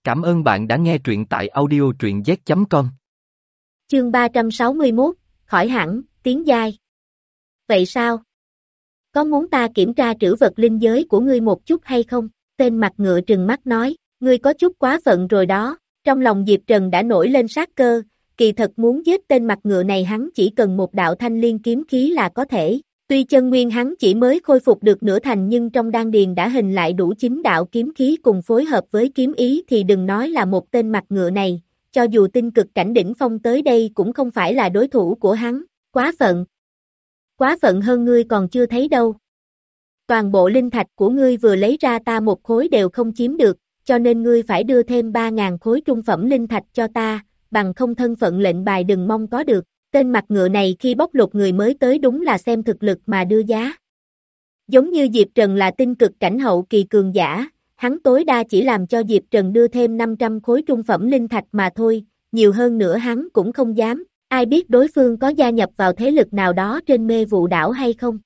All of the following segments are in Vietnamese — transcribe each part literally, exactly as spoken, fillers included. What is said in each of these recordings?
Cảm ơn bạn đã nghe truyện tại audio truyện z chấm com. Chương ba trăm sáu mươi mốt, khỏi hẳn, tiến giai. Vậy sao? Có muốn ta kiểm tra trữ vật linh giới của ngươi một chút hay không? Tên mặt ngựa trừng mắt nói, ngươi có chút quá phận rồi đó. Trong lòng Diệp Trần đã nổi lên sát cơ, kỳ thật muốn giết tên mặt ngựa này hắn chỉ cần một đạo thanh liên kiếm khí là có thể. Tuy chân nguyên hắn chỉ mới khôi phục được nửa thành nhưng trong đan điền đã hình lại đủ chín đạo kiếm khí cùng phối hợp với kiếm ý thì đừng nói là một tên mặt ngựa này, cho dù tinh cực cảnh đỉnh phong tới đây cũng không phải là đối thủ của hắn, quá phận. Quá phận hơn ngươi còn chưa thấy đâu. Toàn bộ linh thạch của ngươi vừa lấy ra ta một khối đều không chiếm được, cho nên ngươi phải đưa thêm ba ngàn khối trung phẩm linh thạch cho ta, bằng không thân phận lệnh bài đừng mong có được. Tên mặt ngựa này khi bóc lột người mới tới đúng là xem thực lực mà đưa giá. Giống như Diệp Trần là tinh cực cảnh hậu kỳ cường giả, hắn tối đa chỉ làm cho Diệp Trần đưa thêm năm trăm khối trung phẩm linh thạch mà thôi, nhiều hơn nữa hắn cũng không dám, ai biết đối phương có gia nhập vào thế lực nào đó trên mê vụ đảo hay không.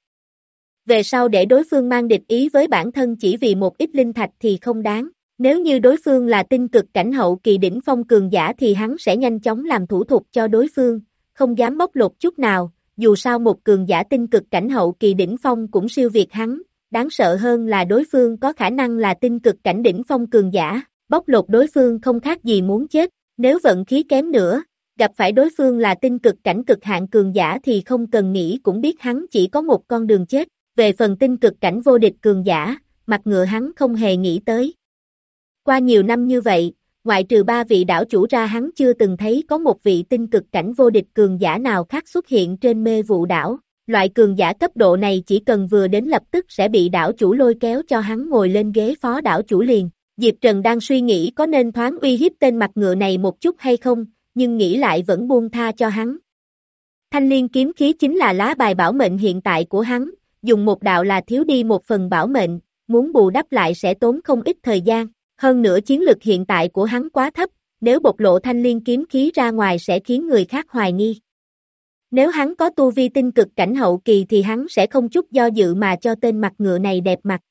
Về sau để đối phương mang địch ý với bản thân chỉ vì một ít linh thạch thì không đáng, nếu như đối phương là tinh cực cảnh hậu kỳ đỉnh phong cường giả thì hắn sẽ nhanh chóng làm thủ tục cho đối phương. Không dám bóc lột chút nào, dù sao một cường giả tinh cực cảnh hậu kỳ đỉnh phong cũng siêu việt hắn, đáng sợ hơn là đối phương có khả năng là tinh cực cảnh đỉnh phong cường giả, bóc lột đối phương không khác gì muốn chết, nếu vận khí kém nữa, gặp phải đối phương là tinh cực cảnh cực hạn cường giả thì không cần nghĩ cũng biết hắn chỉ có một con đường chết, về phần tinh cực cảnh vô địch cường giả, mặt ngựa hắn không hề nghĩ tới. Qua nhiều năm như vậy, ngoại trừ ba vị đảo chủ ra hắn chưa từng thấy có một vị tinh cực cảnh vô địch cường giả nào khác xuất hiện trên mê vụ đảo. Loại cường giả cấp độ này chỉ cần vừa đến lập tức sẽ bị đảo chủ lôi kéo cho hắn ngồi lên ghế phó đảo chủ liền. Diệp Trần đang suy nghĩ có nên thoáng uy hiếp tên mặt ngựa này một chút hay không, nhưng nghĩ lại vẫn buông tha cho hắn. Thanh liên kiếm khí chính là lá bài bảo mệnh hiện tại của hắn, dùng một đạo là thiếu đi một phần bảo mệnh, muốn bù đắp lại sẽ tốn không ít thời gian. Hơn nữa chiến lực hiện tại của hắn quá thấp, nếu bộc lộ thanh liên kiếm khí ra ngoài sẽ khiến người khác hoài nghi. Nếu hắn có tu vi tinh cực cảnh hậu kỳ thì hắn sẽ không chút do dự mà cho tên mặt ngựa này đẹp mặt.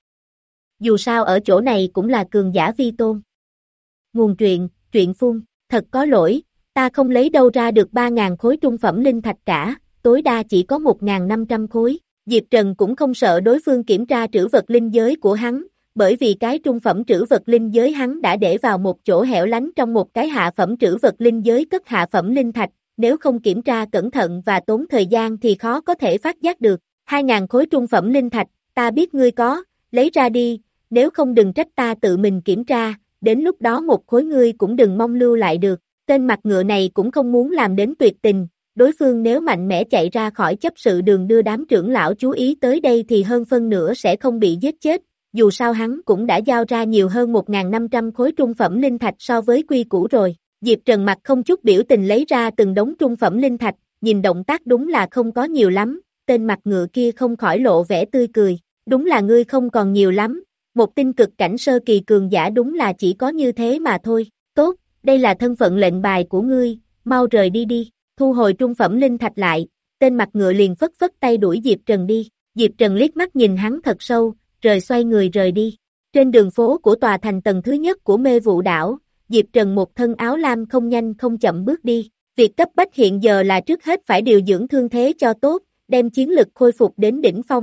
Dù sao ở chỗ này cũng là cường giả vi tôn. Nguồn truyện, truyện phun, thật có lỗi, ta không lấy đâu ra được ba ngàn khối trung phẩm linh thạch cả, tối đa chỉ có một nghìn năm trăm khối. Diệp Trần cũng không sợ đối phương kiểm tra trữ vật linh giới của hắn. Bởi vì cái trung phẩm trữ vật linh giới hắn đã để vào một chỗ hẻo lánh trong một cái hạ phẩm trữ vật linh giới cất hạ phẩm linh thạch, nếu không kiểm tra cẩn thận và tốn thời gian thì khó có thể phát giác được. Hai ngàn khối trung phẩm linh thạch, ta biết ngươi có, lấy ra đi, nếu không đừng trách ta tự mình kiểm tra, đến lúc đó một khối ngươi cũng đừng mong lưu lại được. Tên mặt ngựa này cũng không muốn làm đến tuyệt tình, đối phương nếu mạnh mẽ chạy ra khỏi chấp sự đường đưa đám trưởng lão chú ý tới đây thì hơn phân nửa sẽ không bị giết chết. Dù sao hắn cũng đã giao ra nhiều hơn một nghìn năm trăm khối trung phẩm linh thạch so với quy củ rồi. Diệp Trần mặt không chút biểu tình lấy ra từng đống trung phẩm linh thạch, nhìn động tác đúng là không có nhiều lắm, tên mặt ngựa kia không khỏi lộ vẻ tươi cười, đúng là ngươi không còn nhiều lắm, một tinh cực cảnh sơ kỳ cường giả đúng là chỉ có như thế mà thôi, tốt, đây là thân phận lệnh bài của ngươi, mau rời đi đi, thu hồi trung phẩm linh thạch lại, tên mặt ngựa liền phất phất tay đuổi Diệp Trần đi, Diệp Trần liếc mắt nhìn hắn thật sâu, rồi xoay người rời đi. Trên đường phố của tòa thành tầng thứ nhất của mê vụ đảo, Diệp Trần một thân áo lam không nhanh không chậm bước đi. Việc cấp bách hiện giờ là trước hết phải điều dưỡng thương thế cho tốt, đem chiến lực khôi phục đến đỉnh phong.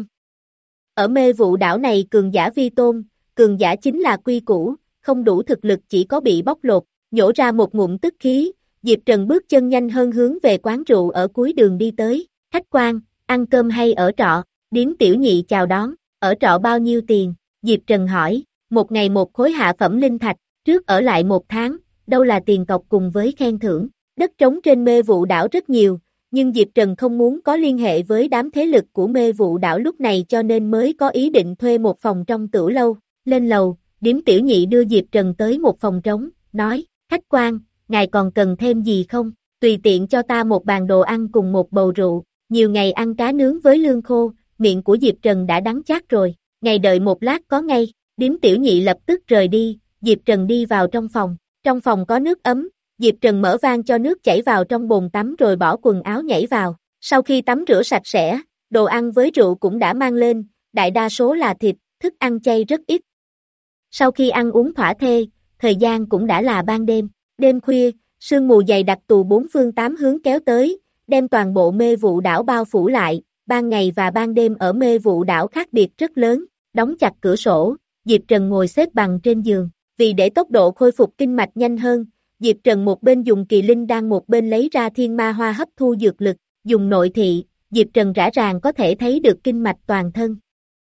Ở mê vụ đảo này cường giả vi tôn, cường giả chính là quy củ, không đủ thực lực chỉ có bị bóc lột, nhổ ra một ngụm tức khí, Diệp Trần bước chân nhanh hơn hướng về quán rượu ở cuối đường đi tới. Khách quan, ăn cơm hay ở trọ? Điếm tiểu nhị chào đón. Ở trọ bao nhiêu tiền? Diệp Trần hỏi, một ngày một khối hạ phẩm linh thạch, trước ở lại một tháng, đâu là tiền cọc cùng với khen thưởng. Đất trống trên mê vụ đảo rất nhiều, nhưng Diệp Trần không muốn có liên hệ với đám thế lực của mê vụ đảo lúc này cho nên mới có ý định thuê một phòng trong tửu lâu. Lên lầu, điếm tiểu nhị đưa Diệp Trần tới một phòng trống, nói, khách quan, ngài còn cần thêm gì không? Tùy tiện cho ta một bàn đồ ăn cùng một bầu rượu, nhiều ngày ăn cá nướng với lương khô. Miệng của Diệp Trần đã đắng chát rồi, ngày đợi một lát có ngay, điếm tiểu nhị lập tức rời đi, Diệp Trần đi vào trong phòng, trong phòng có nước ấm, Diệp Trần mở van cho nước chảy vào trong bồn tắm rồi bỏ quần áo nhảy vào, sau khi tắm rửa sạch sẽ, đồ ăn với rượu cũng đã mang lên, đại đa số là thịt, thức ăn chay rất ít. Sau khi ăn uống thỏa thê, thời gian cũng đã là ban đêm. Đêm khuya, sương mù dày đặc từ bốn phương tám hướng kéo tới, đem toàn bộ mê vụ đảo bao phủ lại, ban ngày và ban đêm ở mê vụ đảo khác biệt rất lớn, đóng chặt cửa sổ, Diệp Trần ngồi xếp bằng trên giường, vì để tốc độ khôi phục kinh mạch nhanh hơn, Diệp Trần một bên dùng kỳ linh đan một bên lấy ra thiên ma hoa hấp thu dược lực, dùng nội thị, Diệp Trần rõ ràng có thể thấy được kinh mạch toàn thân.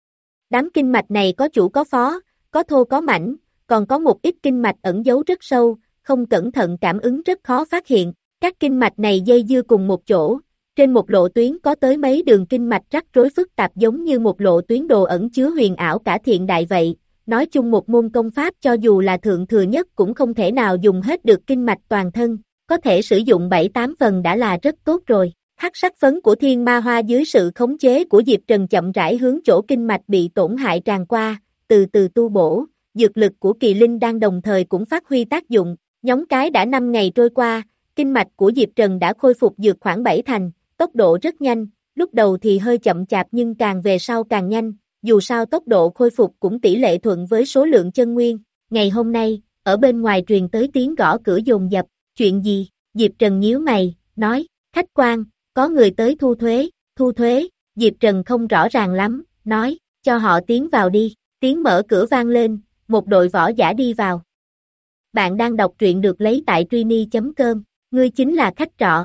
Đám kinh mạch này có chủ có phó, có thô có mảnh, còn có một ít kinh mạch ẩn giấu rất sâu, không cẩn thận cảm ứng rất khó phát hiện. Các kinh mạch này dây dưa cùng một chỗ, trên một lộ tuyến có tới mấy đường kinh mạch rắc rối phức tạp giống như một lộ tuyến đồ ẩn chứa huyền ảo cả thiện đại vậy. Nói chung một môn công pháp cho dù là thượng thừa nhất cũng không thể nào dùng hết được kinh mạch toàn thân, có thể sử dụng bảy tám phần đã là rất tốt rồi. Hắc sắc phấn của thiên ma hoa dưới sự khống chế của Diệp Trần chậm rãi hướng chỗ kinh mạch bị tổn hại tràn qua, từ từ tu bổ, dược lực của kỳ linh đang đồng thời cũng phát huy tác dụng, nhóng cái đã năm ngày trôi qua, kinh mạch của Diệp Trần đã khôi phục dược khoảng bảy thành, tốc độ rất nhanh, lúc đầu thì hơi chậm chạp nhưng càng về sau càng nhanh, dù sao tốc độ khôi phục cũng tỷ lệ thuận với số lượng chân nguyên. Ngày hôm nay, ở bên ngoài truyền tới tiếng gõ cửa dồn dập, chuyện gì? Diệp Trần nhíu mày, nói, khách quan, có người tới thu thuế, thu thuế, Diệp Trần không rõ ràng lắm, nói, cho họ tiến vào đi, tiếng mở cửa vang lên, một đội võ giả đi vào. Bạn đang đọc truyện được lấy tại truy chấm com, ngươi chính là khách trọ.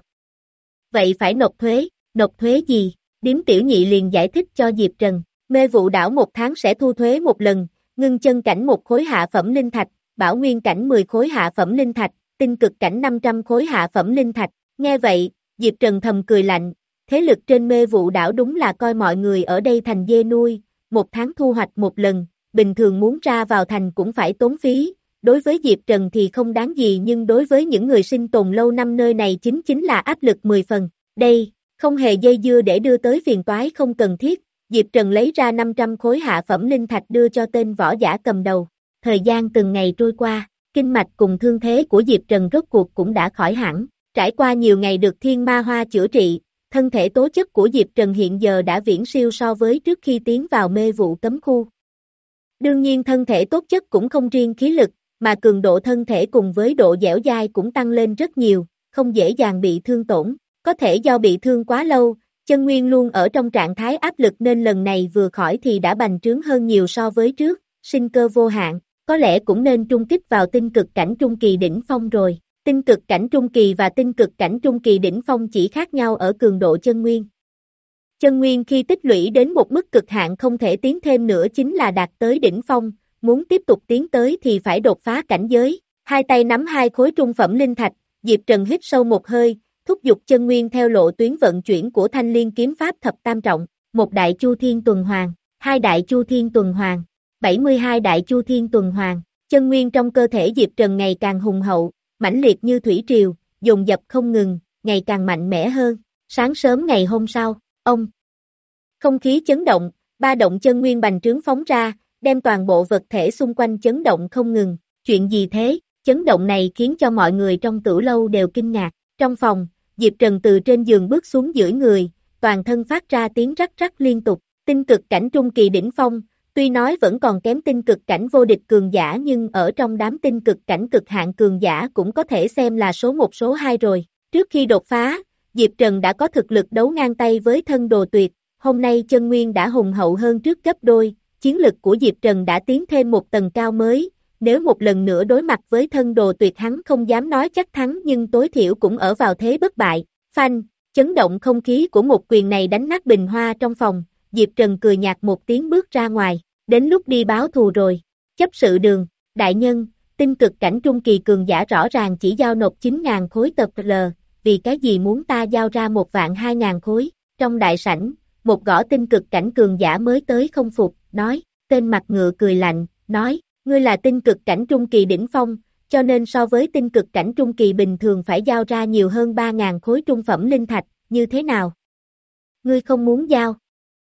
Vậy phải nộp thuế, nộp thuế gì? Điếm tiểu nhị liền giải thích cho Diệp Trần, mê vụ đảo một tháng sẽ thu thuế một lần, ngưng chân cảnh một khối hạ phẩm linh thạch, bảo nguyên cảnh mười khối hạ phẩm linh thạch, tinh cực cảnh năm trăm khối hạ phẩm linh thạch. Nghe vậy, Diệp Trần thầm cười lạnh, thế lực trên mê vụ đảo đúng là coi mọi người ở đây thành dê nuôi, một tháng thu hoạch một lần, bình thường muốn ra vào thành cũng phải tốn phí, đối với Diệp Trần thì không đáng gì nhưng đối với những người sinh tồn lâu năm nơi này chính chính là áp lực mười phần, đây, không hề dây dưa để đưa tới phiền toái không cần thiết, Diệp Trần lấy ra năm trăm khối hạ phẩm linh thạch đưa cho tên võ giả cầm đầu, thời gian từng ngày trôi qua, kinh mạch cùng thương thế của Diệp Trần rốt cuộc cũng đã khỏi hẳn. Trải qua nhiều ngày được thiên ma hoa chữa trị, thân thể tố chất của Diệp Trần hiện giờ đã viễn siêu so với trước khi tiến vào mê vụ cấm khu. Đương nhiên thân thể tốt chất cũng không riêng khí lực, mà cường độ thân thể cùng với độ dẻo dai cũng tăng lên rất nhiều, không dễ dàng bị thương tổn. Có thể do bị thương quá lâu, chân nguyên luôn ở trong trạng thái áp lực nên lần này vừa khỏi thì đã bành trướng hơn nhiều so với trước, sinh cơ vô hạn, có lẽ cũng nên trung kích vào tinh cực cảnh trung kỳ đỉnh phong rồi. Tinh cực cảnh trung kỳ và tinh cực cảnh trung kỳ đỉnh phong chỉ khác nhau ở cường độ chân nguyên. Chân nguyên khi tích lũy đến một mức cực hạn không thể tiến thêm nữa chính là đạt tới đỉnh phong, muốn tiếp tục tiến tới thì phải đột phá cảnh giới. Hai tay nắm hai khối trung phẩm linh thạch, Diệp Trần hít sâu một hơi, thúc giục chân nguyên theo lộ tuyến vận chuyển của Thanh Liên kiếm pháp thập tam trọng, một đại chu thiên tuần hoàn, hai đại chu thiên tuần hoàn, bảy mươi hai đại chu thiên tuần hoàn. Chân nguyên trong cơ thể Diệp Trần ngày càng hùng hậu, mãnh liệt như thủy triều, dồn dập không ngừng, ngày càng mạnh mẽ hơn. Sáng sớm ngày hôm sau, ông không khí chấn động, ba động chân nguyên bành trướng phóng ra, đem toàn bộ vật thể xung quanh chấn động không ngừng. Chuyện gì thế? Chấn động này khiến cho mọi người trong tử lâu đều kinh ngạc. Trong phòng, Diệp Trần từ trên giường bước xuống giữa người, toàn thân phát ra tiếng rắc rắc liên tục. Tinh cực cảnh trung kỳ đỉnh phong, tuy nói vẫn còn kém tinh cực cảnh vô địch cường giả nhưng ở trong đám tinh cực cảnh cực hạn cường giả cũng có thể xem là số một số hai rồi. Trước khi đột phá, Diệp Trần đã có thực lực đấu ngang tay với thân đồ tuyệt, hôm nay chân nguyên đã hùng hậu hơn trước gấp đôi, chiến lực của Diệp Trần đã tiến thêm một tầng cao mới, nếu một lần nữa đối mặt với thân đồ tuyệt hắn không dám nói chắc thắng nhưng tối thiểu cũng ở vào thế bất bại. Phanh, chấn động không khí của một quyền này đánh nát bình hoa trong phòng, Diệp Trần cười nhạt một tiếng bước ra ngoài, đến lúc đi báo thù rồi. Chấp sự đường, đại nhân, tinh cực cảnh trung kỳ cường giả rõ ràng chỉ giao nộp chín nghìn khối tập L, vì cái gì muốn ta giao ra một vạn hai nghìn khối. Trong đại sảnh, một gõ tinh cực cảnh cường giả mới tới không phục, nói, tên mặt ngựa cười lạnh, nói, ngươi là tinh cực cảnh trung kỳ đỉnh phong, cho nên so với tinh cực cảnh trung kỳ bình thường phải giao ra nhiều hơn ba nghìn khối trung phẩm linh thạch, như thế nào? Ngươi không muốn giao?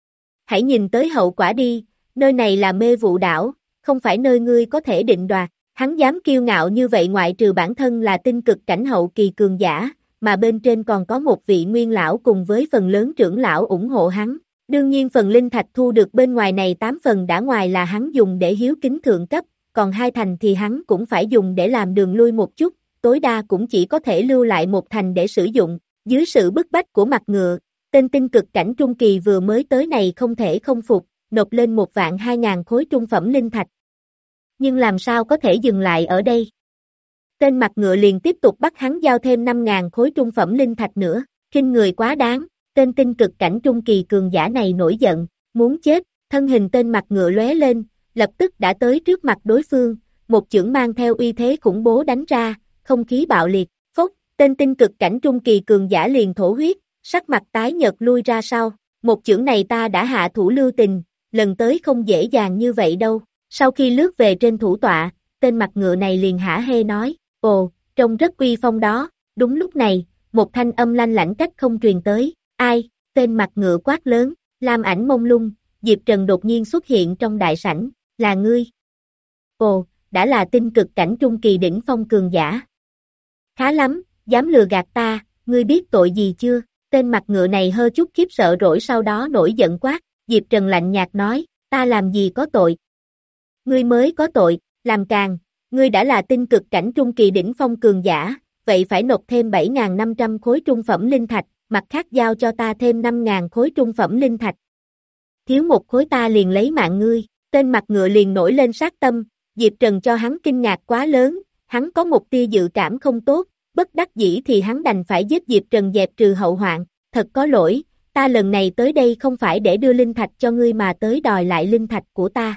Hãy nhìn tới hậu quả đi, nơi này là mê vụ đảo, không phải nơi ngươi có thể định đoạt. Hắn dám kiêu ngạo như vậy ngoại trừ bản thân là tinh cực cảnh hậu kỳ cường giả, mà bên trên còn có một vị nguyên lão cùng với phần lớn trưởng lão ủng hộ hắn. Đương nhiên phần linh thạch thu được bên ngoài này tám phần đã ngoài là hắn dùng để hiếu kính thượng cấp, còn hai thành thì hắn cũng phải dùng để làm đường lui một chút, tối đa cũng chỉ có thể lưu lại một thành để sử dụng. Dưới sự bức bách của mặt ngựa, tên tinh cực cảnh trung kỳ vừa mới tới này không thể không phục, nộp lên một vạn hai ngàn khối trung phẩm linh thạch. Nhưng làm sao có thể dừng lại ở đây? Tên mặt ngựa liền tiếp tục bắt hắn giao thêm năm ngàn khối trung phẩm linh thạch nữa, khinh người quá đáng, tên tinh cực cảnh trung kỳ cường giả này nổi giận, muốn chết, thân hình tên mặt ngựa lóe lên, lập tức đã tới trước mặt đối phương, một chưởng mang theo uy thế khủng bố đánh ra, không khí bạo liệt, phốc, tên tinh cực cảnh trung kỳ cường giả liền thổ huyết, sắc mặt tái nhợt lui ra sau, một chưởng này ta đã hạ thủ lưu tình, lần tới không dễ dàng như vậy đâu. Sau khi lướt về trên thủ tọa, tên mặt ngựa này liền hả hê nói, ồ, trông rất uy phong đó. Đúng lúc này, một thanh âm lanh lảnh cách không truyền tới, ai, tên mặt ngựa quát lớn, lam ảnh mông lung, Diệp Trần đột nhiên xuất hiện trong đại sảnh, là ngươi. Ồ, đã là tinh cực cảnh trung kỳ đỉnh phong cường giả. Khá lắm, dám lừa gạt ta, ngươi biết tội gì chưa? Tên mặt ngựa này hơi chút khiếp sợ rồi sau đó nổi giận quát, Diệp Trần lạnh nhạt nói, ta làm gì có tội? Ngươi mới có tội, làm càng, ngươi đã là tinh cực cảnh trung kỳ đỉnh phong cường giả, vậy phải nộp thêm bảy nghìn năm trăm khối trung phẩm linh thạch, mặt khác giao cho ta thêm năm nghìn khối trung phẩm linh thạch. Thiếu một khối ta liền lấy mạng ngươi, tên mặt ngựa liền nổi lên sát tâm, Diệp Trần cho hắn kinh ngạc quá lớn, hắn có một tia dự cảm không tốt, bất đắc dĩ thì hắn đành phải giết Diệp Trần dẹp trừ hậu hoạn, thật có lỗi, ta lần này tới đây không phải để đưa linh thạch cho ngươi mà tới đòi lại linh thạch của ta.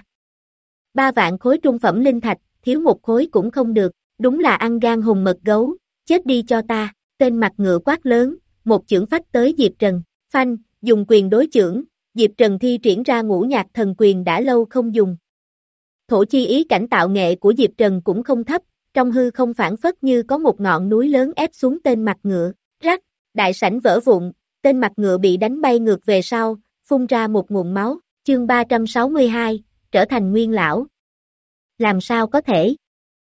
Ba vạn khối trung phẩm linh thạch, thiếu một khối cũng không được, đúng là ăn gan hùm mật gấu, chết đi cho ta, tên mặt ngựa quát lớn, một chưởng phách tới Diệp Trần, phanh, dùng quyền đối chưởng, Diệp Trần thi triển ra ngũ nhạc thần quyền đã lâu không dùng. Thổ chi ý cảnh tạo nghệ của Diệp Trần cũng không thấp, trong hư không phản phất như có một ngọn núi lớn ép xuống tên mặt ngựa, rắc, đại sảnh vỡ vụn, tên mặt ngựa bị đánh bay ngược về sau, phun ra một nguồn máu, chương ba trăm sáu mươi hai, trở thành nguyên lão. Làm sao có thể?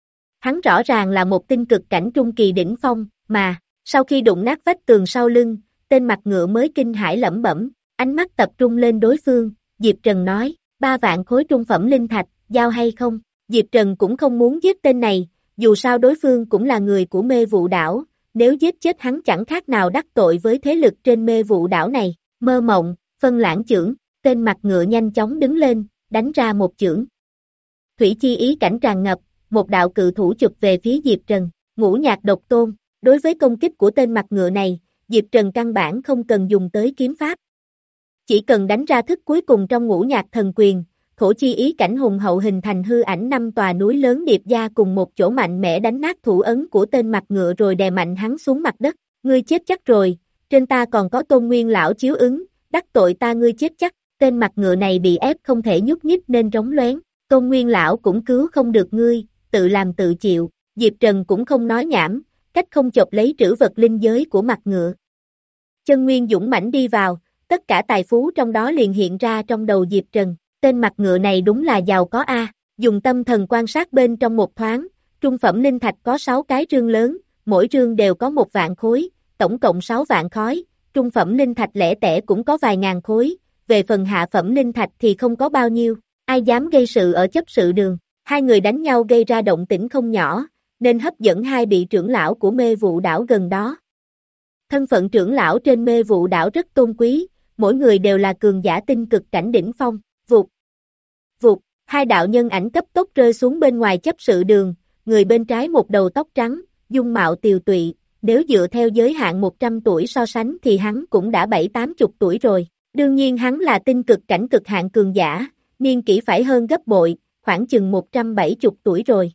Hắn rõ ràng là một tinh cực cảnh trung kỳ đỉnh phong, mà, sau khi đụng nát vách tường sau lưng, tên mặt ngựa mới kinh hãi lẩm bẩm, ánh mắt tập trung lên đối phương, Diệp Trần nói, ba vạn khối trung phẩm linh thạch, giao hay không? Diệp Trần cũng không muốn giết tên này, dù sao đối phương cũng là người của mê vụ đảo, nếu giết chết hắn chẳng khác nào đắc tội với thế lực trên mê vụ đảo này, mơ mộng, phân lãng chưởng, tên mặt ngựa nhanh chóng đứng lên, đánh ra một chưởng. Thủy chi ý cảnh tràn ngập, một đạo cự thủ chụp về phía Diệp Trần, ngũ nhạc độc tôn, đối với công kích của tên mặt ngựa này, Diệp Trần căn bản không cần dùng tới kiếm pháp. Chỉ cần đánh ra thức cuối cùng trong ngũ nhạc thần quyền, thổ chi ý cảnh hùng hậu hình thành hư ảnh năm tòa núi lớn điệp gia cùng một chỗ mạnh mẽ đánh nát thủ ấn của tên mặt ngựa rồi đè mạnh hắn xuống mặt đất, ngươi chết chắc rồi, trên ta còn có Tôn Nguyên lão chiếu ứng, đắc tội ta ngươi chết chắc, tên mặt ngựa này bị ép không thể nhúc nhích nên rống loáng, Tôn Nguyên lão cũng cứu không được ngươi, tự làm tự chịu, Diệp Trần cũng không nói nhảm, cách không chộp lấy trữ vật linh giới của mặt ngựa. Chân nguyên dũng mãnh đi vào, tất cả tài phú trong đó liền hiện ra trong đầu Diệp Trần, tên mặt ngựa này đúng là giàu có a, dùng tâm thần quan sát bên trong một thoáng, trung phẩm linh thạch có sáu cái rương lớn, mỗi rương đều có một vạn khối, tổng cộng sáu vạn khối, trung phẩm linh thạch lẻ tẻ cũng có vài ngàn khối, về phần hạ phẩm linh thạch thì không có bao nhiêu, ai dám gây sự ở chấp sự đường, hai người đánh nhau gây ra động tĩnh không nhỏ, nên hấp dẫn hai vị trưởng lão của mê vụ đảo gần đó. Thân phận trưởng lão trên mê vụ đảo rất tôn quý, mỗi người đều là cường giả tinh cực cảnh đỉnh phong, vụt, vụt, hai đạo nhân ảnh cấp tốc rơi xuống bên ngoài chấp sự đường, người bên trái một đầu tóc trắng, dung mạo tiều tụy, nếu dựa theo giới hạn một trăm tuổi so sánh thì hắn cũng đã bảy tám chục tuổi rồi, đương nhiên hắn là tinh cực cảnh cực hạn cường giả, niên kỷ phải hơn gấp bội, khoảng chừng một trăm bảy mươi tuổi rồi.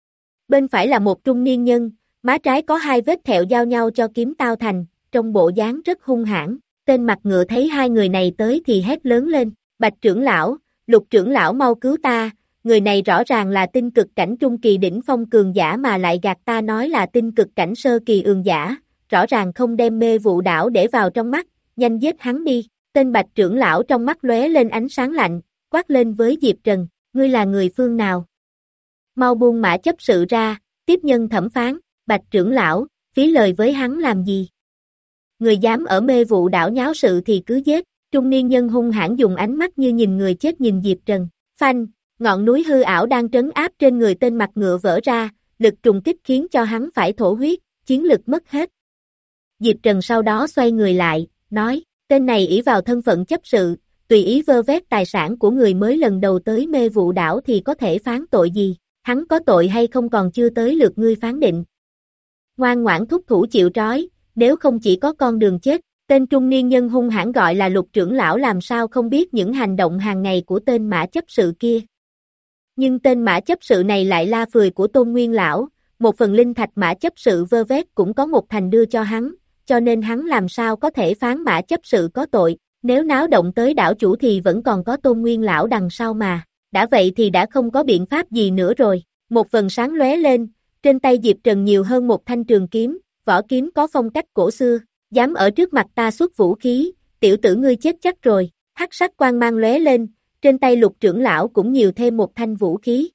Bên phải là một trung niên nhân, má trái có hai vết thẹo giao nhau cho kiếm tao thành, trong bộ dáng rất hung hãn, tên mặt ngựa thấy hai người này tới thì hét lớn lên, Bạch trưởng lão, Lục trưởng lão mau cứu ta, người này rõ ràng là tinh cực cảnh trung kỳ đỉnh phong cường giả mà lại gạt ta nói là tinh cực cảnh sơ kỳ ương giả, rõ ràng không đem mê vụ đảo để vào trong mắt, nhanh giết hắn đi, tên Bạch trưởng lão trong mắt lóe lên ánh sáng lạnh, quát lên với Diệp Trần, ngươi là người phương nào? Mau buông mã chấp sự ra, tiếp nhân thẩm phán, Bạch trưởng lão, phí lời với hắn làm gì? Người dám ở mê vụ đảo nháo sự thì cứ giết, trung niên nhân hung hãn dùng ánh mắt như nhìn người chết nhìn Diệp Trần, phanh, Ngọn núi hư ảo đang trấn áp trên người tên mặt ngựa vỡ ra, lực trùng kích khiến cho hắn phải thổ huyết, chiến lực mất hết. Diệp Trần sau đó xoay người lại, nói, tên này ỷ vào thân phận chấp sự, tùy ý vơ vét tài sản của người mới lần đầu tới mê vụ đảo thì có thể phán tội gì, hắn có tội hay không còn chưa tới lượt ngươi phán định. Ngoan ngoãn thúc thủ chịu trói, nếu không chỉ có con đường chết. Tên trung niên nhân hung hãn gọi là Lục trưởng lão làm sao không biết những hành động hàng ngày của tên mã chấp sự kia. Nhưng tên mã chấp sự này lại la phười của Tôn Nguyên lão, một phần linh thạch mã chấp sự vơ vét cũng có một thành đưa cho hắn, cho nên hắn làm sao có thể phán mã chấp sự có tội, nếu náo động tới đảo chủ thì vẫn còn có Tôn Nguyên lão đằng sau mà, đã vậy thì đã không có biện pháp gì nữa rồi. Một vần sáng lóe lên, trên tay Diệp Trần nhiều hơn một thanh trường kiếm, vỏ kiếm có phong cách cổ xưa. Dám ở trước mặt ta xuất vũ khí, tiểu tử ngươi chết chắc rồi, hắc sắc quang mang lóe lên, trên tay Lục trưởng lão cũng nhiều thêm một thanh vũ khí.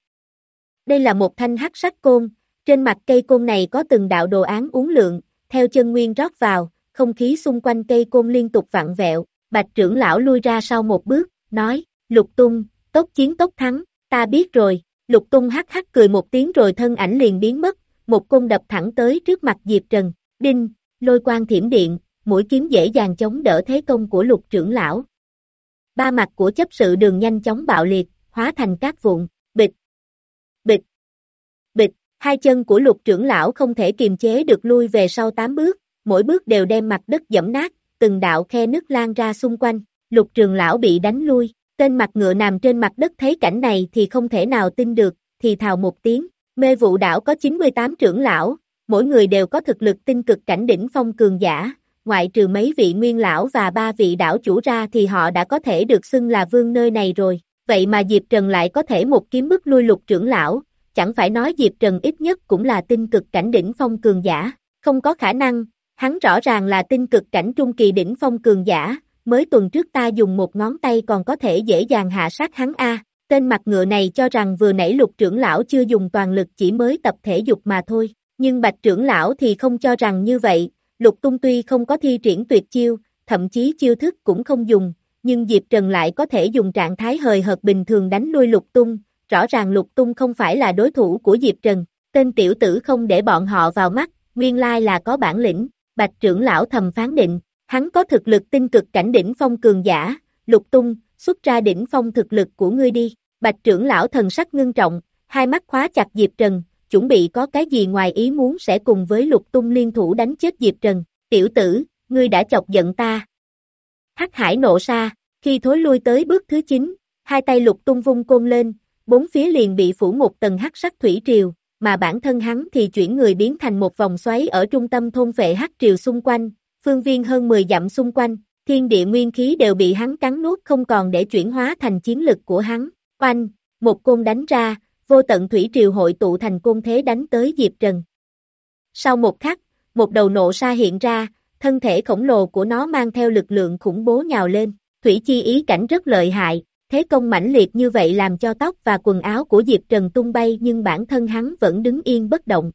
Đây là một thanh hắc sắc côn, trên mặt cây côn này có từng đạo đồ án uốn lượn, theo chân nguyên rót vào, không khí xung quanh cây côn liên tục vặn vẹo, Bạch trưởng lão lui ra sau một bước, nói, Lục Tung, tốc chiến tốc thắng, ta biết rồi, Lục Tung hắc hắc cười một tiếng rồi thân ảnh liền biến mất, một côn đập thẳng tới trước mặt Diệp Trần, đinh. Lôi quang thiểm điện, mũi kiếm dễ dàng chống đỡ thế công của Lục trưởng lão. Ba mặt của chấp sự đường nhanh chóng bạo liệt, hóa thành các vụn, bịch, bịch, bịch, hai chân của Lục trưởng lão không thể kiềm chế được lui về sau tám bước, mỗi bước đều đem mặt đất giẫm nát, từng đạo khe nứt lan ra xung quanh, Lục trưởng lão bị đánh lui, tên mặt ngựa nằm trên mặt đất thấy cảnh này thì không thể nào tin được, thì thào một tiếng, mê vụ đảo có chín mươi tám trưởng lão. Mỗi người đều có thực lực tinh cực cảnh đỉnh phong cường giả, ngoại trừ mấy vị nguyên lão và ba vị đảo chủ ra thì họ đã có thể được xưng là vương nơi này rồi, vậy mà Diệp Trần lại có thể một kiếm bức lui Lục trưởng lão, chẳng phải nói Diệp Trần ít nhất cũng là tinh cực cảnh đỉnh phong cường giả, không có khả năng, hắn rõ ràng là tinh cực cảnh trung kỳ đỉnh phong cường giả, mới tuần trước ta dùng một ngón tay còn có thể dễ dàng hạ sát hắn a. Tên mặt ngựa này cho rằng vừa nãy Lục trưởng lão chưa dùng toàn lực chỉ mới tập thể dục mà thôi. Nhưng Bạch trưởng lão thì không cho rằng như vậy, Lục Tung tuy không có thi triển tuyệt chiêu, thậm chí chiêu thức cũng không dùng, nhưng Diệp Trần lại có thể dùng trạng thái hời hợt bình thường đánh lui Lục Tung, rõ ràng Lục Tung không phải là đối thủ của Diệp Trần, tên tiểu tử không để bọn họ vào mắt, nguyên lai là có bản lĩnh, Bạch trưởng lão thầm phán định, hắn có thực lực tinh cực cảnh đỉnh phong cường giả, Lục Tung, xuất ra đỉnh phong thực lực của ngươi đi, Bạch trưởng lão thần sắc ngưng trọng, hai mắt khóa chặt Diệp Trần. Chuẩn bị có cái gì ngoài ý muốn sẽ cùng với Lục Tung liên thủ đánh chết Diệp Trần, tiểu tử, ngươi đã chọc giận ta. Hắc hải nộ sa, khi thối lui tới bước thứ chín, hai tay Lục Tung vung côn lên, bốn phía liền bị phủ một tầng hắc sắc thủy triều, mà bản thân hắn thì chuyển người biến thành một vòng xoáy ở trung tâm thôn phệ hắc triều xung quanh, phương viên hơn mười dặm xung quanh, thiên địa nguyên khí đều bị hắn cắn nuốt không còn để chuyển hóa thành chiến lực của hắn, oanh, một côn đánh ra, vô tận thủy triều hội tụ thành côn thế đánh tới Diệp Trần. Sau một khắc, một đầu nộ sa hiện ra, thân thể khổng lồ của nó mang theo lực lượng khủng bố nhào lên, thủy chi ý cảnh rất lợi hại, thế công mãnh liệt như vậy làm cho tóc và quần áo của Diệp Trần tung bay nhưng bản thân hắn vẫn đứng yên bất động.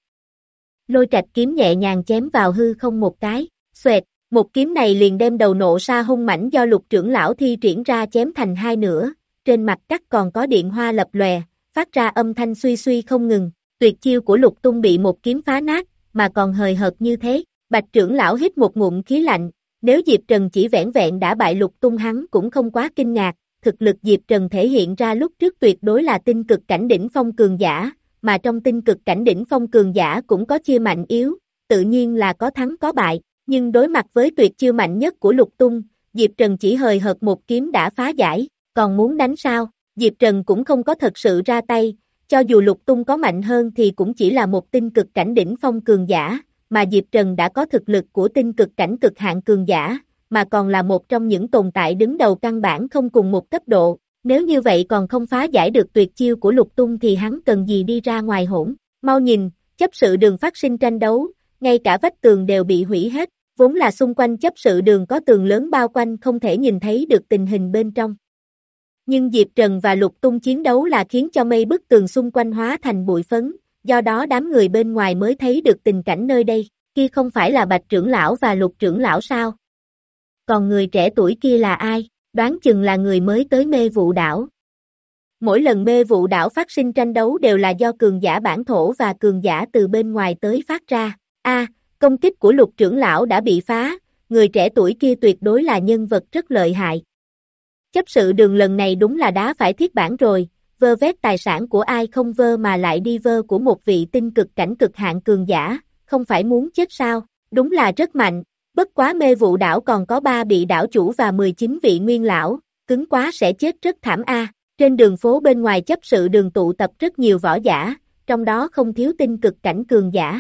Lôi trạch kiếm nhẹ nhàng chém vào hư không một cái, xoẹt, một kiếm này liền đem đầu nộ sa hung mãnh do Lục trưởng lão thi triển ra chém thành hai nửa, trên mặt cắt còn có điện hoa lập lòe, phát ra âm thanh suy suy không ngừng, tuyệt chiêu của Lục Tung bị một kiếm phá nát, mà còn hời hợt như thế, Bạch trưởng lão hít một ngụm khí lạnh, nếu Diệp Trần chỉ vẻn vẹn đã bại Lục Tung hắn cũng không quá kinh ngạc, thực lực Diệp Trần thể hiện ra lúc trước tuyệt đối là tinh cực cảnh đỉnh phong cường giả, mà trong tinh cực cảnh đỉnh phong cường giả cũng có chia mạnh yếu, tự nhiên là có thắng có bại, nhưng đối mặt với tuyệt chiêu mạnh nhất của Lục Tung, Diệp Trần chỉ hời hợt một kiếm đã phá giải, còn muốn đánh sao? Diệp Trần cũng không có thật sự ra tay, cho dù Lục Tung có mạnh hơn thì cũng chỉ là một tinh cực cảnh đỉnh phong cường giả, mà Diệp Trần đã có thực lực của tinh cực cảnh cực hạn cường giả, mà còn là một trong những tồn tại đứng đầu căn bản không cùng một cấp độ, nếu như vậy còn không phá giải được tuyệt chiêu của Lục Tung thì hắn cần gì đi ra ngoài hỗn, mau nhìn, chấp sự đường phát sinh tranh đấu, ngay cả vách tường đều bị hủy hết, vốn là xung quanh chấp sự đường có tường lớn bao quanh không thể nhìn thấy được tình hình bên trong. Nhưng Diệp Trần và Lục Tung chiến đấu là khiến cho mây bức tường xung quanh hóa thành bụi phấn, do đó đám người bên ngoài mới thấy được tình cảnh nơi đây, kia không phải là Bạch trưởng lão và Lục trưởng lão sao? Còn người trẻ tuổi kia là ai? Đoán chừng là người mới tới mê vụ đảo. Mỗi lần mê vụ đảo phát sinh tranh đấu đều là do cường giả bản thổ và cường giả từ bên ngoài tới phát ra. A, công kích của Lục trưởng lão đã bị phá, người trẻ tuổi kia tuyệt đối là nhân vật rất lợi hại. Chấp sự đường lần này đúng là đá phải thiết bản rồi, vơ vét tài sản của ai không vơ mà lại đi vơ của một vị tinh cực cảnh cực hạn cường giả, không phải muốn chết sao, đúng là rất mạnh, bất quá mê vụ đảo còn có ba vị đảo chủ và mười chín vị nguyên lão, cứng quá sẽ chết rất thảm a. Trên đường phố bên ngoài chấp sự đường tụ tập rất nhiều võ giả, trong đó không thiếu tinh cực cảnh cường giả.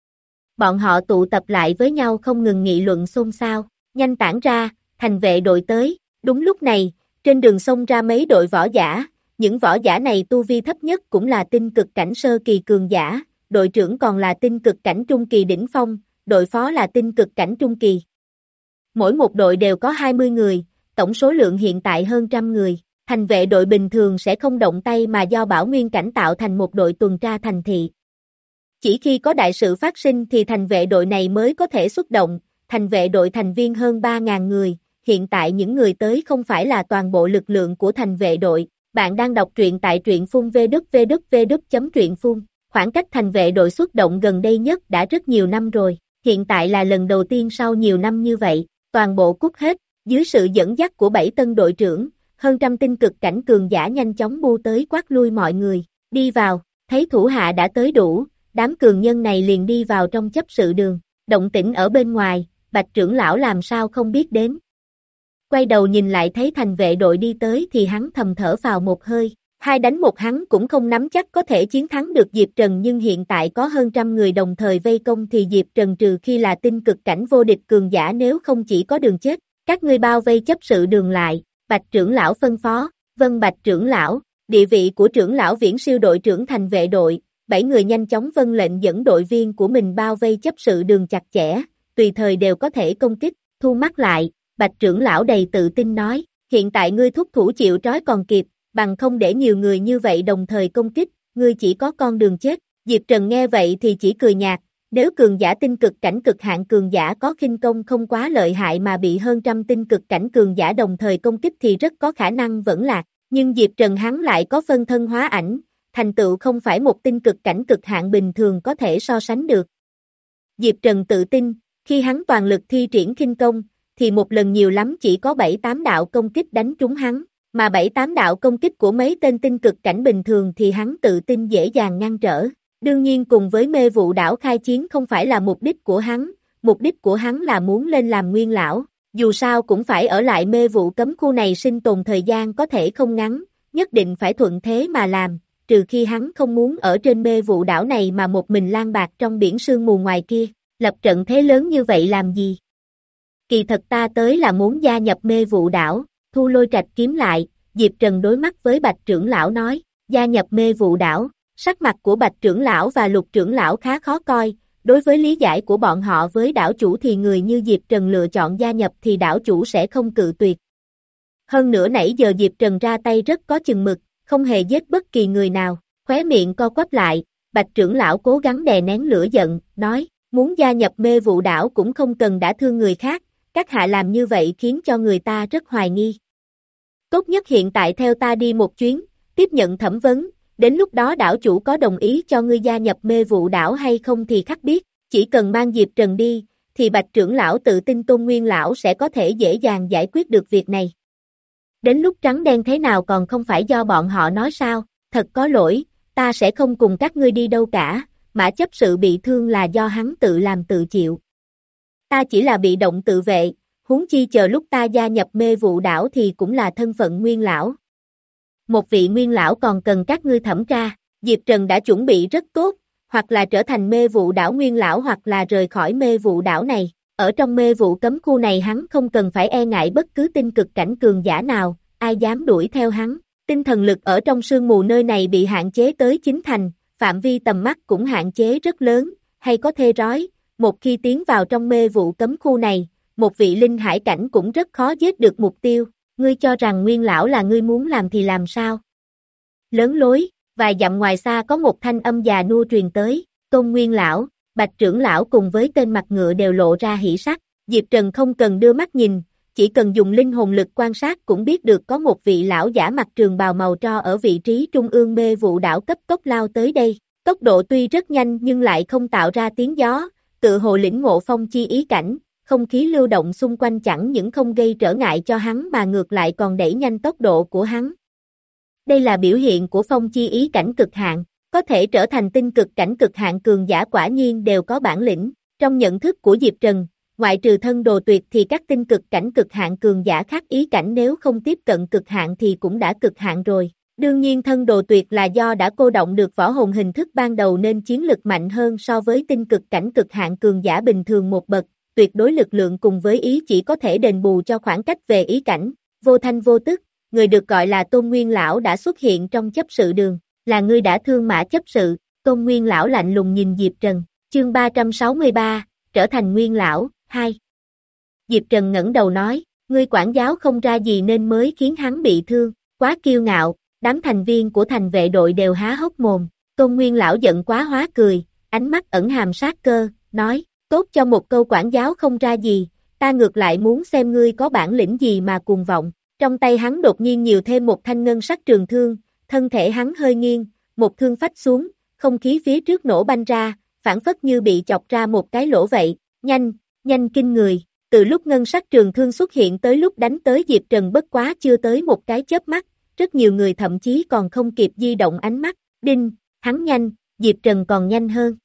Bọn họ tụ tập lại với nhau không ngừng nghị luận xôn xao, nhanh tản ra, thành vệ đội tới, đúng lúc này, trên đường xông ra mấy đội võ giả, những võ giả này tu vi thấp nhất cũng là tinh cực cảnh sơ kỳ cường giả, đội trưởng còn là tinh cực cảnh trung kỳ đỉnh phong, đội phó là tinh cực cảnh trung kỳ. Mỗi một đội đều có hai mươi người, tổng số lượng hiện tại hơn trăm người. Thành vệ đội bình thường sẽ không động tay mà do bảo nguyên cảnh tạo thành một đội tuần tra thành thị. Chỉ khi có đại sự phát sinh thì thành vệ đội này mới có thể xuất động, thành vệ đội thành viên hơn ba nghìn người, hiện tại những người tới không phải là toàn bộ lực lượng của thành vệ đội. Bạn đang đọc truyện tại truyện phun vê kép vê kép vê kép chấm truyện phun, khoảng cách thành vệ đội xuất động gần đây nhất đã rất nhiều năm rồi, hiện tại là lần đầu tiên sau nhiều năm như vậy, toàn bộ cút hết, dưới sự dẫn dắt của bảy tân đội trưởng. Hơn trăm tinh cực cảnh cường giả nhanh chóng bu tới quát lui mọi người, đi vào, thấy thủ hạ đã tới đủ, đám cường nhân này liền đi vào trong chấp sự đường, động tĩnh ở bên ngoài, Bạch trưởng lão làm sao không biết đến. Quay đầu nhìn lại thấy thành vệ đội đi tới thì hắn thầm thở vào một hơi, hai đánh một hắn cũng không nắm chắc có thể chiến thắng được Diệp Trần nhưng hiện tại có hơn trăm người đồng thời vây công thì Diệp Trần trừ khi là tinh cực cảnh vô địch cường giả nếu không chỉ có đường chết, các ngươi bao vây chấp sự đường lại. Bạch trưởng lão phân phó, vâng Bạch trưởng lão, địa vị của trưởng lão viễn siêu đội trưởng thành vệ đội, bảy người nhanh chóng vâng lệnh dẫn đội viên của mình bao vây chấp sự đường chặt chẽ, tùy thời đều có thể công kích, thu mắt lại, Bạch trưởng lão đầy tự tin nói, hiện tại ngươi thúc thủ chịu trói còn kịp, bằng không để nhiều người như vậy đồng thời công kích, ngươi chỉ có con đường chết, Diệp Trần nghe vậy thì chỉ cười nhạt. Nếu cường giả tinh cực cảnh cực hạn cường giả có khinh công không quá lợi hại mà bị hơn trăm tinh cực cảnh cường giả đồng thời công kích thì rất có khả năng vẫn lạc, nhưng Diệp Trần hắn lại có phân thân hóa ảnh, thành tựu không phải một tinh cực cảnh cực hạn bình thường có thể so sánh được. Diệp Trần tự tin, khi hắn toàn lực thi triển khinh công, thì một lần nhiều lắm chỉ có bảy tám đạo công kích đánh trúng hắn, mà bảy tám đạo công kích của mấy tên tinh cực cảnh bình thường thì hắn tự tin dễ dàng ngăn trở. Đương nhiên cùng với mê vụ đảo khai chiến không phải là mục đích của hắn, mục đích của hắn là muốn lên làm nguyên lão, dù sao cũng phải ở lại mê vụ cấm khu này sinh tồn thời gian có thể không ngắn, nhất định phải thuận thế mà làm, trừ khi hắn không muốn ở trên mê vụ đảo này mà một mình lang bạc trong biển sương mù ngoài kia, lập trận thế lớn như vậy làm gì? Kỳ thật ta tới là muốn gia nhập mê vụ đảo, Thu Lôi Trạch kiếm lại, Diệp Trần đối mắt với Bạch trưởng lão nói, gia nhập mê vụ đảo. Sắc mặt của Bạch trưởng lão và Lục trưởng lão khá khó coi, đối với lý giải của bọn họ với đảo chủ thì người như Diệp Trần lựa chọn gia nhập thì đảo chủ sẽ không cự tuyệt. Hơn nữa nãy giờ Diệp Trần ra tay rất có chừng mực, không hề giết bất kỳ người nào, khóe miệng co quắp lại, Bạch trưởng lão cố gắng đè nén lửa giận, nói, muốn gia nhập mê vụ đảo cũng không cần đã thương người khác, các hạ làm như vậy khiến cho người ta rất hoài nghi. Tốt nhất hiện tại theo ta đi một chuyến, tiếp nhận thẩm vấn. Đến lúc đó đảo chủ có đồng ý cho ngươi gia nhập mê vụ đảo hay không thì khắc biết, chỉ cần mang Diệp Trần đi, thì Bạch trưởng lão tự tin Tôn Nguyên lão sẽ có thể dễ dàng giải quyết được việc này. Đến lúc trắng đen thế nào còn không phải do bọn họ nói sao, thật có lỗi, ta sẽ không cùng các ngươi đi đâu cả, Mã chấp sự bị thương là do hắn tự làm tự chịu. Ta chỉ là bị động tự vệ, huống chi chờ lúc ta gia nhập mê vụ đảo thì cũng là thân phận nguyên lão. Một vị nguyên lão còn cần các ngươi thẩm tra, Diệp Trần đã chuẩn bị rất tốt, hoặc là trở thành mê vụ đảo nguyên lão hoặc là rời khỏi mê vụ đảo này. Ở trong mê vụ cấm khu này hắn không cần phải e ngại bất cứ tinh cực cảnh cường giả nào, ai dám đuổi theo hắn. Tinh thần lực ở trong sương mù nơi này bị hạn chế tới chín thành, phạm vi tầm mắt cũng hạn chế rất lớn, hay có thê rói, một khi tiến vào trong mê vụ cấm khu này, một vị linh hải cảnh cũng rất khó giết được mục tiêu. Ngươi cho rằng nguyên lão là ngươi muốn làm thì làm sao? Lớn lối, vài dặm ngoài xa có một thanh âm già nua truyền tới, Tôn Nguyên lão, Bạch trưởng lão cùng với tên mặt ngựa đều lộ ra hỉ sắc, Diệp Trần không cần đưa mắt nhìn, chỉ cần dùng linh hồn lực quan sát cũng biết được có một vị lão giả mặc trường bào màu tro ở vị trí trung ương mê vụ đảo cấp tốc lao tới đây. Tốc độ tuy rất nhanh nhưng lại không tạo ra tiếng gió, tự hồ lĩnh ngộ phong chi ý cảnh, không khí lưu động xung quanh chẳng những không gây trở ngại cho hắn mà ngược lại còn đẩy nhanh tốc độ của hắn. Đây là biểu hiện của phong chi ý cảnh cực hạn, có thể trở thành tinh cực cảnh cực hạn cường giả quả nhiên đều có bản lĩnh. Trong nhận thức của Diệp Trần, ngoại trừ thân đồ tuyệt thì các tinh cực cảnh cực hạn cường giả khác ý cảnh nếu không tiếp cận cực hạn thì cũng đã cực hạn rồi. Đương nhiên thân đồ tuyệt là do đã cô động được võ hồn hình thức ban đầu nên chiến lực mạnh hơn so với tinh cực cảnh cực hạn cường giả bình thường một bậc, tuyệt đối lực lượng cùng với ý chỉ có thể đền bù cho khoảng cách về ý cảnh. Vô thanh vô tức, người được gọi là Tôn Nguyên Lão đã xuất hiện trong chấp sự đường, là ngươi đã thương mã chấp sự. Tôn Nguyên Lão lạnh lùng nhìn Diệp Trần, chương ba trăm sáu mươi ba, trở thành Nguyên Lão, hai. Diệp Trần ngẩng đầu nói, ngươi quản giáo không ra gì nên mới khiến hắn bị thương, quá kiêu ngạo. Đám thành viên của thành vệ đội đều há hốc mồm, Tôn Nguyên Lão giận quá hóa cười, ánh mắt ẩn hàm sát cơ, nói, tốt cho một câu quản giáo không ra gì, ta ngược lại muốn xem ngươi có bản lĩnh gì mà cuồng vọng. Trong tay hắn đột nhiên nhiều thêm một thanh ngân sắc trường thương, thân thể hắn hơi nghiêng, một thương phách xuống, không khí phía trước nổ banh ra, phản phất như bị chọc ra một cái lỗ vậy, nhanh, nhanh kinh người. Từ lúc ngân sắc trường thương xuất hiện tới lúc đánh tới Diệp Trần bất quá chưa tới một cái chớp mắt. Rất nhiều người thậm chí còn không kịp di động ánh mắt, đinh, hắn nhanh, Diệp Trần còn nhanh hơn.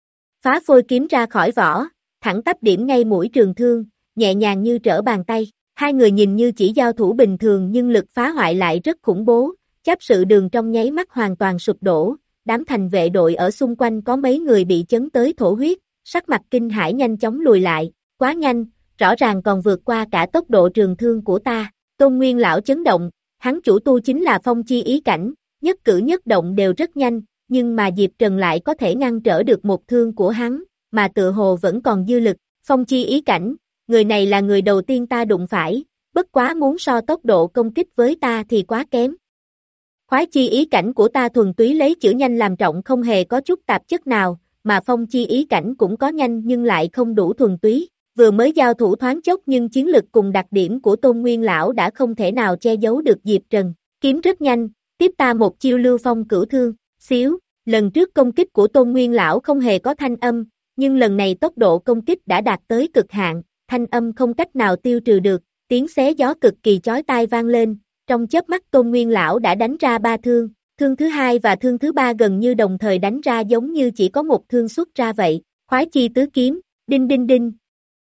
Phá phôi kiếm ra khỏi vỏ, thẳng tắp điểm ngay mũi trường thương, nhẹ nhàng như trở bàn tay. Hai người nhìn như chỉ giao thủ bình thường nhưng lực phá hoại lại rất khủng bố, chấp sự đường trong nháy mắt hoàn toàn sụp đổ, đám thành vệ đội ở xung quanh có mấy người bị chấn tới thổ huyết, sắc mặt kinh hãi nhanh chóng lùi lại, quá nhanh, rõ ràng còn vượt qua cả tốc độ trường thương của ta. Tôn Nguyên Lão chấn động. Hắn chủ tu chính là phong chi ý cảnh, nhất cử nhất động đều rất nhanh, nhưng mà Diệp Trần lại có thể ngăn trở được một thương của hắn, mà tự hồ vẫn còn dư lực. Phong chi ý cảnh, người này là người đầu tiên ta đụng phải, bất quá muốn so tốc độ công kích với ta thì quá kém. Khoái chi ý cảnh của ta thuần túy lấy chữ nhanh làm trọng không hề có chút tạp chất nào, mà phong chi ý cảnh cũng có nhanh nhưng lại không đủ thuần túy. Vừa mới giao thủ thoáng chốc nhưng chiến lực cùng đặc điểm của Tôn Nguyên Lão đã không thể nào che giấu được Diệp Trần. Kiếm rất nhanh, tiếp ta một chiêu lưu phong cửu thương, xíu, lần trước công kích của Tôn Nguyên Lão không hề có thanh âm, nhưng lần này tốc độ công kích đã đạt tới cực hạn, thanh âm không cách nào tiêu trừ được, tiếng xé gió cực kỳ chói tai vang lên, trong chớp mắt Tôn Nguyên Lão đã đánh ra ba thương, thương thứ hai và thương thứ ba gần như đồng thời đánh ra giống như chỉ có một thương xuất ra vậy, khoái chi tứ kiếm, đinh đinh đinh.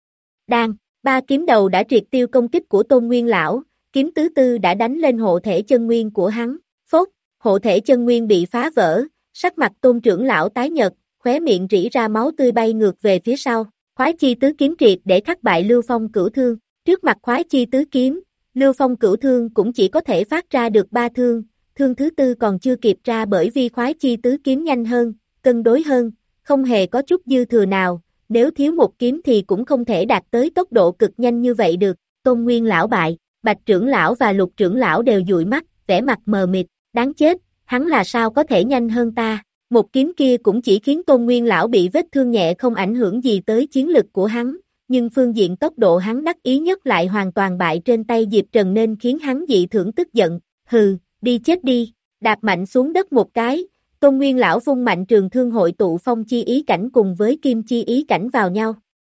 Đang, ba kiếm đầu đã triệt tiêu công kích của Tôn Nguyên Lão, kiếm tứ tư đã đánh lên hộ thể chân nguyên của hắn, phốt, hộ thể chân nguyên bị phá vỡ, sắc mặt Tôn trưởng lão tái nhợt, khóe miệng rỉ ra máu tươi bay ngược về phía sau, khoái chi tứ kiếm triệt để khắc bại Lưu Phong cửu thương, trước mặt khoái chi tứ kiếm, Lưu Phong cửu thương cũng chỉ có thể phát ra được ba thương, thương thứ tư còn chưa kịp ra bởi vì khoái chi tứ kiếm nhanh hơn, cân đối hơn, không hề có chút dư thừa nào. Nếu thiếu một kiếm thì cũng không thể đạt tới tốc độ cực nhanh như vậy được. Tôn Nguyên Lão bại, Bạch trưởng lão và Lục trưởng lão đều dụi mắt, vẻ mặt mờ mịt, đáng chết, hắn là sao có thể nhanh hơn ta. Một kiếm kia cũng chỉ khiến Tôn Nguyên Lão bị vết thương nhẹ không ảnh hưởng gì tới chiến lực của hắn, nhưng phương diện tốc độ hắn đắc ý nhất lại hoàn toàn bại trên tay Diệp Trần nên khiến hắn dị thường tức giận, hừ, đi chết đi, đạp mạnh xuống đất một cái. Tôn Nguyên Lão vung mạnh trường thương hội tụ phong chi ý cảnh cùng với kim chi ý cảnh vào nhau.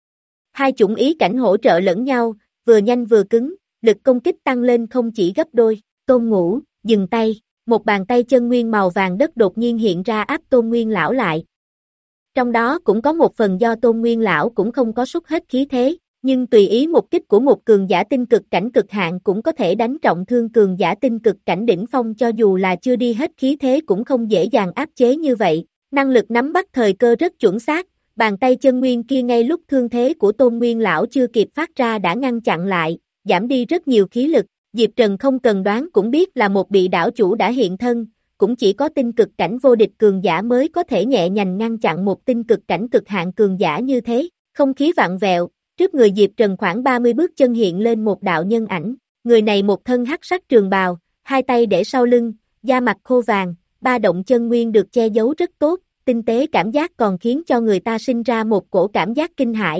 Hai chủng ý cảnh hỗ trợ lẫn nhau, vừa nhanh vừa cứng, lực công kích tăng lên không chỉ gấp đôi. Tôn Ngũ, dừng tay, một bàn tay chân nguyên màu vàng đất đột nhiên hiện ra áp Tôn Nguyên Lão lại. Trong đó cũng có một phần do Tôn Nguyên Lão cũng không có sút hết khí thế, nhưng tùy ý một kích của một cường giả tinh cực cảnh cực hạn cũng có thể đánh trọng thương cường giả tinh cực cảnh đỉnh phong cho dù là chưa đi hết khí thế cũng không dễ dàng áp chế như vậy. Năng lực nắm bắt thời cơ rất chuẩn xác, bàn tay chân nguyên kia ngay lúc thương thế của Tôn Nguyên Lão chưa kịp phát ra đã ngăn chặn lại, giảm đi rất nhiều khí lực. Diệp Trần không cần đoán cũng biết là một bị đảo chủ đã hiện thân, cũng chỉ có tinh cực cảnh vô địch cường giả mới có thể nhẹ nhàng ngăn chặn một tinh cực cảnh cực hạn cường giả như thế. Không khí vặn vẹo, trước người Diệp Trần khoảng ba mươi bước chân hiện lên một đạo nhân ảnh, người này một thân hắc sắc trường bào, hai tay để sau lưng, da mặt khô vàng, ba động chân nguyên được che giấu rất tốt, tinh tế cảm giác còn khiến cho người ta sinh ra một cổ cảm giác kinh hãi,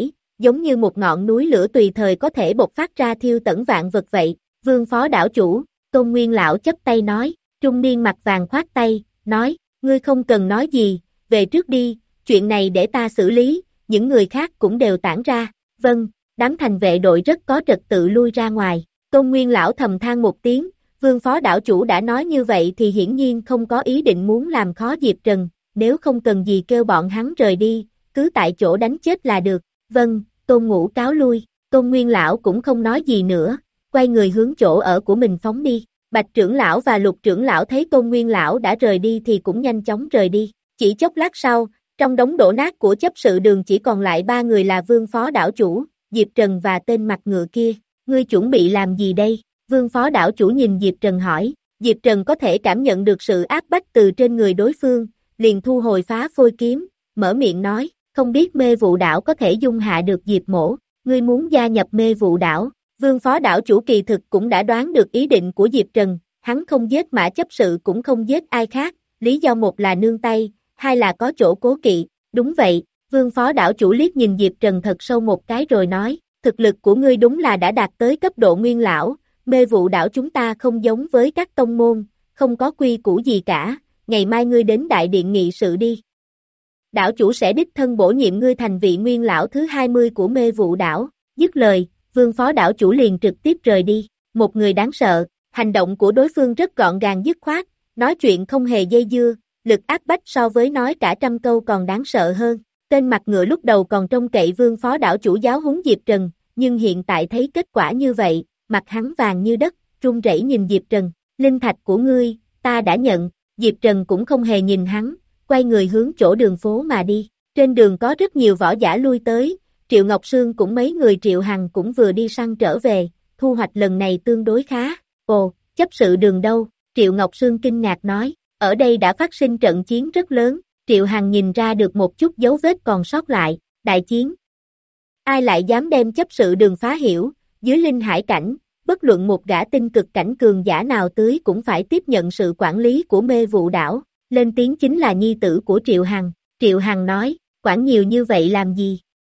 giống như một ngọn núi lửa tùy thời có thể bộc phát ra thiêu tẩn vạn vật vậy. Vương phó đảo chủ, Tôn Nguyên lão chấp tay nói, trung niên mặt vàng khoát tay, nói, ngươi không cần nói gì, về trước đi, chuyện này để ta xử lý, những người khác cũng đều tản ra. Vâng, đám thành vệ đội rất có trật tự lui ra ngoài. Tôn Nguyên lão thầm than một tiếng, Vương phó đảo chủ đã nói như vậy thì hiển nhiên không có ý định muốn làm khó Diệp Trần, nếu không cần gì kêu bọn hắn rời đi, cứ tại chỗ đánh chết là được. Vâng, Tôn Ngũ cáo lui, Tôn Nguyên lão cũng không nói gì nữa, quay người hướng chỗ ở của mình phóng đi. Bạch trưởng lão và Lục trưởng lão thấy Tôn Nguyên lão đã rời đi thì cũng nhanh chóng rời đi. Chỉ chốc lát sau, trong đống đổ nát của chấp sự đường chỉ còn lại ba người là Vương phó đảo chủ, Diệp Trần và tên mặt ngựa kia. Ngươi chuẩn bị làm gì đây? Vương phó đảo chủ nhìn Diệp Trần hỏi. Diệp Trần có thể cảm nhận được sự áp bách từ trên người đối phương, liền thu hồi phá phôi kiếm, mở miệng nói, không biết mê vụ đảo có thể dung hạ được Diệp mỗ, ngươi muốn gia nhập mê vụ đảo. Vương phó đảo chủ kỳ thực cũng đã đoán được ý định của Diệp Trần, hắn không giết mã chấp sự cũng không giết ai khác, lý do một là nương tay, hai là có chỗ cố kỵ. Đúng vậy, Vương phó đảo chủ liếc nhìn Diệp Trần thật sâu một cái rồi nói, thực lực của ngươi đúng là đã đạt tới cấp độ nguyên lão, mê vụ đảo chúng ta không giống với các tông môn, không có quy củ gì cả, ngày mai ngươi đến đại điện nghị sự đi. Đảo chủ sẽ đích thân bổ nhiệm ngươi thành vị nguyên lão thứ hai mươi của mê vụ đảo. Dứt lời, Vương phó đảo chủ liền trực tiếp rời đi. Một người đáng sợ, hành động của đối phương rất gọn gàng dứt khoát, nói chuyện không hề dây dưa, lực áp bách so với nói cả trăm câu còn đáng sợ hơn. Tên mặt ngựa lúc đầu còn trông cậy Vương phó đảo chủ giáo huấn Diệp Trần, nhưng hiện tại thấy kết quả như vậy, mặt hắn vàng như đất, run rẩy nhìn Diệp Trần. Linh thạch của ngươi, ta đã nhận. Diệp Trần cũng không hề nhìn hắn, quay người hướng chỗ đường phố mà đi. Trên đường có rất nhiều võ giả lui tới, Triệu Ngọc Sương cũng mấy người Triệu Hằng cũng vừa đi săn trở về, thu hoạch lần này tương đối khá. Ồ, chấp sự đường đâu? Triệu Ngọc Sương kinh ngạc nói, ở đây đã phát sinh trận chiến rất lớn. Triệu Hằng nhìn ra được một chút dấu vết còn sót lại, đại chiến. Ai lại dám đem chấp sự đường phá hiểu, dưới linh hải cảnh, bất luận một gã tinh cực cảnh cường giả nào tới cũng phải tiếp nhận sự quản lý của mê vụ đảo. Lên tiếng chính là nhi tử của Triệu Hằng. Triệu Hằng nói, quản nhiều như vậy làm gì?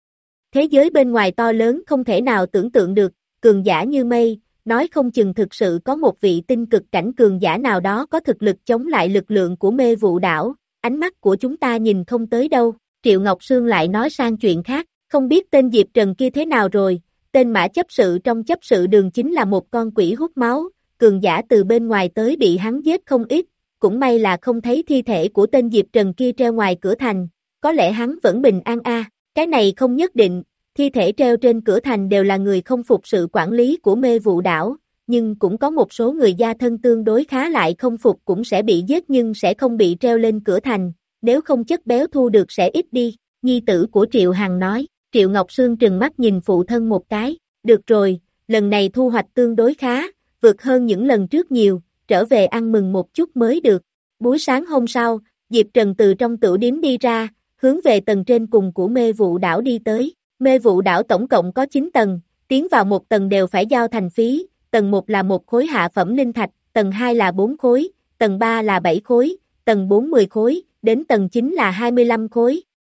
Thế giới bên ngoài to lớn không thể nào tưởng tượng được, cường giả như mây, nói không chừng thực sự có một vị tinh cực cảnh cường giả nào đó có thực lực chống lại lực lượng của mê vụ đảo, ánh mắt của chúng ta nhìn không tới đâu. Triệu Ngọc Sương lại nói sang chuyện khác, không biết tên Diệp Trần kia thế nào rồi, tên mã chấp sự trong chấp sự đường chính là một con quỷ hút máu, cường giả từ bên ngoài tới bị hắn giết không ít, cũng may là không thấy thi thể của tên Diệp Trần kia treo ngoài cửa thành, có lẽ hắn vẫn bình an a. À. Cái này không nhất định, thi thể treo trên cửa thành đều là người không phục sự quản lý của mê vụ đảo, nhưng cũng có một số người gia thân tương đối khá lại không phục cũng sẽ bị giết nhưng sẽ không bị treo lên cửa thành, nếu không chất béo thu được sẽ ít đi. Nhi tử của Triệu Hằng nói. Triệu Ngọc Sương trừng mắt nhìn phụ thân một cái, được rồi, lần này thu hoạch tương đối khá, vượt hơn những lần trước nhiều, trở về ăn mừng một chút mới được. Buổi sáng hôm sau, Diệp Trần từ trong tửu điếm đi ra, hướng về tầng trên cùng của mê vụ đảo đi tới. Mê vụ đảo tổng cộng có chín tầng, tiến vào một tầng đều phải giao thành phí, tầng một là một khối hạ phẩm linh thạch, tầng hai là bốn khối, tầng ba là bảy khối, tầng bốn mười khối, đến tầng chín là hai mươi lăm khối.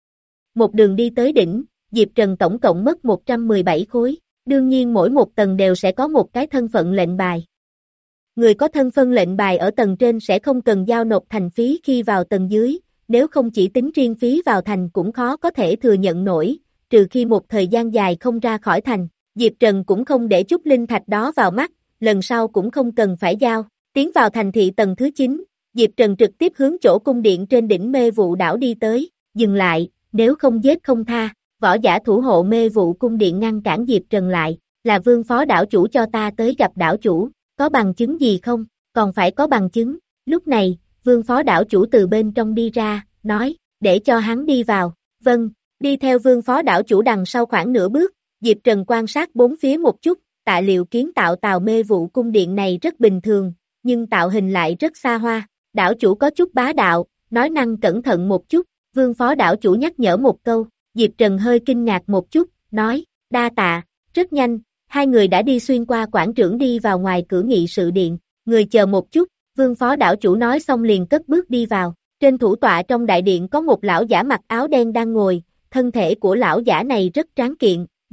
Một đường đi tới đỉnh, Diệp Trần tổng cộng mất một trăm mười bảy khối, đương nhiên mỗi một tầng đều sẽ có một cái thân phận lệnh bài. Người có thân phận lệnh bài ở tầng trên sẽ không cần giao nộp thành phí khi vào tầng dưới, nếu không chỉ tính riêng phí vào thành cũng khó có thể thừa nhận nổi, trừ khi một thời gian dài không ra khỏi thành. Diệp Trần cũng không để chút linh thạch đó vào mắt, lần sau cũng không cần phải giao. Tiến vào thành thị tầng thứ chín, Diệp Trần trực tiếp hướng chỗ cung điện trên đỉnh mê vụ đảo đi tới, dừng lại, nếu không giết không tha. Võ giả thủ hộ mê vụ cung điện ngăn cản Diệp Trần lại, là Vương phó đảo chủ cho ta tới gặp đảo chủ, có bằng chứng gì không? Còn phải có bằng chứng. Lúc này, Vương phó đảo chủ từ bên trong đi ra, nói, để cho hắn đi vào. Vâng, đi theo Vương phó đảo chủ đằng sau khoảng nửa bước, Diệp Trần quan sát bốn phía một chút, tạ liệu kiến tạo tàu mê vụ cung điện này rất bình thường, nhưng tạo hình lại rất xa hoa. Đảo chủ có chút bá đạo, nói năng cẩn thận một chút, Vương phó đảo chủ nhắc nhở một câu. Diệp Trần hơi kinh ngạc một chút, nói, đa tạ. Rất nhanh, hai người đã đi xuyên qua quảng trường đi vào ngoài cửa nghị sự điện. Người chờ một chút, Vương phó đảo chủ nói xong liền cất bước đi vào. Trên thủ tọa trong đại điện có một lão giả mặc áo đen đang ngồi, thân thể của lão giả này rất tráng kiện,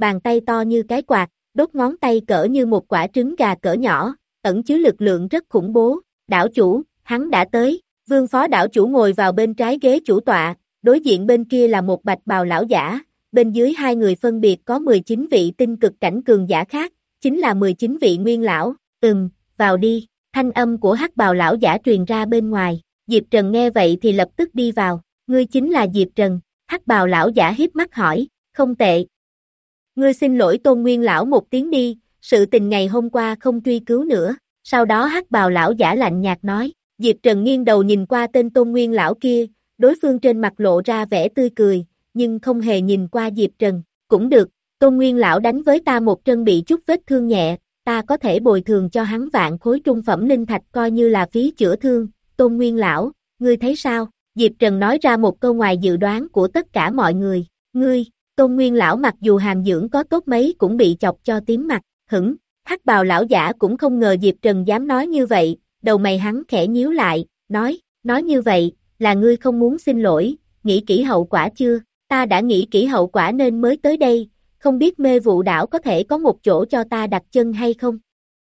bàn tay to như cái quạt, đốt ngón tay cỡ như một quả trứng gà cỡ nhỏ, ẩn chứa lực lượng rất khủng bố. Đảo chủ, hắn đã tới. Vương phó đảo chủ ngồi vào bên trái ghế chủ tọa, đối diện bên kia là một bạch bào lão giả, bên dưới hai người phân biệt có mười chín vị tinh cực cảnh cường giả khác, chính là mười chín vị nguyên lão. Ừm, vào đi. Thanh âm của hắc bào lão giả truyền ra bên ngoài. Diệp Trần nghe vậy thì lập tức đi vào. Ngươi chính là Diệp Trần. Hắc bào lão giả hiếp mắt hỏi. Không tệ. Ngươi xin lỗi Tôn Nguyên lão một tiếng đi, sự tình ngày hôm qua không truy cứu nữa. Sau đó hắc bào lão giả lạnh nhạt nói. Diệp Trần nghiêng đầu nhìn qua tên Tôn Nguyên lão kia, đối phương trên mặt lộ ra vẻ tươi cười, nhưng không hề nhìn qua Diệp Trần. Cũng được, Tôn Nguyên lão đánh với ta một chân bị chút vết thương nhẹ, ta có thể bồi thường cho hắn vạn khối trung phẩm linh thạch coi như là phí chữa thương. Tôn Nguyên lão, ngươi thấy sao? Diệp Trần nói ra một câu ngoài dự đoán của tất cả mọi người. Ngươi, Tôn Nguyên lão mặc dù hàm dưỡng có tốt mấy cũng bị chọc cho tím mặt. Hửng, hắc bào lão giả cũng không ngờ Diệp Trần dám nói như vậy, đầu mày hắn khẽ nhíu lại, nói, nói như vậy, là ngươi không muốn xin lỗi, nghĩ kỹ hậu quả chưa? Ta đã nghĩ kỹ hậu quả nên mới tới đây, không biết Mê Vụ đảo có thể có một chỗ cho ta đặt chân hay không?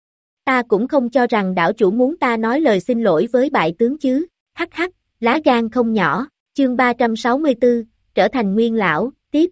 Ta cũng không cho rằng đảo chủ muốn ta nói lời xin lỗi với bại tướng chứ. Hắc hắc, lá gan không nhỏ. Chương ba trăm sáu mươi tư, trở thành nguyên lão, tiếp.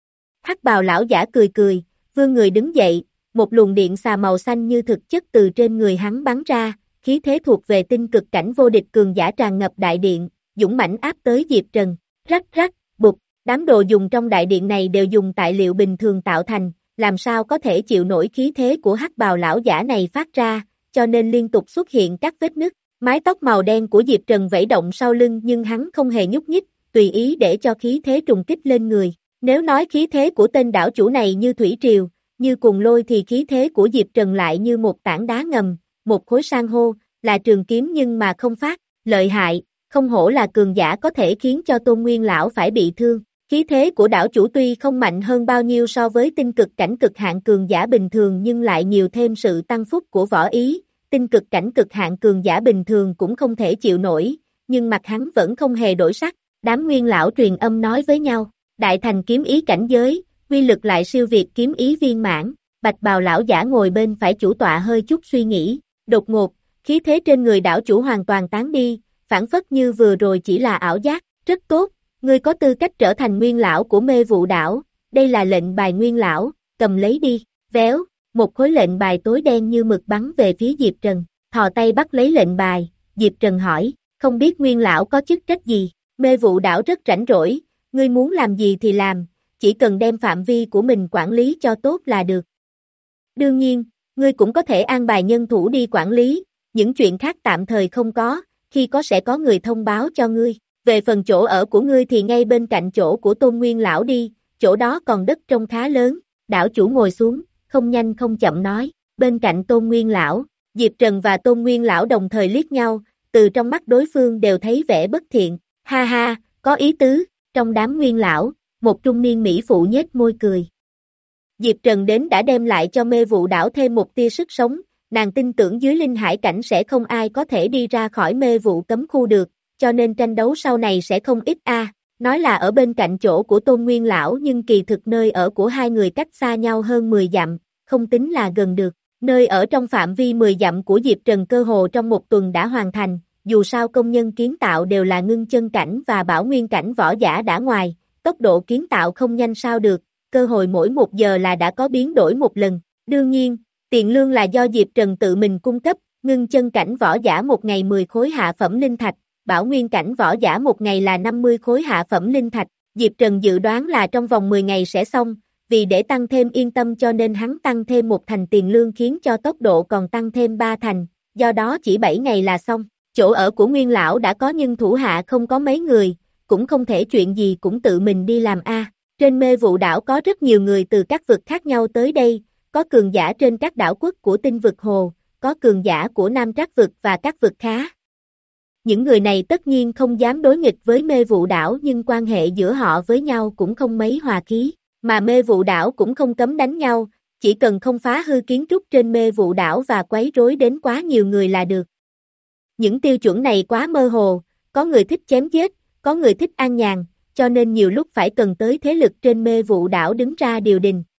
Hắc bào lão giả cười cười, vươn người đứng dậy, một luồng điện xà màu xanh như thực chất từ trên người hắn bắn ra, khí thế thuộc về tinh cực cảnh vô địch cường giả tràn ngập đại điện, dũng mãnh áp tới Diệp Trần. Rắc rắc, bụp, đám đồ dùng trong đại điện này đều dùng tài liệu bình thường tạo thành, làm sao có thể chịu nổi khí thế của hắc bào lão giả này phát ra, cho nên liên tục xuất hiện các vết nứt. Mái tóc màu đen của Diệp Trần vẫy động sau lưng nhưng hắn không hề nhúc nhích, tùy ý để cho khí thế trùng kích lên người. Nếu nói khí thế của tên đảo chủ này như thủy triều, như cuồng lôi thì khí thế của Diệp Trần lại như một tảng đá ngầm, một khối san hô, là trường kiếm nhưng mà không phát, lợi hại, không hổ là cường giả có thể khiến cho Tôn Nguyên lão phải bị thương. Khí thế của đảo chủ tuy không mạnh hơn bao nhiêu so với tinh cực cảnh cực hạn cường giả bình thường nhưng lại nhiều thêm sự tăng phúc của võ ý, tinh cực cảnh cực hạn cường giả bình thường cũng không thể chịu nổi, nhưng mặt hắn vẫn không hề đổi sắc. Đám nguyên lão truyền âm nói với nhau, đại thành kiếm ý cảnh giới, quy lực lại siêu việt kiếm ý viên mãn. Bạch bào lão giả ngồi bên phải chủ tọa hơi chút suy nghĩ, đột ngột, khí thế trên người đảo chủ hoàn toàn tán đi, phản phất như vừa rồi chỉ là ảo giác. Rất tốt, ngươi có tư cách trở thành nguyên lão của Mê Vụ đảo, đây là lệnh bài nguyên lão, cầm lấy đi. Véo, một khối lệnh bài tối đen như mực bắn về phía Diệp Trần, thò tay bắt lấy lệnh bài. Diệp Trần hỏi, không biết nguyên lão có chức trách gì? Mê Vụ đảo rất rảnh rỗi, ngươi muốn làm gì thì làm, chỉ cần đem phạm vi của mình quản lý cho tốt là được. Đương nhiên, ngươi cũng có thể an bài nhân thủ đi quản lý, những chuyện khác tạm thời không có, khi có sẽ có người thông báo cho ngươi. Về phần chỗ ở của ngươi thì ngay bên cạnh chỗ của Tôn Nguyên lão đi, chỗ đó còn đất trông khá lớn. Đảo chủ ngồi xuống, không nhanh không chậm nói, bên cạnh Tôn Nguyên lão. Diệp Trần và Tôn Nguyên lão đồng thời liếc nhau, từ trong mắt đối phương đều thấy vẻ bất thiện. Ha ha, có ý tứ. Trong đám nguyên lão, một trung niên mỹ phụ nhếch môi cười. Diệp Trần đến đã đem lại cho Mê Vụ đảo thêm một tia sức sống, nàng tin tưởng dưới linh hải cảnh sẽ không ai có thể đi ra khỏi Mê Vụ cấm khu được, cho nên tranh đấu sau này sẽ không ít a. À. Nói là ở bên cạnh chỗ của Tôn Nguyên lão nhưng kỳ thực nơi ở của hai người cách xa nhau hơn mười dặm, không tính là gần được. Nơi ở trong phạm vi mười dặm của Diệp Trần cơ hồ trong một tuần đã hoàn thành, dù sao công nhân kiến tạo đều là ngưng chân cảnh và bảo nguyên cảnh võ giả đã ngoài, tốc độ kiến tạo không nhanh sao được, cơ hội mỗi một giờ là đã có biến đổi một lần. Đương nhiên, tiền lương là do Diệp Trần tự mình cung cấp, ngưng chân cảnh võ giả một ngày mười khối hạ phẩm linh thạch, bảo nguyên cảnh võ giả một ngày là năm mươi khối hạ phẩm linh thạch. Diệp Trần dự đoán là trong vòng mười ngày sẽ xong, vì để tăng thêm yên tâm cho nên hắn tăng thêm một thành tiền lương khiến cho tốc độ còn tăng thêm ba thành, do đó chỉ bảy ngày là xong. Chỗ ở của Nguyên lão đã có nhưng thủ hạ không có mấy người, cũng không thể chuyện gì cũng tự mình đi làm a. À. Trên Mê Vụ đảo có rất nhiều người từ các vực khác nhau tới đây, có cường giả trên các đảo quốc của tinh vực hồ, có cường giả của Nam Trác vực và các vực khá. Những người này tất nhiên không dám đối nghịch với Mê Vụ đảo nhưng quan hệ giữa họ với nhau cũng không mấy hòa khí, mà Mê Vụ đảo cũng không cấm đánh nhau, chỉ cần không phá hư kiến trúc trên Mê Vụ đảo và quấy rối đến quá nhiều người là được. Những tiêu chuẩn này quá mơ hồ, có người thích chém giết, có người thích an nhàn, cho nên nhiều lúc phải cần tới thế lực trên Mê Vụ đảo đứng ra điều đình.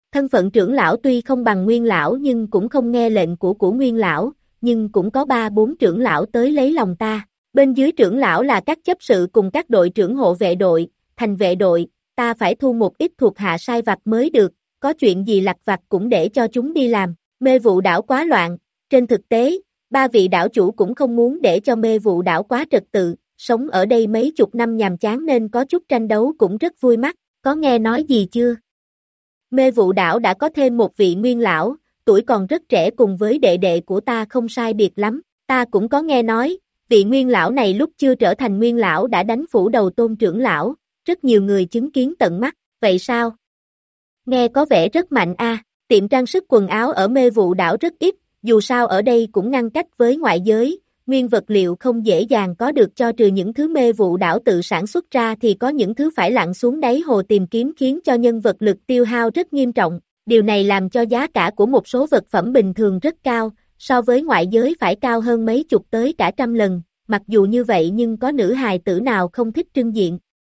Thân phận trưởng lão tuy không bằng Nguyên lão nhưng cũng không nghe lệnh của của Nguyên lão, nhưng cũng có ba bốn trưởng lão tới lấy lòng ta. Bên dưới trưởng lão là các chấp sự cùng các đội trưởng hộ vệ đội, thành vệ đội, ta phải thu một ít thuộc hạ sai vặt mới được, có chuyện gì lặt vặt cũng để cho chúng đi làm. Mê vụ đảo quá loạn, trên thực tế, ba vị đảo chủ cũng không muốn để cho mê vụ đảo quá trật tự, sống ở đây mấy chục năm nhàm chán nên có chút tranh đấu cũng rất vui mắt, có nghe nói gì chưa? Mê vụ đảo đã có thêm một vị Nguyên lão, tuổi còn rất trẻ cùng với đệ đệ của ta không sai biệt lắm, ta cũng có nghe nói, vị Nguyên lão này lúc chưa trở thành Nguyên lão đã đánh phủ đầu Tôn trưởng lão, rất nhiều người chứng kiến tận mắt, vậy sao? Nghe có vẻ rất mạnh a. Tiệm trang sức quần áo ở mê vụ đảo rất ít, dù sao ở đây cũng ngăn cách với ngoại giới, nguyên vật liệu không dễ dàng có được cho trừ những thứ mê vụ đảo tự sản xuất ra thì có những thứ phải lặn xuống đáy hồ tìm kiếm khiến cho nhân vật lực tiêu hao rất nghiêm trọng, điều này làm cho giá cả của một số vật phẩm bình thường rất cao, so với ngoại giới phải cao hơn mấy chục tới cả trăm lần, mặc dù như vậy nhưng có nữ hài tử nào không thích trưng diện.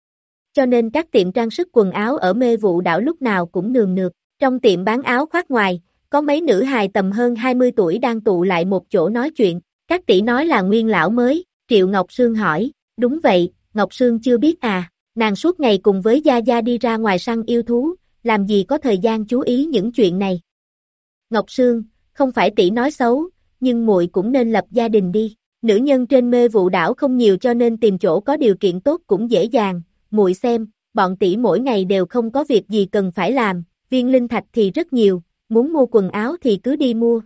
Cho nên các tiệm trang sức quần áo ở mê vụ đảo lúc nào cũng nườm nượp. Trong tiệm bán áo khoác ngoài, có mấy nữ hài tầm hơn hai mươi tuổi đang tụ lại một chỗ nói chuyện, các tỷ nói là Nguyên lão mới, Triệu Ngọc Sương hỏi, đúng vậy, Ngọc Sương chưa biết à, nàng suốt ngày cùng với Gia Gia đi ra ngoài săn yêu thú, làm gì có thời gian chú ý những chuyện này. Ngọc Sương, không phải tỷ nói xấu, nhưng muội cũng nên lập gia đình đi, nữ nhân trên mê vụ đảo không nhiều cho nên tìm chỗ có điều kiện tốt cũng dễ dàng, muội xem, bọn tỷ mỗi ngày đều không có việc gì cần phải làm. Viên linh thạch thì rất nhiều, muốn mua quần áo thì cứ đi mua.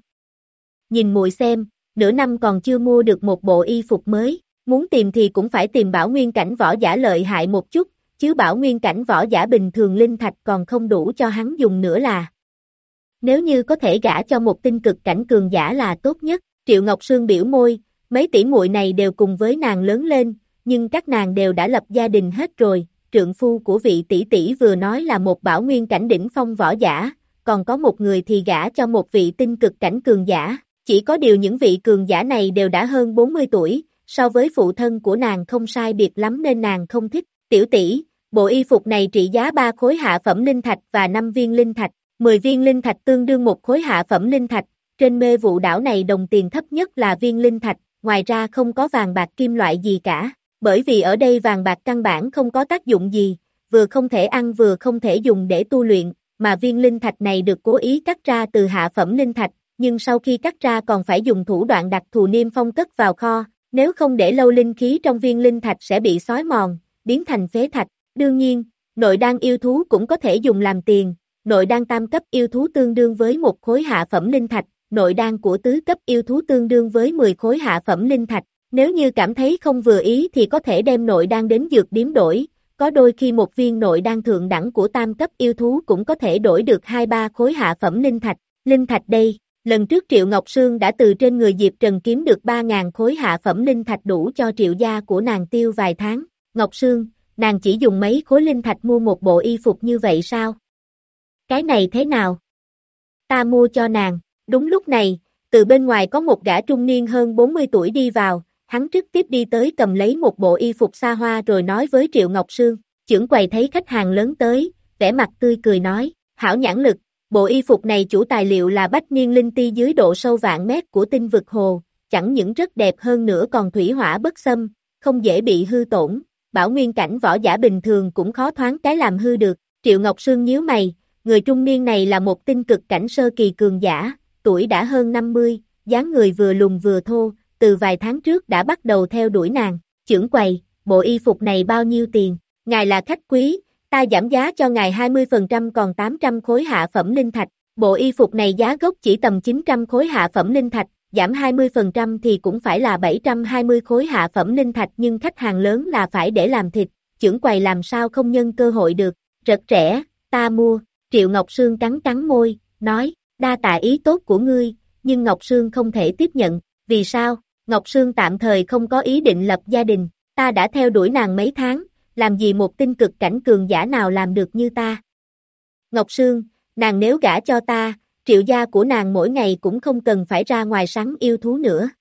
Nhìn muội xem, nửa năm còn chưa mua được một bộ y phục mới, muốn tìm thì cũng phải tìm bảo nguyên cảnh võ giả lợi hại một chút, chứ bảo nguyên cảnh võ giả bình thường linh thạch còn không đủ cho hắn dùng nữa là. Nếu như có thể gả cho một tinh cực cảnh cường giả là tốt nhất, Triệu Ngọc Sương biểu môi, mấy tỷ muội này đều cùng với nàng lớn lên, nhưng các nàng đều đã lập gia đình hết rồi. Trượng phu của vị tỷ tỷ vừa nói là một bảo nguyên cảnh đỉnh phong võ giả, còn có một người thì gả cho một vị tinh cực cảnh cường giả, chỉ có điều những vị cường giả này đều đã hơn bốn mươi tuổi, so với phụ thân của nàng không sai biệt lắm nên nàng không thích. Tiểu tỷ, bộ y phục này trị giá ba khối hạ phẩm linh thạch và năm viên linh thạch, mười viên linh thạch tương đương một khối hạ phẩm linh thạch, trên mê vụ đảo này đồng tiền thấp nhất là viên linh thạch, ngoài ra không có vàng bạc kim loại gì cả. Bởi vì ở đây vàng bạc căn bản không có tác dụng gì, vừa không thể ăn vừa không thể dùng để tu luyện, mà viên linh thạch này được cố ý cắt ra từ hạ phẩm linh thạch, nhưng sau khi cắt ra còn phải dùng thủ đoạn đặc thù niêm phong cất vào kho, nếu không để lâu linh khí trong viên linh thạch sẽ bị xói mòn, biến thành phế thạch. Đương nhiên, nội đan yêu thú cũng có thể dùng làm tiền, nội đan tam cấp yêu thú tương đương với một khối hạ phẩm linh thạch, nội đan của tứ cấp yêu thú tương đương với mười khối hạ phẩm linh thạch. Nếu như cảm thấy không vừa ý thì có thể đem nội đan đến dược điếm đổi, có đôi khi một viên nội đan thượng đẳng của tam cấp yêu thú cũng có thể đổi được hai ba khối hạ phẩm linh thạch. Linh thạch đây, lần trước Triệu Ngọc Sương đã từ trên người Diệp Trần kiếm được ba ngàn khối hạ phẩm linh thạch đủ cho Triệu gia của nàng tiêu vài tháng. Ngọc Sương, nàng chỉ dùng mấy khối linh thạch mua một bộ y phục như vậy sao? Cái này thế nào? Ta mua cho nàng. Đúng lúc này, từ bên ngoài có một gã trung niên hơn bốn mươi tuổi đi vào. Hắn trực tiếp đi tới cầm lấy một bộ y phục xa hoa rồi nói với Triệu Ngọc Sương, chưởng quầy thấy khách hàng lớn tới, vẻ mặt tươi cười nói, hảo nhãn lực, bộ y phục này chủ tài liệu là bách niên linh ti dưới độ sâu vạn mét của tinh vực hồ, chẳng những rất đẹp hơn nữa còn thủy hỏa bất xâm, không dễ bị hư tổn, bảo nguyên cảnh võ giả bình thường cũng khó thoáng cái làm hư được. Triệu Ngọc Sương nhíu mày, người trung niên này là một tinh cực cảnh sơ kỳ cường giả, tuổi đã hơn năm mươi, dáng người vừa lùn vừa thô, từ vài tháng trước đã bắt đầu theo đuổi nàng. Chưởng quầy, bộ y phục này bao nhiêu tiền? Ngài là khách quý, ta giảm giá cho ngài hai mươi phần trăm còn tám trăm khối hạ phẩm linh thạch. Bộ y phục này giá gốc chỉ tầm chín trăm khối hạ phẩm linh thạch, giảm hai mươi phần trăm thì cũng phải là bảy trăm hai mươi khối hạ phẩm linh thạch, nhưng khách hàng lớn là phải để làm thịt, chưởng quầy làm sao không nhân cơ hội được. Rất rẻ, ta mua. Triệu Ngọc Sương cắn cắn môi, nói, đa tạ ý tốt của ngươi, nhưng Ngọc Sương không thể tiếp nhận. Vì sao? Ngọc Sương tạm thời không có ý định lập gia đình, ta đã theo đuổi nàng mấy tháng, làm gì một tinh cực cảnh cường giả nào làm được như ta. Ngọc Sương, nàng nếu gả cho ta, Triệu gia của nàng mỗi ngày cũng không cần phải ra ngoài săn yêu thú nữa.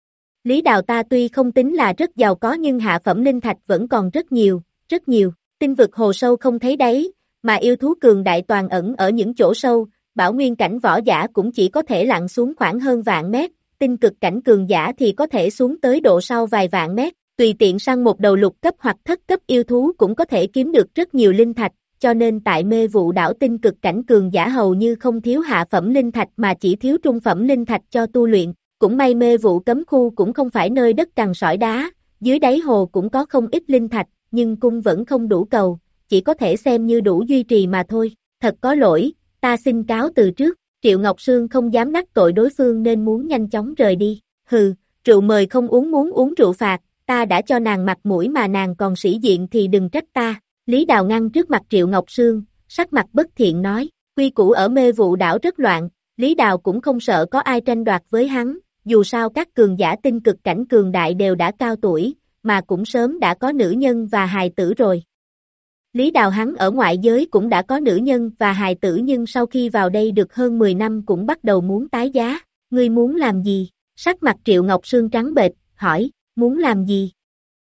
Lý Đào ta tuy không tính là rất giàu có nhưng hạ phẩm linh thạch vẫn còn rất nhiều, rất nhiều, tinh vực hồ sâu không thấy đáy, mà yêu thú cường đại toàn ẩn ở những chỗ sâu, bảo nguyên cảnh võ giả cũng chỉ có thể lặn xuống khoảng hơn vạn mét, tinh cực cảnh cường giả thì có thể xuống tới độ sâu vài vạn mét, tùy tiện săn một đầu lục cấp hoặc thất cấp yêu thú cũng có thể kiếm được rất nhiều linh thạch, cho nên tại Mê Vụ đảo tinh cực cảnh cường giả hầu như không thiếu hạ phẩm linh thạch mà chỉ thiếu trung phẩm linh thạch cho tu luyện, cũng may Mê Vụ cấm khu cũng không phải nơi đất cằn sỏi đá, dưới đáy hồ cũng có không ít linh thạch, nhưng cung vẫn không đủ cầu, chỉ có thể xem như đủ duy trì mà thôi, thật có lỗi, ta xin cáo từ trước, Triệu Ngọc Sương không dám đắc tội đối phương nên muốn nhanh chóng rời đi, hừ, rượu mời không uống muốn uống rượu phạt, ta đã cho nàng mặt mũi mà nàng còn sĩ diện thì đừng trách ta, Lý Đào ngăn trước mặt Triệu Ngọc Sương, sắc mặt bất thiện nói, quy củ ở Mê Vụ đảo rất loạn, Lý Đào cũng không sợ có ai tranh đoạt với hắn, dù sao các cường giả tinh cực cảnh cường đại đều đã cao tuổi, mà cũng sớm đã có nữ nhân và hài tử rồi. Lý Đào hắn ở ngoại giới cũng đã có nữ nhân và hài tử nhưng sau khi vào đây được hơn mười năm cũng bắt đầu muốn tái giá, ngươi muốn làm gì? Sắc mặt Triệu Ngọc Sương trắng bệch, hỏi, muốn làm gì?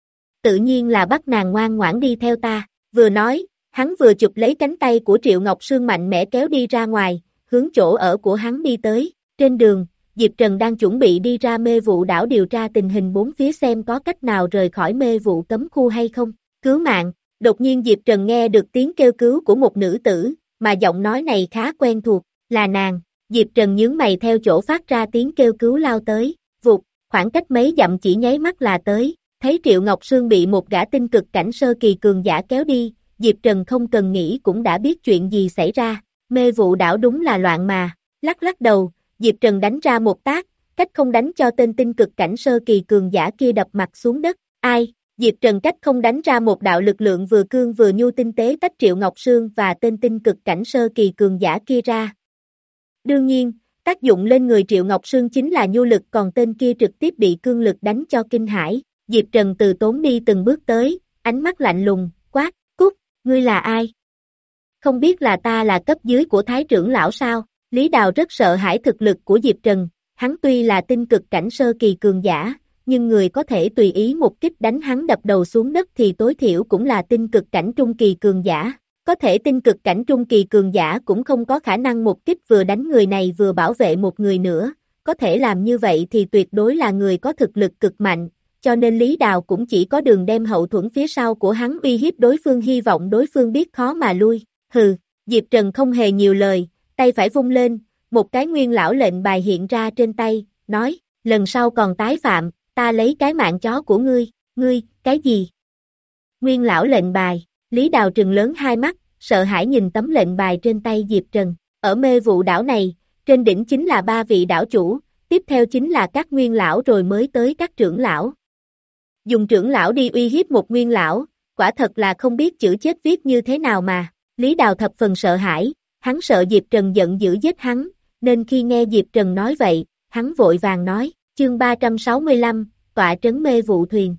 Tự nhiên là bắt nàng ngoan ngoãn đi theo ta, vừa nói, hắn vừa chụp lấy cánh tay của Triệu Ngọc Sương mạnh mẽ kéo đi ra ngoài, hướng chỗ ở của hắn đi tới, trên đường, Diệp Trần đang chuẩn bị đi ra Mê Vụ đảo điều tra tình hình bốn phía xem có cách nào rời khỏi Mê Vụ cấm khu hay không, cứu mạng, đột nhiên Diệp Trần nghe được tiếng kêu cứu của một nữ tử, mà giọng nói này khá quen thuộc, là nàng, Diệp Trần nhướng mày theo chỗ phát ra tiếng kêu cứu lao tới, vụt, khoảng cách mấy dặm chỉ nháy mắt là tới, thấy Triệu Ngọc Sương bị một gã tinh cực cảnh sơ kỳ cường giả kéo đi, Diệp Trần không cần nghĩ cũng đã biết chuyện gì xảy ra, Mê Vụ đảo đúng là loạn mà, lắc lắc đầu, Diệp Trần đánh ra một tác, cách không đánh cho tên tinh cực cảnh sơ kỳ cường giả kia đập mặt xuống đất, ai, Diệp Trần cách không đánh ra một đạo lực lượng vừa cương vừa nhu tinh tế tách Triệu Ngọc Sương và tên tinh cực cảnh sơ kỳ cường giả kia ra. Đương nhiên, tác dụng lên người Triệu Ngọc Sương chính là nhu lực còn tên kia trực tiếp bị cương lực đánh cho kinh hãi. Diệp Trần từ tốn đi từng bước tới, ánh mắt lạnh lùng, quát, cút, ngươi là ai? Không biết là ta là cấp dưới của Thái trưởng lão sao? Lý Đào rất sợ hãi thực lực của Diệp Trần, hắn tuy là tinh cực cảnh sơ kỳ cường giả, nhưng người có thể tùy ý một kích đánh hắn đập đầu xuống đất thì tối thiểu cũng là tinh cực cảnh trung kỳ cường giả. Có thể tinh cực cảnh trung kỳ cường giả cũng không có khả năng một kích vừa đánh người này vừa bảo vệ một người nữa, có thể làm như vậy thì tuyệt đối là người có thực lực cực mạnh, cho nên Lý Đào cũng chỉ có đường đem hậu thuẫn phía sau của hắn uy hiếp đối phương hy vọng đối phương biết khó mà lui. Hừ, Diệp Trần không hề nhiều lời, tay phải vung lên, một cái nguyên lão lệnh bài hiện ra trên tay, nói, lần sau còn tái phạm, ta lấy cái mạng chó của ngươi, ngươi, cái gì? Nguyên lão lệnh bài, Lý Đào trừng lớn hai mắt, sợ hãi nhìn tấm lệnh bài trên tay Diệp Trần, ở Mê Vụ đảo này, trên đỉnh chính là ba vị đảo chủ, tiếp theo chính là các nguyên lão rồi mới tới các trưởng lão. Dùng trưởng lão đi uy hiếp một nguyên lão, quả thật là không biết chữ chết viết như thế nào mà, Lý Đào thập phần sợ hãi, hắn sợ Diệp Trần giận dữ giết hắn, nên khi nghe Diệp Trần nói vậy, hắn vội vàng nói, chương ba trăm sáu mươi lăm, tọa trấn Mê Vụ thuyền.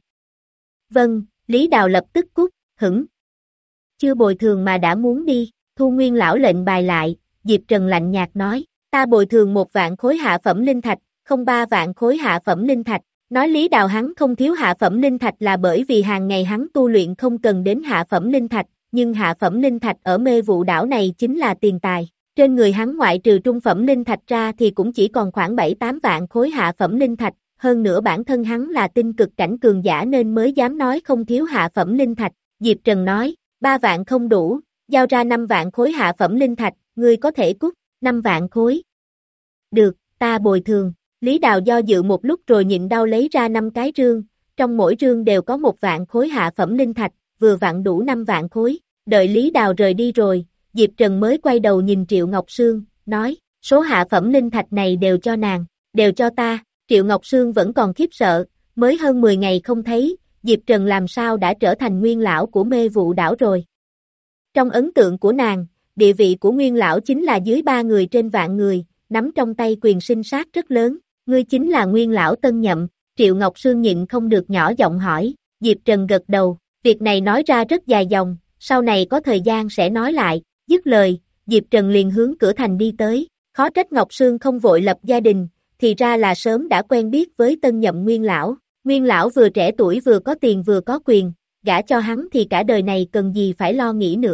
Vâng, Lý Đào lập tức cút, hửng. Chưa bồi thường mà đã muốn đi, thu nguyên lão lệnh bài lại, Diệp Trần lạnh nhạt nói, ta bồi thường một vạn khối hạ phẩm linh thạch, không ba vạn khối hạ phẩm linh thạch. Nói Lý Đào hắn không thiếu hạ phẩm linh thạch là bởi vì hàng ngày hắn tu luyện không cần đến hạ phẩm linh thạch, nhưng hạ phẩm linh thạch ở Mê Vụ đảo này chính là tiền tài. Trên người hắn ngoại trừ trung phẩm linh thạch ra thì cũng chỉ còn khoảng bảy tám vạn khối hạ phẩm linh thạch, hơn nữa bản thân hắn là tinh cực cảnh cường giả nên mới dám nói không thiếu hạ phẩm linh thạch. Diệp Trần nói, ba vạn không đủ, giao ra năm vạn khối hạ phẩm linh thạch, ngươi có thể cút, năm vạn khối. Được, ta bồi thường. Lý Đào do dự một lúc rồi nhịn đau lấy ra năm cái rương, trong mỗi rương đều có một vạn khối hạ phẩm linh thạch, vừa vặn đủ năm vạn khối. Đợi Lý Đào rời đi rồi, Diệp Trần mới quay đầu nhìn Triệu Ngọc Sương, nói, số hạ phẩm linh thạch này đều cho nàng, đều cho ta. Triệu Ngọc Sương vẫn còn khiếp sợ, mới hơn mười ngày không thấy, Diệp Trần làm sao đã trở thành nguyên lão của Mê Vụ đảo rồi. Trong ấn tượng của nàng, địa vị của nguyên lão chính là dưới ba người trên vạn người, nắm trong tay quyền sinh sát rất lớn. Ngươi chính là nguyên lão tân nhậm, Triệu Ngọc Sương nhịn không được nhỏ giọng hỏi, Diệp Trần gật đầu, việc này nói ra rất dài dòng, sau này có thời gian sẽ nói lại, dứt lời, Diệp Trần liền hướng cửa thành đi tới, khó trách Ngọc Sương không vội lập gia đình, thì ra là sớm đã quen biết với tân nhậm nguyên lão, nguyên lão vừa trẻ tuổi vừa có tiền vừa có quyền, gả cho hắn thì cả đời này cần gì phải lo nghĩ nữa,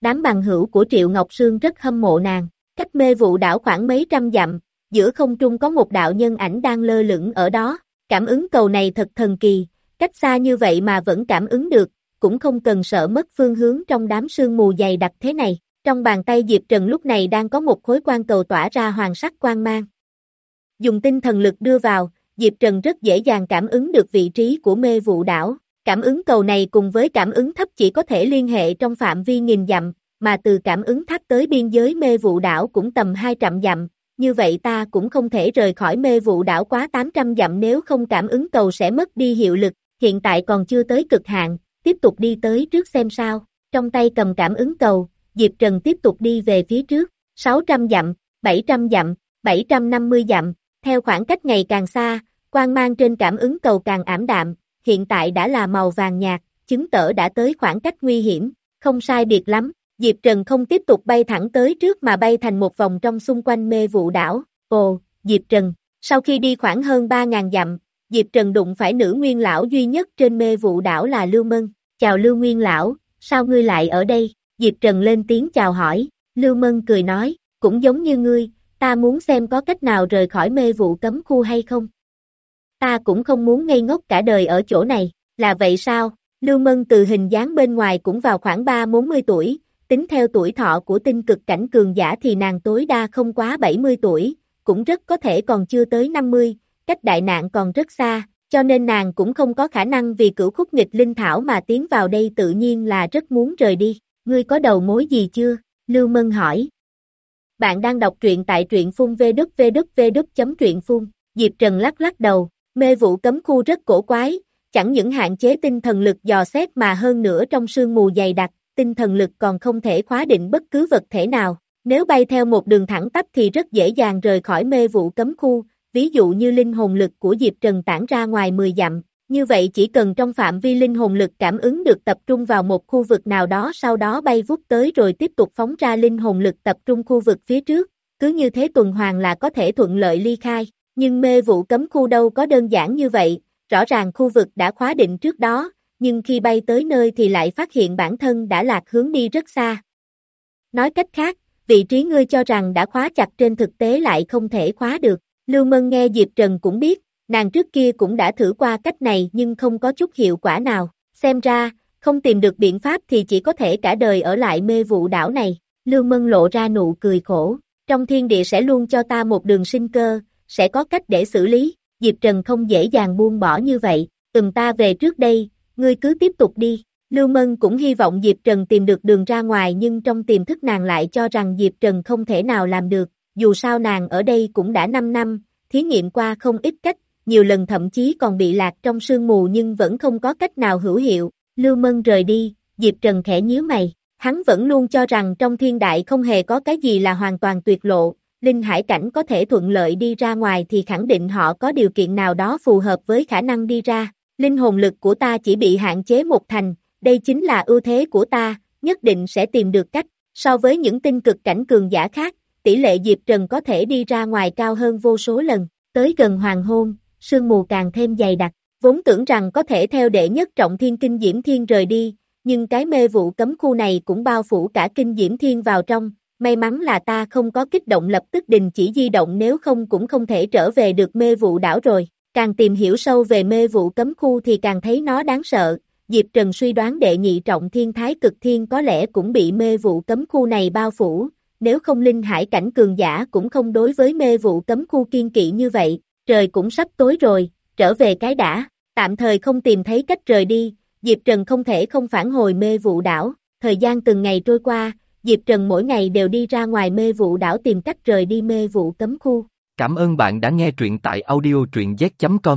Đám bằng hữu của Triệu Ngọc Sương rất hâm mộ nàng. Cách mê vụ đảo khoảng mấy trăm dặm, giữa không trung có một đạo nhân ảnh đang lơ lửng ở đó. Cảm ứng cầu này thật thần kỳ, cách xa như vậy mà vẫn cảm ứng được, cũng không cần sợ mất phương hướng trong đám sương mù dày đặc thế này. Trong bàn tay Diệp Trần lúc này đang có một khối quan cầu tỏa ra hoàng sắc quang mang. Dùng tinh thần lực đưa vào, Diệp Trần rất dễ dàng cảm ứng được vị trí của mê vụ đảo. Cảm ứng cầu này cùng với cảm ứng thấp chỉ có thể liên hệ trong phạm vi nghìn dặm, mà từ cảm ứng thấp tới biên giới mê vụ đảo cũng tầm hai trăm dặm, như vậy ta cũng không thể rời khỏi mê vụ đảo quá tám trăm dặm, nếu không cảm ứng cầu sẽ mất đi hiệu lực, hiện tại còn chưa tới cực hạn, tiếp tục đi tới trước xem sao. Trong tay cầm cảm ứng cầu, Diệp Trần tiếp tục đi về phía trước, sáu trăm dặm, bảy trăm dặm, bảy trăm năm mươi dặm, theo khoảng cách ngày càng xa, quang mang trên cảm ứng cầu càng ảm đạm, hiện tại đã là màu vàng nhạt, chứng tỏ đã tới khoảng cách nguy hiểm, không sai biệt lắm. Diệp Trần không tiếp tục bay thẳng tới trước mà bay thành một vòng trong xung quanh mê vụ đảo. Ồ, Diệp Trần, sau khi đi khoảng hơn ba nghìn dặm, Diệp Trần đụng phải nữ nguyên lão duy nhất trên mê vụ đảo là Lưu Mân. Chào Lưu Nguyên lão, sao ngươi lại ở đây? Diệp Trần lên tiếng chào hỏi, Lưu Mân cười nói, cũng giống như ngươi, ta muốn xem có cách nào rời khỏi mê vụ cấm khu hay không. Ta cũng không muốn ngây ngốc cả đời ở chỗ này, là vậy sao? Lưu Mân từ hình dáng bên ngoài cũng vào khoảng ba bốn mươi tuổi, tính theo tuổi thọ của tinh cực cảnh cường giả thì nàng tối đa không quá bảy mươi tuổi, cũng rất có thể còn chưa tới năm mươi, cách đại nạn còn rất xa, cho nên nàng cũng không có khả năng vì cửu khúc nghịch linh thảo mà tiến vào đây, tự nhiên là rất muốn rời đi. Ngươi có đầu mối gì chưa? Lưu Mân hỏi. Bạn đang đọc truyện tại truyện phun vê kép vê kép vê kép chấm truyện phun. Diệp Trần lắc lắc đầu, mê vụ cấm khu rất cổ quái, chẳng những hạn chế tinh thần lực dò xét mà hơn nữa trong sương mù dày đặc, tinh thần lực còn không thể khóa định bất cứ vật thể nào. Nếu bay theo một đường thẳng tắp thì rất dễ dàng rời khỏi mê vụ cấm khu, ví dụ như linh hồn lực của Diệp Trần tản ra ngoài mười dặm. Như vậy chỉ cần trong phạm vi linh hồn lực cảm ứng được tập trung vào một khu vực nào đó, sau đó bay vút tới rồi tiếp tục phóng ra linh hồn lực tập trung khu vực phía trước, cứ như thế tuần hoàn là có thể thuận lợi ly khai. Nhưng mê vụ cấm khu đâu có đơn giản như vậy, rõ ràng khu vực đã khóa định trước đó, nhưng khi bay tới nơi thì lại phát hiện bản thân đã lạc hướng đi rất xa. Nói cách khác, vị trí ngươi cho rằng đã khóa chặt trên thực tế lại không thể khóa được. Lưu Mân nghe Diệp Trần cũng biết, nàng trước kia cũng đã thử qua cách này nhưng không có chút hiệu quả nào, xem ra, không tìm được biện pháp thì chỉ có thể cả đời ở lại mê vụ đảo này. Lưu Mân lộ ra nụ cười khổ, trong thiên địa sẽ luôn cho ta một đường sinh cơ, sẽ có cách để xử lý. Diệp Trần không dễ dàng buông bỏ như vậy, ừm ta về trước đây, ngươi cứ tiếp tục đi. Lưu Mân cũng hy vọng Diệp Trần tìm được đường ra ngoài, nhưng trong tiềm thức nàng lại cho rằng Diệp Trần không thể nào làm được, dù sao nàng ở đây cũng đã năm năm, thí nghiệm qua không ít cách, nhiều lần thậm chí còn bị lạc trong sương mù nhưng vẫn không có cách nào hữu hiệu. Lưu Mân rời đi, Diệp Trần khẽ nhíu mày, hắn vẫn luôn cho rằng trong thiên đại không hề có cái gì là hoàn toàn tuyệt lộ, linh hải cảnh có thể thuận lợi đi ra ngoài thì khẳng định họ có điều kiện nào đó phù hợp với khả năng đi ra. Linh hồn lực của ta chỉ bị hạn chế một thành, đây chính là ưu thế của ta, nhất định sẽ tìm được cách. So với những tinh cực cảnh cường giả khác, tỷ lệ Diệp Trần có thể đi ra ngoài cao hơn vô số lần. Tới gần hoàng hôn, sương mù càng thêm dày đặc, vốn tưởng rằng có thể theo đệ nhất trọng thiên Kinh Diễm Thiên rời đi, nhưng cái mê vụ cấm khu này cũng bao phủ cả Kinh Diễm Thiên vào trong. May mắn là ta không có kích động lập tức đình chỉ di động, nếu không cũng không thể trở về được mê vụ đảo rồi. Càng tìm hiểu sâu về mê vụ cấm khu thì càng thấy nó đáng sợ. Diệp Trần suy đoán đệ nhị trọng thiên Thái Cực Thiên có lẽ cũng bị mê vụ cấm khu này bao phủ, nếu không linh hải cảnh cường giả cũng không đối với mê vụ cấm khu kiên kỵ như vậy. Trời cũng sắp tối rồi, trở về cái đã, tạm thời không tìm thấy cách rời đi, Diệp Trần không thể không phản hồi mê vụ đảo. Thời gian từng ngày trôi qua, Diệp Trần mỗi ngày đều đi ra ngoài mê vụ đảo tìm cách rời đi mê vụ cấm khu. Cảm ơn bạn đã nghe truyện tại audio truyện z chấm com.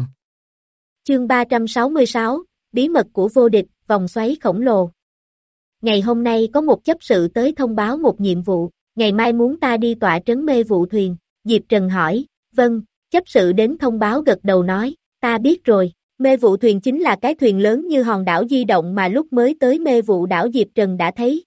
Chương ba trăm sáu mươi sáu, Bí mật của vô địch, vòng xoáy khổng lồ. Ngày hôm nay có một chấp sự tới thông báo một nhiệm vụ, ngày mai muốn ta đi tọa trấn mê vụ thuyền. Diệp Trần hỏi, vâng, chấp sự đến thông báo gật đầu nói, ta biết rồi. Mê vụ thuyền chính là cái thuyền lớn như hòn đảo di động mà lúc mới tới mê vụ đảo Diệp Trần đã thấy.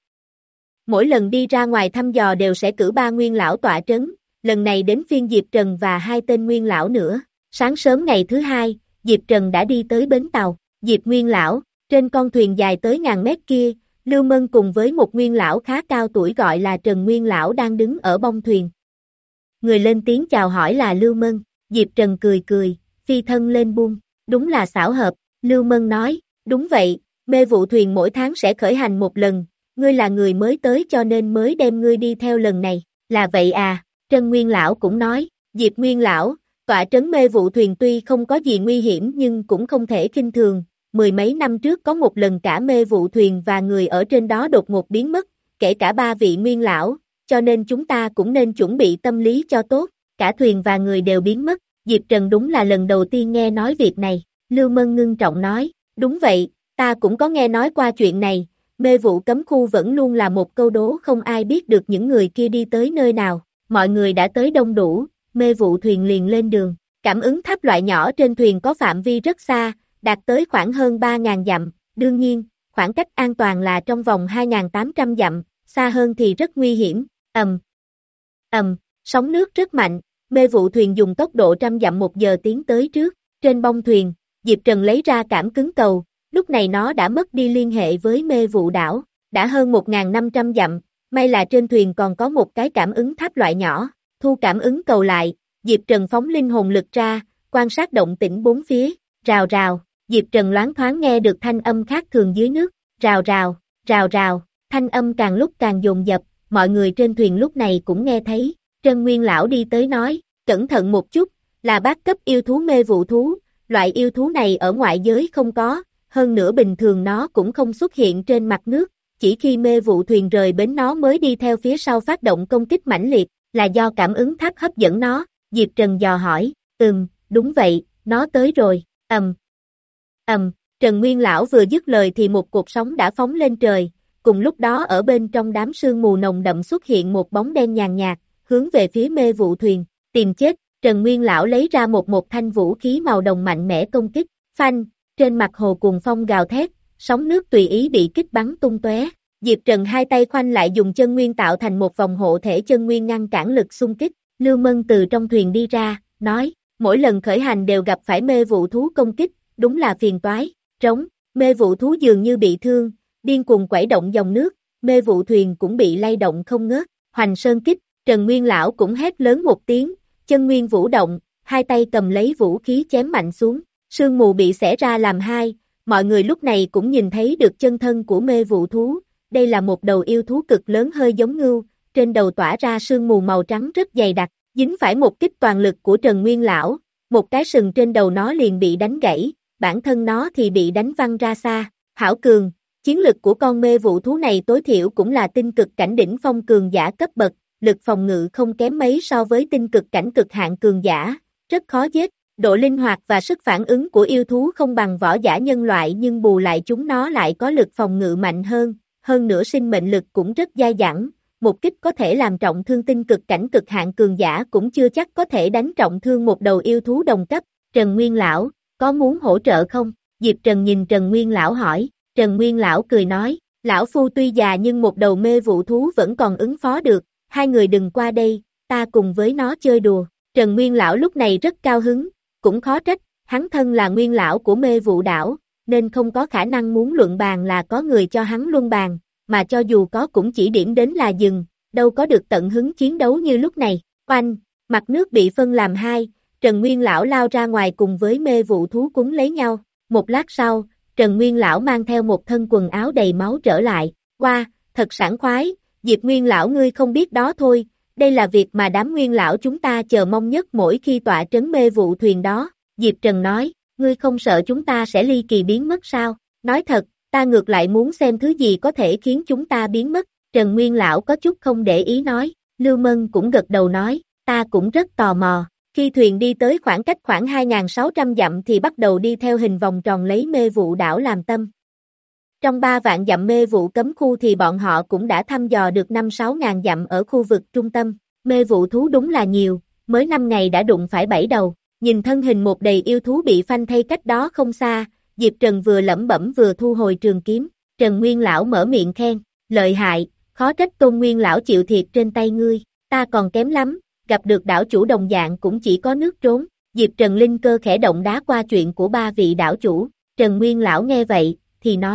Mỗi lần đi ra ngoài thăm dò đều sẽ cử ba nguyên lão tọa trấn, lần này đến phiên Diệp Trần và hai tên nguyên lão nữa. Sáng sớm ngày thứ hai, Diệp Trần đã đi tới bến tàu. Diệp Nguyên lão, trên con thuyền dài tới ngàn mét kia, Lưu Mân cùng với một nguyên lão khá cao tuổi gọi là Trần Nguyên lão đang đứng ở bông thuyền. Người lên tiếng chào hỏi là Lưu Mân, Diệp Trần cười cười, phi thân lên buông, đúng là xảo hợp, Lưu Mân nói, đúng vậy, mê vụ thuyền mỗi tháng sẽ khởi hành một lần, ngươi là người mới tới cho nên mới đem ngươi đi theo lần này, là vậy à, Trần Nguyên lão cũng nói, Diệp Nguyên lão, tọa trấn mê vụ thuyền tuy không có gì nguy hiểm nhưng cũng không thể khinh thường, mười mấy năm trước có một lần cả mê vụ thuyền và người ở trên đó đột ngột biến mất, kể cả ba vị nguyên lão, cho nên chúng ta cũng nên chuẩn bị tâm lý cho tốt, cả thuyền và người đều biến mất, Diệp Trần đúng là lần đầu tiên nghe nói việc này, Lưu Mân ngưng trọng nói, đúng vậy, ta cũng có nghe nói qua chuyện này, mê vụ cấm khu vẫn luôn là một câu đố không ai biết được những người kia đi tới nơi nào, mọi người đã tới đông đủ, mê vụ thuyền liền lên đường, cảm ứng tháp loại nhỏ trên thuyền có phạm vi rất xa, đạt tới khoảng hơn ba nghìn dặm, đương nhiên, khoảng cách an toàn là trong vòng hai nghìn tám trăm dặm, xa hơn thì rất nguy hiểm, ầm, ầm, sóng nước rất mạnh, mê vụ thuyền dùng tốc độ trăm dặm một giờ tiến tới trước, trên bông thuyền, Diệp Trần lấy ra cảm cứng cầu, lúc này nó đã mất đi liên hệ với mê vụ đảo, đã hơn một nghìn năm trăm dặm, may là trên thuyền còn có một cái cảm ứng tháp loại nhỏ, thu cảm ứng cầu lại, Diệp Trần phóng linh hồn lực ra, quan sát động tĩnh bốn phía, rào rào, Diệp Trần loáng thoáng nghe được thanh âm khác thường dưới nước, rào rào, rào rào, thanh âm càng lúc càng dồn dập, mọi người trên thuyền lúc này cũng nghe thấy, Trân Nguyên lão đi tới nói, cẩn thận một chút, là bát cấp yêu thú mê vụ thú, loại yêu thú này ở ngoại giới không có, hơn nữa bình thường nó cũng không xuất hiện trên mặt nước, chỉ khi mê vụ thuyền rời bến nó mới đi theo phía sau phát động công kích mãnh liệt, là do cảm ứng tháp hấp dẫn nó, Diệp Trần dò hỏi, ừm, đúng vậy, nó tới rồi, ầm, ầm, Trần Nguyên lão vừa dứt lời thì một cột sóng đã phóng lên trời, cùng lúc đó ở bên trong đám sương mù nồng đậm xuất hiện một bóng đen nhàn nhạt, hướng về phía mê vụ thuyền, tìm chết, Trần Nguyên lão lấy ra một một thanh vũ khí màu đồng mạnh mẽ công kích, phanh, trên mặt hồ cuồng phong gào thét, sóng nước tùy ý bị kích bắn tung tóe. Diệp Trần hai tay khoanh lại dùng chân nguyên tạo thành một vòng hộ thể chân nguyên ngăn cản lực xung kích, Lưu Mân từ trong thuyền đi ra, nói, mỗi lần khởi hành đều gặp phải mê vụ thú công kích, đúng là phiền toái, trống, mê vụ thú dường như bị thương, điên cuồng quẩy động dòng nước, mê vụ thuyền cũng bị lay động không ngớt, hoành sơn kích, Trần Nguyên lão cũng hét lớn một tiếng, chân nguyên vũ động, hai tay cầm lấy vũ khí chém mạnh xuống, sương mù bị xẻ ra làm hai, mọi người lúc này cũng nhìn thấy được chân thân của mê vụ thú, đây là một đầu yêu thú cực lớn hơi giống ngưu, trên đầu tỏa ra sương mù màu trắng rất dày đặc, dính phải một kích toàn lực của Trần Nguyên lão, một cái sừng trên đầu nó liền bị đánh gãy, bản thân nó thì bị đánh văng ra xa, hảo cường, chiến lực của con mê vụ thú này tối thiểu cũng là tinh cực cảnh đỉnh phong cường giả cấp bậc, lực phòng ngự không kém mấy so với tinh cực cảnh cực hạn cường giả, rất khó giết, độ linh hoạt và sức phản ứng của yêu thú không bằng võ giả nhân loại nhưng bù lại chúng nó lại có lực phòng ngự mạnh hơn, hơn nữa sinh mệnh lực cũng rất dai dẳng, một kích có thể làm trọng thương tinh cực cảnh cực hạn cường giả cũng chưa chắc có thể đánh trọng thương một đầu yêu thú đồng cấp, Trần Nguyên lão, có muốn hỗ trợ không? Diệp Trần nhìn Trần Nguyên lão hỏi, Trần Nguyên lão cười nói, lão phu tuy già nhưng một đầu mê vụ thú vẫn còn ứng phó được, hai người đừng qua đây, ta cùng với nó chơi đùa, Trần Nguyên lão lúc này rất cao hứng, cũng khó trách, hắn thân là nguyên lão của mê vụ đảo, nên không có khả năng muốn luận bàn là có người cho hắn luân bàn, mà cho dù có cũng chỉ điểm đến là dừng, đâu có được tận hứng chiến đấu như lúc này, oanh, mặt nước bị phân làm hai, Trần Nguyên lão lao ra ngoài cùng với mê vụ thú cúng lấy nhau, một lát sau, Trần Nguyên lão mang theo một thân quần áo đầy máu trở lại, qua, wow, thật sảng khoái, Diệp Nguyên lão ngươi không biết đó thôi, đây là việc mà đám nguyên lão chúng ta chờ mong nhất mỗi khi tọa trấn mê vụ thuyền đó, Diệp Trần nói, ngươi không sợ chúng ta sẽ ly kỳ biến mất sao, nói thật, ta ngược lại muốn xem thứ gì có thể khiến chúng ta biến mất, Trần Nguyên lão có chút không để ý nói, Lưu Mân cũng gật đầu nói, ta cũng rất tò mò, khi thuyền đi tới khoảng cách khoảng hai nghìn sáu trăm dặm thì bắt đầu đi theo hình vòng tròn lấy mê vụ đảo làm tâm. Trong ba vạn dặm mê vụ cấm khu thì bọn họ cũng đã thăm dò được năm sáu ngàn dặm ở khu vực trung tâm, mê vụ thú đúng là nhiều, mới năm ngày đã đụng phải bảy đầu, nhìn thân hình một đầy yêu thú bị phanh thay cách đó không xa, Diệp Trần vừa lẩm bẩm vừa thu hồi trường kiếm, Trần Nguyên lão mở miệng khen, lợi hại, khó trách Tôn Nguyên lão chịu thiệt trên tay ngươi, ta còn kém lắm, gặp được đảo chủ đồng dạng cũng chỉ có nước trốn, Diệp Trần linh cơ khẽ động đá qua chuyện của ba vị đảo chủ, Trần Nguyên lão nghe vậy, thì nói, kỳ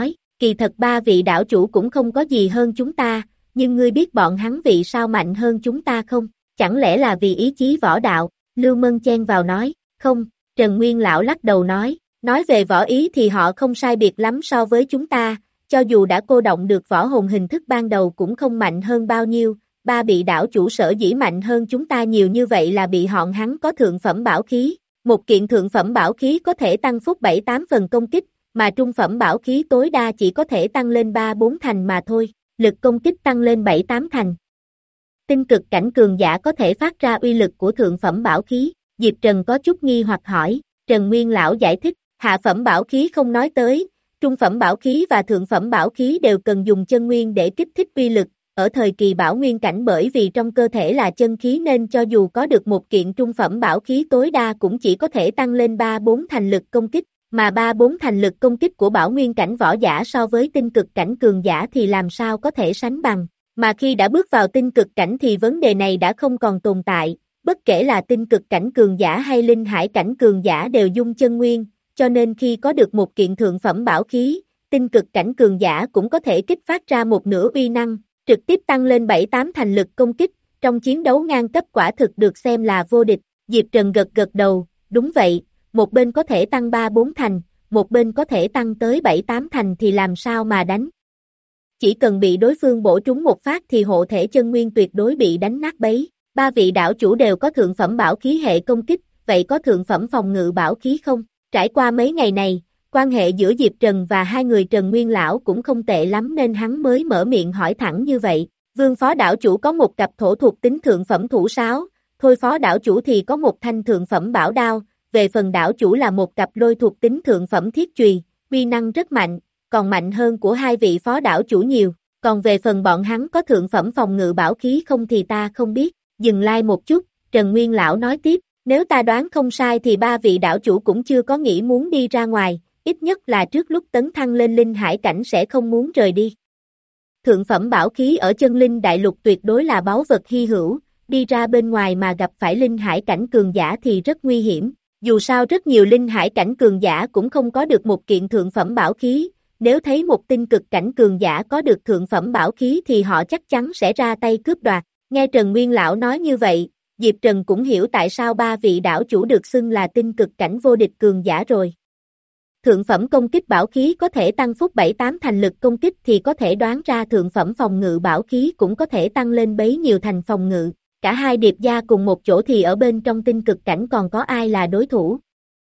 Kỳ thật ba vị đảo chủ cũng không có gì hơn chúng ta, nhưng ngươi biết bọn hắn vì sao mạnh hơn chúng ta không? Chẳng lẽ là vì ý chí võ đạo? Lưu Mân chen vào nói, không, Trần Nguyên lão lắc đầu nói, nói về võ ý thì họ không sai biệt lắm so với chúng ta, cho dù đã cô động được võ hồn hình thức ban đầu cũng không mạnh hơn bao nhiêu, ba vị đảo chủ sở dĩ mạnh hơn chúng ta nhiều như vậy là bị họ hắn có thượng phẩm bảo khí, một kiện thượng phẩm bảo khí có thể tăng phúc bảy tám phần công kích, mà trung phẩm bảo khí tối đa chỉ có thể tăng lên ba bốn thành mà thôi, lực công kích tăng lên bảy tám thành. Tinh cực cảnh cường giả có thể phát ra uy lực của thượng phẩm bảo khí, Diệp Trần có chút nghi hoặc hỏi, Trần Nguyên lão giải thích, hạ phẩm bảo khí không nói tới, trung phẩm bảo khí và thượng phẩm bảo khí đều cần dùng chân nguyên để kích thích uy lực, ở thời kỳ bảo nguyên cảnh bởi vì trong cơ thể là chân khí nên cho dù có được một kiện trung phẩm bảo khí tối đa cũng chỉ có thể tăng lên ba bốn thành lực công kích, mà ba bốn thành lực công kích của bảo nguyên cảnh võ giả so với tinh cực cảnh cường giả thì làm sao có thể sánh bằng, mà khi đã bước vào tinh cực cảnh thì vấn đề này đã không còn tồn tại, bất kể là tinh cực cảnh cường giả hay linh hải cảnh cường giả đều dung chân nguyên, cho nên khi có được một kiện thượng phẩm bảo khí, tinh cực cảnh cường giả cũng có thể kích phát ra một nửa uy năng, trực tiếp tăng lên bảy tám thành lực công kích, trong chiến đấu ngang cấp quả thực được xem là vô địch, Diệp Trần gật gật đầu, đúng vậy, một bên có thể tăng ba bốn thành, một bên có thể tăng tới bảy tám thành thì làm sao mà đánh. Chỉ cần bị đối phương bổ trúng một phát thì hộ thể chân nguyên tuyệt đối bị đánh nát bấy, ba vị đảo chủ đều có thượng phẩm bảo khí hệ công kích, vậy có thượng phẩm phòng ngự bảo khí không? Trải qua mấy ngày này, quan hệ giữa Diệp Trần và hai người Trần Nguyên lão cũng không tệ lắm nên hắn mới mở miệng hỏi thẳng như vậy. Vương phó đảo chủ có một cặp thổ thuộc tính thượng phẩm thủ sáo, Thôi phó đảo chủ thì có một thanh thượng phẩm bảo đao, về phần đảo chủ là một cặp lôi thuộc tính thượng phẩm thiết chùy, uy năng rất mạnh, còn mạnh hơn của hai vị phó đảo chủ nhiều, còn về phần bọn hắn có thượng phẩm phòng ngự bảo khí không thì ta không biết. Dừng lại like một chút, Trần Nguyên lão nói tiếp, nếu ta đoán không sai thì ba vị đảo chủ cũng chưa có nghĩ muốn đi ra ngoài, ít nhất là trước lúc tấn thăng lên linh hải cảnh sẽ không muốn rời đi. Thượng phẩm bảo khí ở chân linh đại lục tuyệt đối là báu vật hy hữu, đi ra bên ngoài mà gặp phải linh hải cảnh cường giả thì rất nguy hiểm, dù sao rất nhiều linh hải cảnh cường giả cũng không có được một kiện thượng phẩm bảo khí, nếu thấy một tinh cực cảnh cường giả có được thượng phẩm bảo khí thì họ chắc chắn sẽ ra tay cướp đoạt. Nghe Trần Nguyên lão nói như vậy, Diệp Trần cũng hiểu tại sao ba vị đảo chủ được xưng là tinh cực cảnh vô địch cường giả rồi. Thượng phẩm công kích bảo khí có thể tăng phúc bảy tám thành lực công kích thì có thể đoán ra thượng phẩm phòng ngự bảo khí cũng có thể tăng lên bấy nhiêu thành phòng ngự, cả hai điệp gia cùng một chỗ thì ở bên trong tinh cực cảnh còn có ai là đối thủ.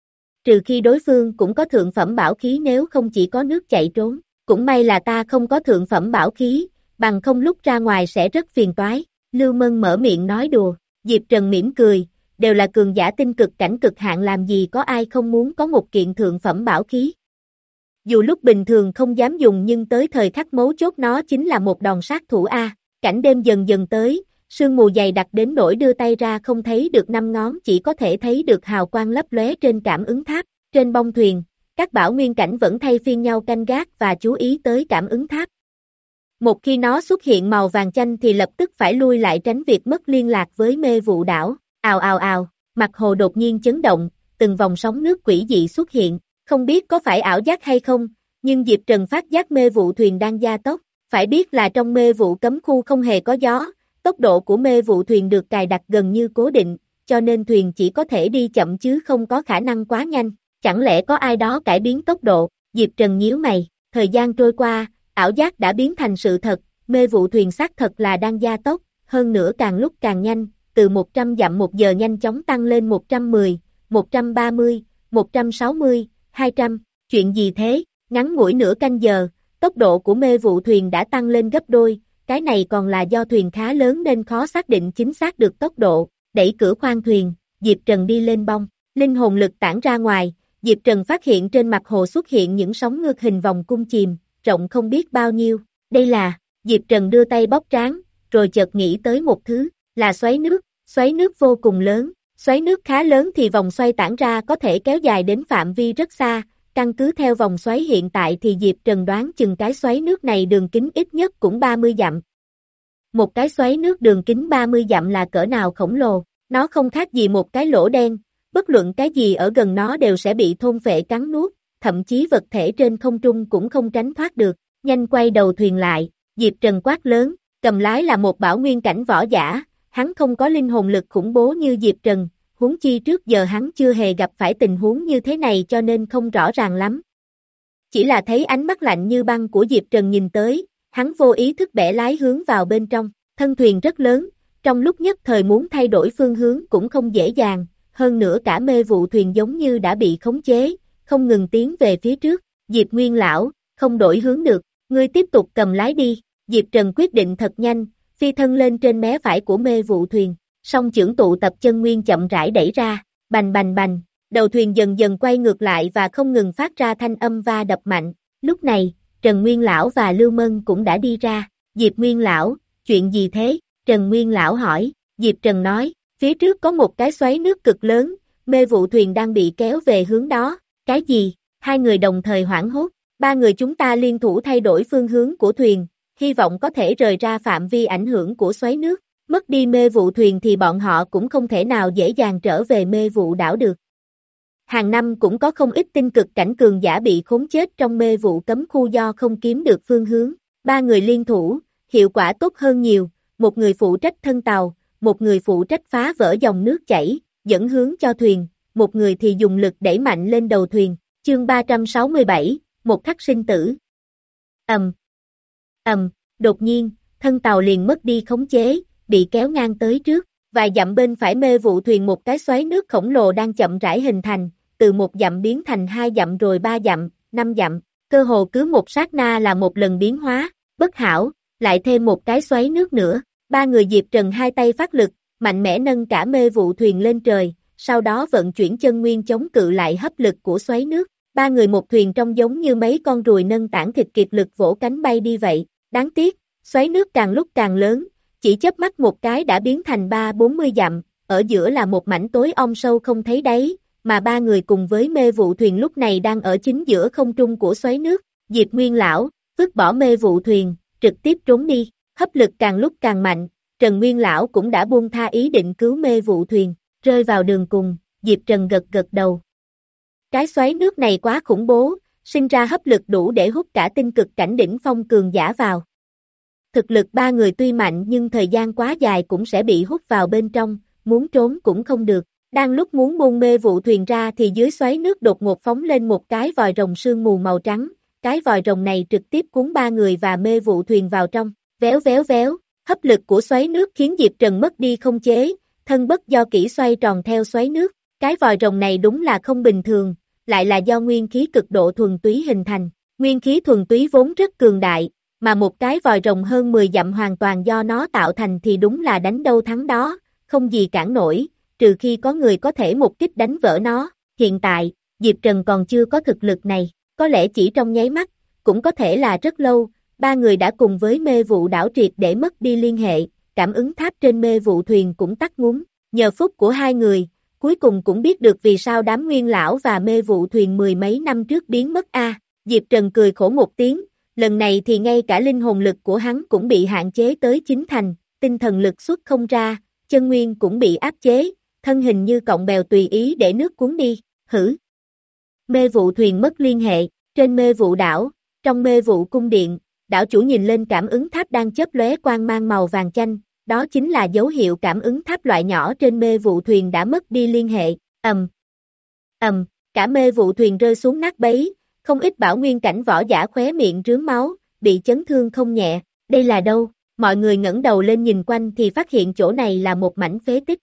Trừ khi đối phương cũng có thượng phẩm bảo khí nếu không chỉ có nước chạy trốn, cũng may là ta không có thượng phẩm bảo khí, bằng không lúc ra ngoài sẽ rất phiền toái. Lưu Mân mở miệng nói đùa, Diệp Trần mỉm cười, đều là cường giả tinh cực cảnh cực hạn làm gì có ai không muốn có một kiện thượng phẩm bảo khí. Dù lúc bình thường không dám dùng nhưng tới thời khắc mấu chốt nó chính là một đòn sát thủ A, cảnh đêm dần dần tới, sương mù dày đặc đến nỗi đưa tay ra không thấy được năm ngón chỉ có thể thấy được hào quang lấp lóe trên cảm ứng tháp, trên bông thuyền, các bảo nguyên cảnh vẫn thay phiên nhau canh gác và chú ý tới cảm ứng tháp. Một khi nó xuất hiện màu vàng chanh thì lập tức phải lui lại tránh việc mất liên lạc với mê vụ đảo, ào ào ào, mặt hồ đột nhiên chấn động, từng vòng sóng nước quỷ dị xuất hiện, không biết có phải ảo giác hay không, nhưng Diệp Trần phát giác mê vụ thuyền đang gia tốc, phải biết là trong mê vụ cấm khu không hề có gió, tốc độ của mê vụ thuyền được cài đặt gần như cố định, cho nên thuyền chỉ có thể đi chậm chứ không có khả năng quá nhanh, chẳng lẽ có ai đó cải biến tốc độ, Diệp Trần nhíu mày, thời gian trôi qua, ảo giác đã biến thành sự thật, mê vụ thuyền xác thật là đang gia tốc, hơn nữa càng lúc càng nhanh, từ một trăm dặm một giờ nhanh chóng tăng lên một trăm mười, một trăm ba mươi, một trăm sáu mươi, hai trăm, chuyện gì thế, ngắn ngủi nửa canh giờ, tốc độ của mê vụ thuyền đã tăng lên gấp đôi, cái này còn là do thuyền khá lớn nên khó xác định chính xác được tốc độ, đẩy cửa khoang thuyền, Diệp Trần đi lên bông, linh hồn lực tản ra ngoài, Diệp Trần phát hiện trên mặt hồ xuất hiện những sóng ngược hình vòng cung chìm, rộng không biết bao nhiêu, đây là, Diệp Trần đưa tay bóp trán, rồi chợt nghĩ tới một thứ, là xoáy nước, xoáy nước vô cùng lớn, xoáy nước khá lớn thì vòng xoay tản ra có thể kéo dài đến phạm vi rất xa, căn cứ theo vòng xoáy hiện tại thì Diệp Trần đoán chừng cái xoáy nước này đường kính ít nhất cũng ba mươi dặm. Một cái xoáy nước đường kính ba mươi dặm là cỡ nào khổng lồ, nó không khác gì một cái lỗ đen, bất luận cái gì ở gần nó đều sẽ bị thôn phệ cắn nuốt, thậm chí vật thể trên không trung cũng không tránh thoát được, nhanh quay đầu thuyền lại, Diệp Trần quát lớn, cầm lái là một bảo nguyên cảnh võ giả, hắn không có linh hồn lực khủng bố như Diệp Trần, huống chi trước giờ hắn chưa hề gặp phải tình huống như thế này cho nên không rõ ràng lắm. Chỉ là thấy ánh mắt lạnh như băng của Diệp Trần nhìn tới, hắn vô ý thức bẻ lái hướng vào bên trong, thân thuyền rất lớn, trong lúc nhất thời muốn thay đổi phương hướng cũng không dễ dàng, hơn nữa cả mê vụ thuyền giống như đã bị khống chế, không ngừng tiến về phía trước, Diệp Nguyên lão, không đổi hướng được, ngươi tiếp tục cầm lái đi, Diệp Trần quyết định thật nhanh, phi thân lên trên mé phải của mê vụ thuyền, song chưởng tụ tập chân nguyên chậm rãi đẩy ra, bành bành bành, đầu thuyền dần dần quay ngược lại và không ngừng phát ra thanh âm va đập mạnh, lúc này, Trần Nguyên lão và Lưu Mân cũng đã đi ra, Diệp Nguyên lão, chuyện gì thế? Trần Nguyên lão hỏi, Diệp Trần nói, phía trước có một cái xoáy nước cực lớn, mê vụ thuyền đang bị kéo về hướng đó, cái gì? Hai người đồng thời hoảng hốt, ba người chúng ta liên thủ thay đổi phương hướng của thuyền, hy vọng có thể rời ra phạm vi ảnh hưởng của xoáy nước, mất đi mê vụ thuyền thì bọn họ cũng không thể nào dễ dàng trở về mê vụ đảo được. Hàng năm cũng có không ít tinh cực cảnh cường giả bị khốn chết trong mê vụ cấm khu do không kiếm được phương hướng, ba người liên thủ, hiệu quả tốt hơn nhiều, một người phụ trách thân tàu, một người phụ trách phá vỡ dòng nước chảy, dẫn hướng cho thuyền, một người thì dùng lực đẩy mạnh lên đầu thuyền, chương ba trăm sáu mươi bảy, một khắc sinh tử. Ầm, ầm, đột nhiên, thân tàu liền mất đi khống chế, bị kéo ngang tới trước, vài dặm bên phải mê vụ thuyền một cái xoáy nước khổng lồ đang chậm rãi hình thành, từ một dặm biến thành hai dặm rồi ba dặm, năm dặm, cơ hồ cứ một sát na là một lần biến hóa, bất hảo, lại thêm một cái xoáy nước nữa, ba người Diệp Trần hai tay phát lực, mạnh mẽ nâng cả mê vụ thuyền lên trời, sau đó vận chuyển chân nguyên chống cự lại hấp lực của xoáy nước, ba người một thuyền trông giống như mấy con ruồi nâng tảng thịt kiệt lực vỗ cánh bay đi vậy, đáng tiếc, xoáy nước càng lúc càng lớn, chỉ chớp mắt một cái đã biến thành ba bốn mươi dặm, ở giữa là một mảnh tối om sâu không thấy đáy, mà ba người cùng với mê vụ thuyền lúc này đang ở chính giữa không trung của xoáy nước, Diệp Nguyên lão, vứt bỏ mê vụ thuyền, trực tiếp trốn đi, hấp lực càng lúc càng mạnh, Trần Nguyên lão cũng đã buông tha ý định cứu mê vụ thuyền, rơi vào đường cùng, Diệp Trần gật gật đầu. Cái xoáy nước này quá khủng bố, sinh ra hấp lực đủ để hút cả tinh cực cảnh đỉnh phong cường giả vào. Thực lực ba người tuy mạnh nhưng thời gian quá dài cũng sẽ bị hút vào bên trong, muốn trốn cũng không được. Đang lúc muốn buông mê vụ thuyền ra thì dưới xoáy nước đột ngột phóng lên một cái vòi rồng sương mù màu trắng, cái vòi rồng này trực tiếp cuốn ba người và mê vụ thuyền vào trong, véo véo véo, hấp lực của xoáy nước khiến Diệp Trần mất đi không chế, thân bất do kỹ xoay tròn theo xoáy nước, cái vòi rồng này đúng là không bình thường, lại là do nguyên khí cực độ thuần túy hình thành, nguyên khí thuần túy vốn rất cường đại, mà một cái vòi rồng hơn mười dặm hoàn toàn do nó tạo thành thì đúng là đánh đâu thắng đó, không gì cản nổi, trừ khi có người có thể một kích đánh vỡ nó, hiện tại, Diệp Trần còn chưa có thực lực này, có lẽ chỉ trong nháy mắt, cũng có thể là rất lâu, ba người đã cùng với mê vụ đảo triệt để mất đi liên hệ, cảm ứng tháp trên mê vụ thuyền cũng tắt ngúm, nhờ phúc của hai người, cuối cùng cũng biết được vì sao đám Nguyên lão và mê vụ thuyền mười mấy năm trước biến mất a. Diệp Trần cười khổ một tiếng, lần này thì ngay cả linh hồn lực của hắn cũng bị hạn chế tới chín thành, tinh thần lực xuất không ra, chân nguyên cũng bị áp chế, thân hình như cọng bèo tùy ý để nước cuốn đi, hử. Mê vụ thuyền mất liên hệ, trên mê vụ đảo, trong mê vụ cung điện, đảo chủ nhìn lên cảm ứng tháp đang chớp lóe quang mang màu vàng chanh, đó chính là dấu hiệu cảm ứng tháp loại nhỏ trên mê vụ thuyền đã mất đi liên hệ, ầm, ầm, cả mê vụ thuyền rơi xuống nát bấy, không ít bảo nguyên cảnh võ giả khóe miệng rướm máu, bị chấn thương không nhẹ, đây là đâu, mọi người ngẩng đầu lên nhìn quanh thì phát hiện chỗ này là một mảnh phế tích.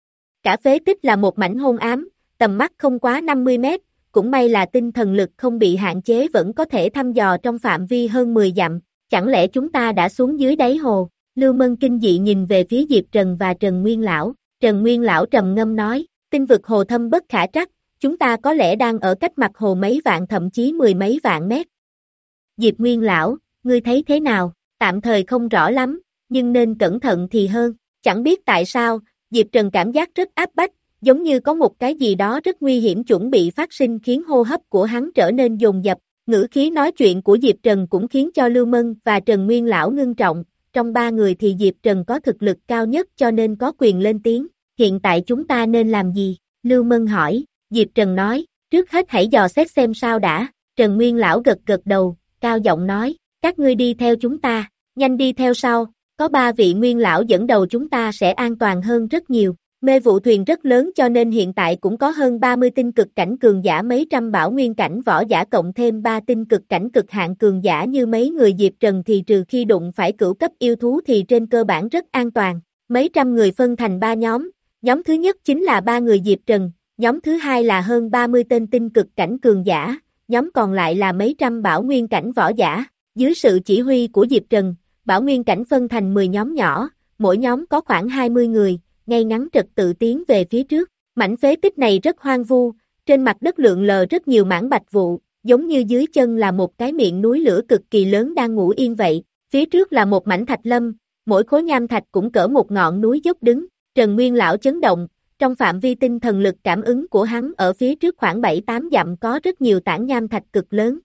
Cả phế tích là một mảnh hôn ám, tầm mắt không quá năm mươi mét, cũng may là tinh thần lực không bị hạn chế vẫn có thể thăm dò trong phạm vi hơn mười dặm, chẳng lẽ chúng ta đã xuống dưới đáy hồ, Lưu Mân kinh dị nhìn về phía Diệp Trần và Trần Nguyên lão, Trần Nguyên lão trầm ngâm nói, tinh vực hồ thâm bất khả trắc, chúng ta có lẽ đang ở cách mặt hồ mấy vạn thậm chí mười mấy vạn mét. Diệp Nguyên lão, ngươi thấy thế nào, tạm thời không rõ lắm, nhưng nên cẩn thận thì hơn, chẳng biết tại sao, Diệp Trần cảm giác rất áp bách, giống như có một cái gì đó rất nguy hiểm chuẩn bị phát sinh khiến hô hấp của hắn trở nên dồn dập, ngữ khí nói chuyện của Diệp Trần cũng khiến cho Lưu Mân và Trần Nguyên lão ngưng trọng, trong ba người thì Diệp Trần có thực lực cao nhất cho nên có quyền lên tiếng, hiện tại chúng ta nên làm gì? Lưu Mân hỏi, Diệp Trần nói, trước hết hãy dò xét xem sao đã, Trần Nguyên lão gật gật đầu, cao giọng nói, Các ngươi đi theo chúng ta, nhanh đi theo sau, có ba vị nguyên lão dẫn đầu chúng ta sẽ an toàn hơn rất nhiều. Mê vụ thuyền rất lớn cho nên hiện tại cũng có hơn ba mươi tinh cực cảnh cường giả, mấy trăm bảo nguyên cảnh võ giả cộng thêm ba tinh cực cảnh cực hạn cường giả như mấy người Diệp Trần thì trừ khi đụng phải cửu cấp yêu thú thì trên cơ bản rất an toàn. Mấy trăm người phân thành ba nhóm, nhóm thứ nhất chính là ba người Diệp Trần, nhóm thứ hai là hơn ba mươi tên tinh cực cảnh cường giả, nhóm còn lại là mấy trăm bảo nguyên cảnh võ giả. Dưới sự chỉ huy của Diệp Trần, bảo nguyên cảnh phân thành mười nhóm nhỏ, mỗi nhóm có khoảng hai mươi người, ngay ngắn trật tự tiến về phía trước. Mảnh phế tích này rất hoang vu, trên mặt đất lượn lờ rất nhiều mảng bạch vụ, giống như dưới chân là một cái miệng núi lửa cực kỳ lớn đang ngủ yên vậy. Phía trước là một mảnh thạch lâm, mỗi khối nham thạch cũng cỡ một ngọn núi dốc đứng. Trần Nguyên lão chấn động, trong phạm vi tinh thần lực cảm ứng của hắn ở phía trước khoảng bảy tám dặm có rất nhiều tảng nham thạch cực lớn.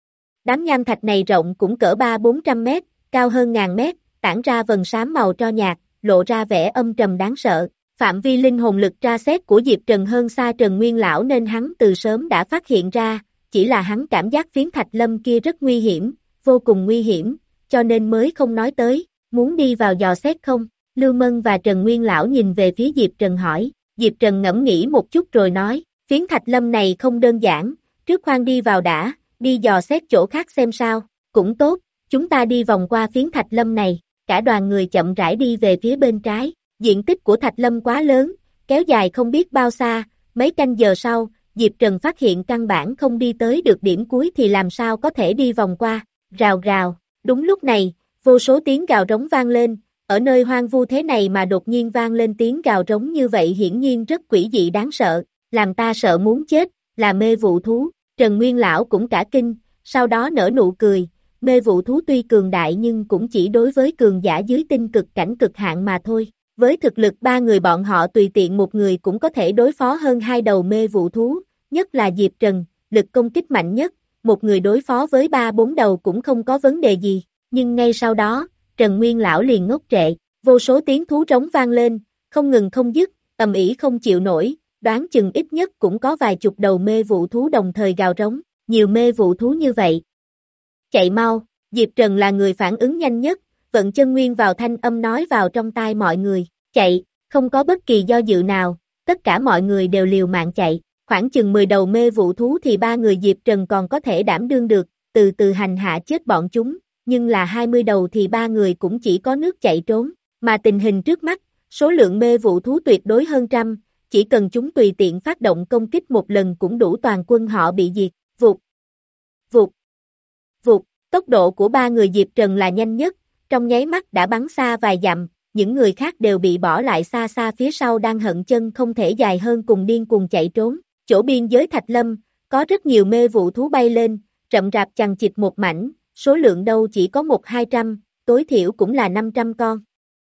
Đám nham thạch này rộng cũng cỡ ba bốn trăm mét, cao hơn ngàn mét, tản ra vầng xám màu tro nhạt, lộ ra vẻ âm trầm đáng sợ. Phạm vi linh hồn lực tra xét của Diệp Trần hơn xa Trần Nguyên lão nên hắn từ sớm đã phát hiện ra, chỉ là hắn cảm giác phiến thạch lâm kia rất nguy hiểm, vô cùng nguy hiểm, cho nên mới không nói tới. Muốn đi vào dò xét không? Lưu Mân và Trần Nguyên lão nhìn về phía Diệp Trần hỏi. Diệp Trần ngẫm nghĩ một chút rồi nói, phiến thạch lâm này không đơn giản, trước khoan đi vào đã, đi dò xét chỗ khác xem sao. Cũng tốt, chúng ta đi vòng qua phiến thạch lâm này. Cả đoàn người chậm rãi đi về phía bên trái. Diện tích của thạch lâm quá lớn, kéo dài không biết bao xa. Mấy canh giờ sau, Diệp Trần phát hiện căn bản không đi tới được điểm cuối thì làm sao có thể đi vòng qua. Rào rào, đúng lúc này, vô số tiếng gào rống vang lên. Ở nơi hoang vu thế này mà đột nhiên vang lên tiếng gào rống như vậy hiển nhiên rất quỷ dị đáng sợ, làm ta sợ muốn chết, là mê vụ thú. Trần Nguyên lão cũng cả kinh, sau đó nở nụ cười. Mê vụ thú tuy cường đại nhưng cũng chỉ đối với cường giả dưới tinh cực cảnh cực hạn mà thôi. Với thực lực ba người bọn họ tùy tiện một người cũng có thể đối phó hơn hai đầu mê vụ thú, nhất là Diệp Trần, lực công kích mạnh nhất, một người đối phó với ba bốn đầu cũng không có vấn đề gì. Nhưng ngay sau đó, Trần Nguyên lão liền ngốc trệ, vô số tiếng thú trống vang lên, không ngừng không dứt, ầm ĩ không chịu nổi, đoán chừng ít nhất cũng có vài chục đầu mê vụ thú đồng thời gào rống, nhiều mê vụ thú như vậy. Chạy mau, Diệp Trần là người phản ứng nhanh nhất, vận chân nguyên vào thanh âm nói vào trong tai mọi người, chạy, không có bất kỳ do dự nào, tất cả mọi người đều liều mạng chạy, khoảng chừng mười đầu mê vụ thú thì ba người Diệp Trần còn có thể đảm đương được, từ từ hành hạ chết bọn chúng, nhưng là hai mươi đầu thì ba người cũng chỉ có nước chạy trốn, mà tình hình trước mắt, số lượng mê vụ thú tuyệt đối hơn trăm, chỉ cần chúng tùy tiện phát động công kích một lần cũng đủ toàn quân họ bị diệt, vụt, vụt, vụt, tốc độ của ba người Diệp Trần là nhanh nhất, trong nháy mắt đã bắn xa vài dặm, những người khác đều bị bỏ lại xa xa phía sau đang hận chân không thể dài hơn cùng điên cuồng chạy trốn, chỗ biên giới Thạch Lâm, có rất nhiều mê vụ thú bay lên, rậm rạp chằng chịt một mảnh, số lượng đâu chỉ có một hai trăm, tối thiểu cũng là năm trăm con.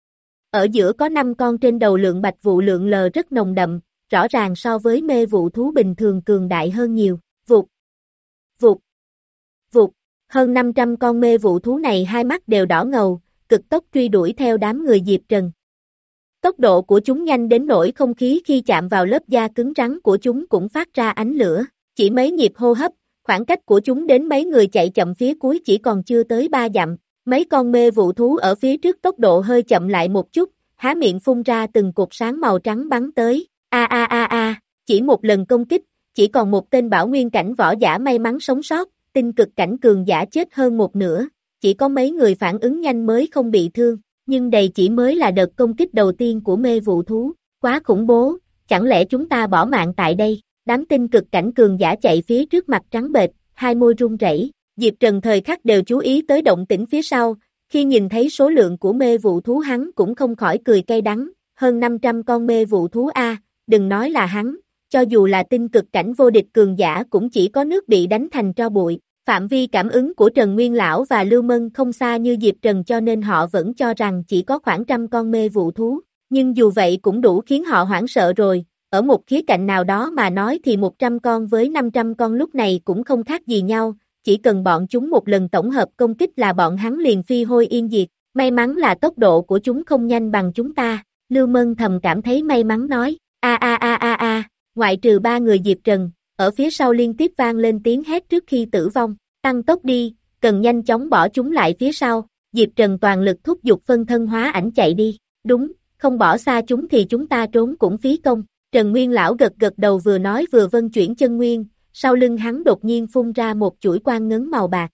Ở giữa có năm con trên đầu lượng bạch vụ lượng lờ rất nồng đậm, rõ ràng so với mê vụ thú bình thường cường đại hơn nhiều, vụt, vụt, vụt, hơn năm trăm con mê vụ thú này hai mắt đều đỏ ngầu, cực tốc truy đuổi theo đám người Diệp Trần. Tốc độ của chúng nhanh đến nỗi không khí khi chạm vào lớp da cứng rắn của chúng cũng phát ra ánh lửa, chỉ mấy nhịp hô hấp, khoảng cách của chúng đến mấy người chạy chậm phía cuối chỉ còn chưa tới ba dặm, mấy con mê vụ thú ở phía trước tốc độ hơi chậm lại một chút, há miệng phun ra từng cột sáng màu trắng bắn tới, a a a a, chỉ một lần công kích, chỉ còn một tên bảo nguyên cảnh võ giả may mắn sống sót, tinh cực cảnh cường giả chết hơn một nửa, chỉ có mấy người phản ứng nhanh mới không bị thương, nhưng đây chỉ mới là đợt công kích đầu tiên của mê vụ thú, quá khủng bố, chẳng lẽ chúng ta bỏ mạng tại đây? Đám tinh cực cảnh cường giả chạy phía trước mặt trắng bệch, hai môi run rẩy. Diệp Trần thời khắc đều chú ý tới động tĩnh phía sau, khi nhìn thấy số lượng của mê vụ thú hắn cũng không khỏi cười cay đắng, hơn năm trăm con mê vụ thú a, đừng nói là hắn, cho dù là tinh cực cảnh vô địch cường giả cũng chỉ có nước bị đánh thành tro bụi. Phạm vi cảm ứng của Trần Nguyên lão và Lưu Mân không xa như Diệp Trần cho nên họ vẫn cho rằng chỉ có khoảng trăm con mê vụ thú, nhưng dù vậy cũng đủ khiến họ hoảng sợ rồi. Ở một khía cạnh nào đó mà nói thì một trăm con với năm trăm con lúc này cũng không khác gì nhau, chỉ cần bọn chúng một lần tổng hợp công kích là bọn hắn liền phi hôi yên diệt, may mắn là tốc độ của chúng không nhanh bằng chúng ta, Lưu Mân thầm cảm thấy may mắn nói, a a a a a, ngoại trừ ba người Diệp Trần, ở phía sau liên tiếp vang lên tiếng hét trước khi tử vong, tăng tốc đi, cần nhanh chóng bỏ chúng lại phía sau. Diệp Trần toàn lực thúc giục phân thân hóa ảnh chạy đi. Đúng, không bỏ xa chúng thì chúng ta trốn cũng phí công. Trần Nguyên lão gật gật đầu vừa nói vừa vân chuyển chân nguyên, sau lưng hắn đột nhiên phun ra một chuỗi quang ngấn màu bạc.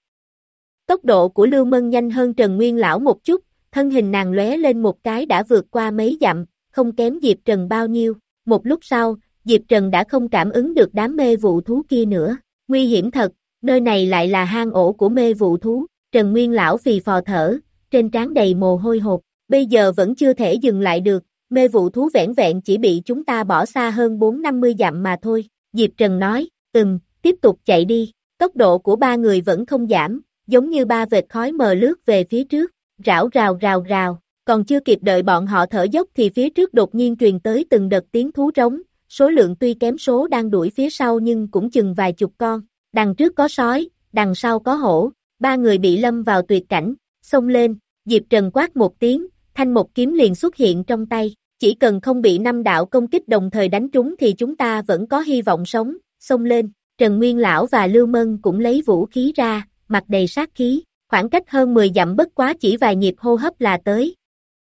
Tốc độ của Lưu Mân nhanh hơn Trần Nguyên lão một chút, thân hình nàng lóe lên một cái đã vượt qua mấy dặm, không kém Diệp Trần bao nhiêu. Một lúc sau, Diệp Trần đã không cảm ứng được đám mê vụ thú kia nữa. Nguy hiểm thật, nơi này lại là hang ổ của mê vụ thú. Trần Nguyên lão phì phò thở, trên trán đầy mồ hôi hột. Bây giờ vẫn chưa thể dừng lại được, mê vụ thú vẻn vẹn chỉ bị chúng ta bỏ xa hơn bốn năm mươi dặm mà thôi. Diệp Trần nói, ừm, tiếp tục chạy đi. Tốc độ của ba người vẫn không giảm, giống như ba vệt khói mờ lướt về phía trước. Rảo rào rào rào, còn chưa kịp đợi bọn họ thở dốc thì phía trước đột nhiên truyền tới từng đợt tiếng thú rống, số lượng tuy kém số đang đuổi phía sau nhưng cũng chừng vài chục con, đằng trước có sói, đằng sau có hổ, ba người bị lâm vào tuyệt cảnh, xông lên, Diệp Trần quát một tiếng, thanh một kiếm liền xuất hiện trong tay, chỉ cần không bị năm đạo công kích đồng thời đánh trúng thì chúng ta vẫn có hy vọng sống, xông lên, Trần Nguyên lão và Lưu Mân cũng lấy vũ khí ra, mặt đầy sát khí. Khoảng cách hơn mười dặm bất quá chỉ vài nhịp hô hấp là tới.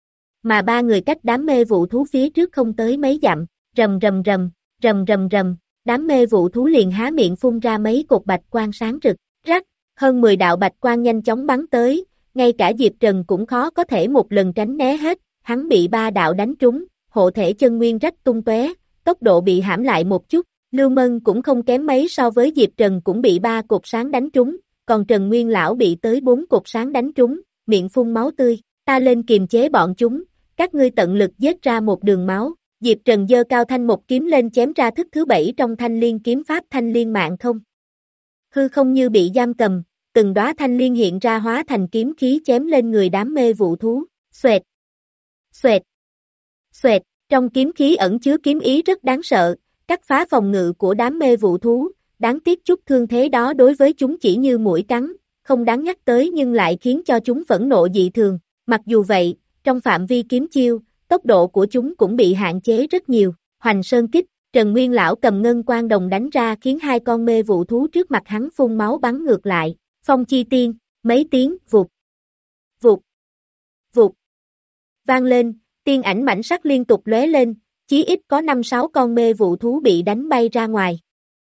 Mà ba người cách đám mê vụ thú phía trước không tới mấy dặm, rầm rầm rầm, rầm rầm rầm, đám mê vụ thú liền há miệng phun ra mấy cột bạch quang sáng rực, rắc, hơn mười đạo bạch quang nhanh chóng bắn tới, ngay cả Diệp Trần cũng khó có thể một lần tránh né hết, hắn bị ba đạo đánh trúng, hộ thể chân nguyên rách tung tóe, tốc độ bị hãm lại một chút, Lưu Mân cũng không kém mấy so với Diệp Trần cũng bị ba cột sáng đánh trúng. Còn Trần Nguyên lão bị tới bốn cột sáng đánh trúng, miệng phun máu tươi, ta lên kiềm chế bọn chúng, các ngươi tận lực giết ra một đường máu. Diệp Trần giơ cao thanh một kiếm lên chém ra thức thứ bảy trong thanh liên kiếm pháp thanh liên mạng không. Hư không như bị giam cầm, từng đóa thanh liên hiện ra hóa thành kiếm khí chém lên người đám mê vụ thú, xoẹt, xoẹt, xoẹt, trong kiếm khí ẩn chứa kiếm ý rất đáng sợ, cắt phá phòng ngự của đám mê vụ thú. Đáng tiếc chút thương thế đó đối với chúng chỉ như muỗi cắn, không đáng nhắc tới nhưng lại khiến cho chúng phẫn nộ dị thường. Mặc dù vậy, trong phạm vi kiếm chiêu, tốc độ của chúng cũng bị hạn chế rất nhiều. Hoành sơn kích, Trần Nguyên lão cầm ngân quan đồng đánh ra khiến hai con mê vụ thú trước mặt hắn phun máu bắn ngược lại. Phong chi tiên, mấy tiếng, vụt, vụt, vụt, vang lên, tiên ảnh mảnh sắc liên tục lóe lên, chí ít có năm sáu con mê vụ thú bị đánh bay ra ngoài.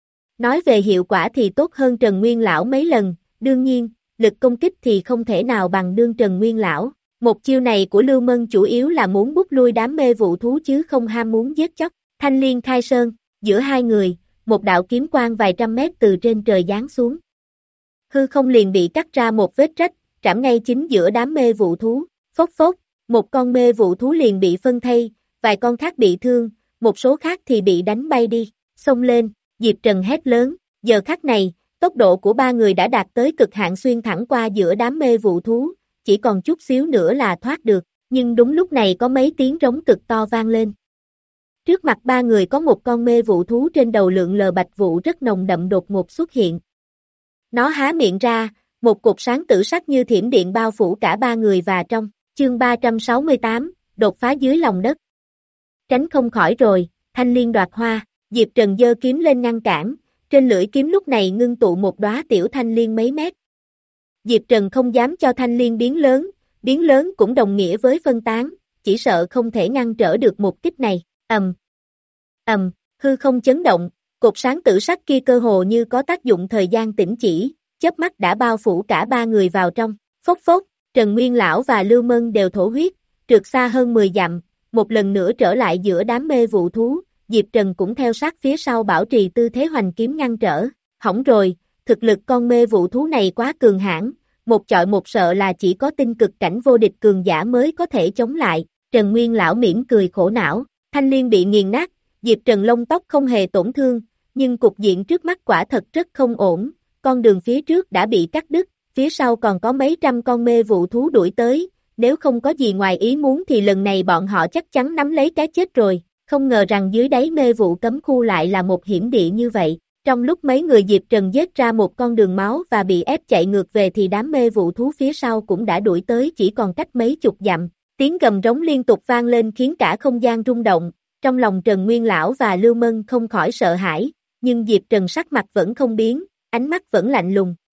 Nói về hiệu quả thì tốt hơn Trần Nguyên lão mấy lần, đương nhiên, lực công kích thì không thể nào bằng đương Trần Nguyên lão. Một chiêu này của Lưu Mân chủ yếu là muốn bút lui đám mê vụ thú chứ không ham muốn giết chóc. Thanh liên khai sơn, giữa hai người, một đạo kiếm quang vài trăm mét từ trên trời giáng xuống. Hư không liền bị cắt ra một vết rách, trảm ngay chính giữa đám mê vụ thú, phốc phốc, một con mê vụ thú liền bị phân thây, vài con khác bị thương, một số khác thì bị đánh bay đi, xông lên. Diệp Trần hét lớn, giờ khắc này, tốc độ của ba người đã đạt tới cực hạn xuyên thẳng qua giữa đám mê vụ thú, chỉ còn chút xíu nữa là thoát được, nhưng đúng lúc này có mấy tiếng rống cực to vang lên. Trước mặt ba người có một con mê vụ thú trên đầu lượn lờ bạch vụ rất nồng đậm đột ngột xuất hiện. Nó há miệng ra, một cột sáng tử sắc như thiểm điện bao phủ cả ba người và trong, chương ba trăm sáu mươi tám, đột phá dưới lòng đất. Tránh không khỏi rồi, thanh liên đoạt hoa. Diệp Trần giơ kiếm lên ngăn cản, trên lưỡi kiếm lúc này ngưng tụ một đóa tiểu thanh liên mấy mét. Diệp Trần không dám cho thanh liên biến lớn, biến lớn cũng đồng nghĩa với phân tán, chỉ sợ không thể ngăn trở được một kích này, ầm, ầm, hư không chấn động, cột sáng tử sắc kia cơ hồ như có tác dụng thời gian tĩnh chỉ, chớp mắt đã bao phủ cả ba người vào trong, phốc phốc, Trần Nguyên lão và Lưu Mân đều thổ huyết, trượt xa hơn mười dặm, một lần nữa trở lại giữa đám mê vụ thú. Diệp Trần cũng theo sát phía sau bảo trì tư thế hoành kiếm ngăn trở, hỏng rồi, thực lực con mê vụ thú này quá cường hãn, một chọi một sợ là chỉ có tinh cực cảnh vô địch cường giả mới có thể chống lại, Trần Nguyên lão mỉm cười khổ não, thanh liên bị nghiền nát, Diệp Trần lông tóc không hề tổn thương, nhưng cục diện trước mắt quả thật rất không ổn, con đường phía trước đã bị cắt đứt, phía sau còn có mấy trăm con mê vụ thú đuổi tới, nếu không có gì ngoài ý muốn thì lần này bọn họ chắc chắn nắm lấy cái chết rồi. Không ngờ rằng dưới đáy mê vụ cấm khu lại là một hiểm địa như vậy. Trong lúc mấy người Diệp Trần giết ra một con đường máu và bị ép chạy ngược về thì đám mê vụ thú phía sau cũng đã đuổi tới chỉ còn cách mấy chục dặm. Tiếng gầm rống liên tục vang lên khiến cả không gian rung động. Trong lòng Trần Nguyên lão và Lưu Mân không khỏi sợ hãi, nhưng Diệp Trần sắc mặt vẫn không biến, ánh mắt vẫn lạnh lùng.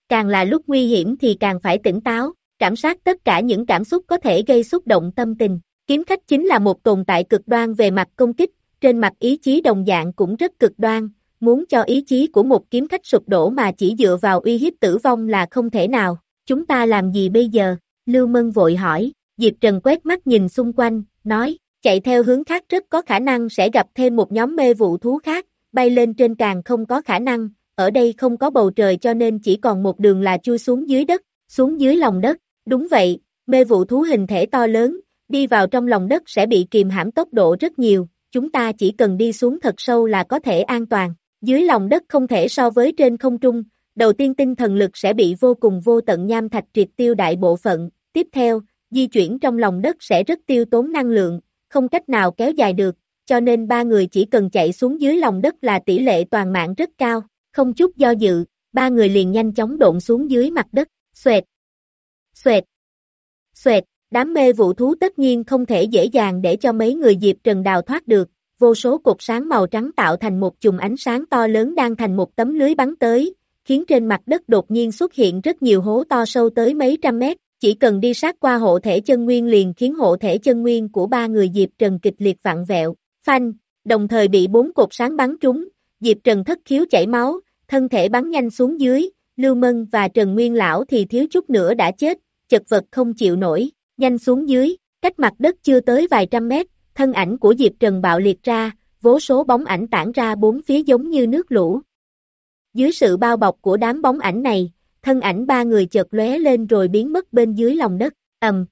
càng là lúc nguy hiểm thì càng phải tỉnh táo, cảm sát tất cả những cảm xúc có thể gây xúc động tâm tình. Kiếm khách chính là một tồn tại cực đoan về mặt công kích, trên mặt ý chí đồng dạng cũng rất cực đoan, muốn cho ý chí của một kiếm khách sụp đổ mà chỉ dựa vào uy hiếp tử vong là không thể nào. Chúng ta làm gì bây giờ? Lưu Mân vội hỏi. Diệp Trần quét mắt nhìn xung quanh, nói, chạy theo hướng khác rất có khả năng sẽ gặp thêm một nhóm mê vụ thú khác, bay lên trên càng không có khả năng, ở đây không có bầu trời cho nên chỉ còn một đường là chui xuống dưới đất, xuống dưới lòng đất. Đúng vậy, mê vụ thú hình thể to lớn, đi vào trong lòng đất sẽ bị kìm hãm tốc độ rất nhiều, chúng ta chỉ cần đi xuống thật sâu là có thể an toàn. Dưới lòng đất không thể so với trên không trung, đầu tiên tinh thần lực sẽ bị vô cùng vô tận nham thạch triệt tiêu đại bộ phận, tiếp theo, di chuyển trong lòng đất sẽ rất tiêu tốn năng lượng, không cách nào kéo dài được, cho nên ba người chỉ cần chạy xuống dưới lòng đất là tỷ lệ toàn mạng rất cao, không chút do dự, ba người liền nhanh chóng độn xuống dưới mặt đất, xoẹt, xoẹt, xoẹt, đám mê vụ thú tất nhiên không thể dễ dàng để cho mấy người Diệp Trần đào thoát được, vô số cột sáng màu trắng tạo thành một chùm ánh sáng to lớn đang thành một tấm lưới bắn tới, khiến trên mặt đất đột nhiên xuất hiện rất nhiều hố to sâu tới mấy trăm mét, chỉ cần đi sát qua hộ thể chân nguyên liền khiến hộ thể chân nguyên của ba người Diệp Trần kịch liệt vặn vẹo, phanh, đồng thời bị bốn cột sáng bắn trúng, Diệp Trần thất khiếu chảy máu, thân thể bắn nhanh xuống dưới, Lưu Mân và Trần Nguyên Lão thì thiếu chút nữa đã chết, chật vật không chịu nổi, nhanh xuống dưới, cách mặt đất chưa tới vài trăm mét, thân ảnh của Diệp Trần bạo liệt ra, vô số bóng ảnh tản ra bốn phía giống như nước lũ. Dưới sự bao bọc của đám bóng ảnh này, thân ảnh ba người chợt lóe lên rồi biến mất bên dưới lòng đất, ầm,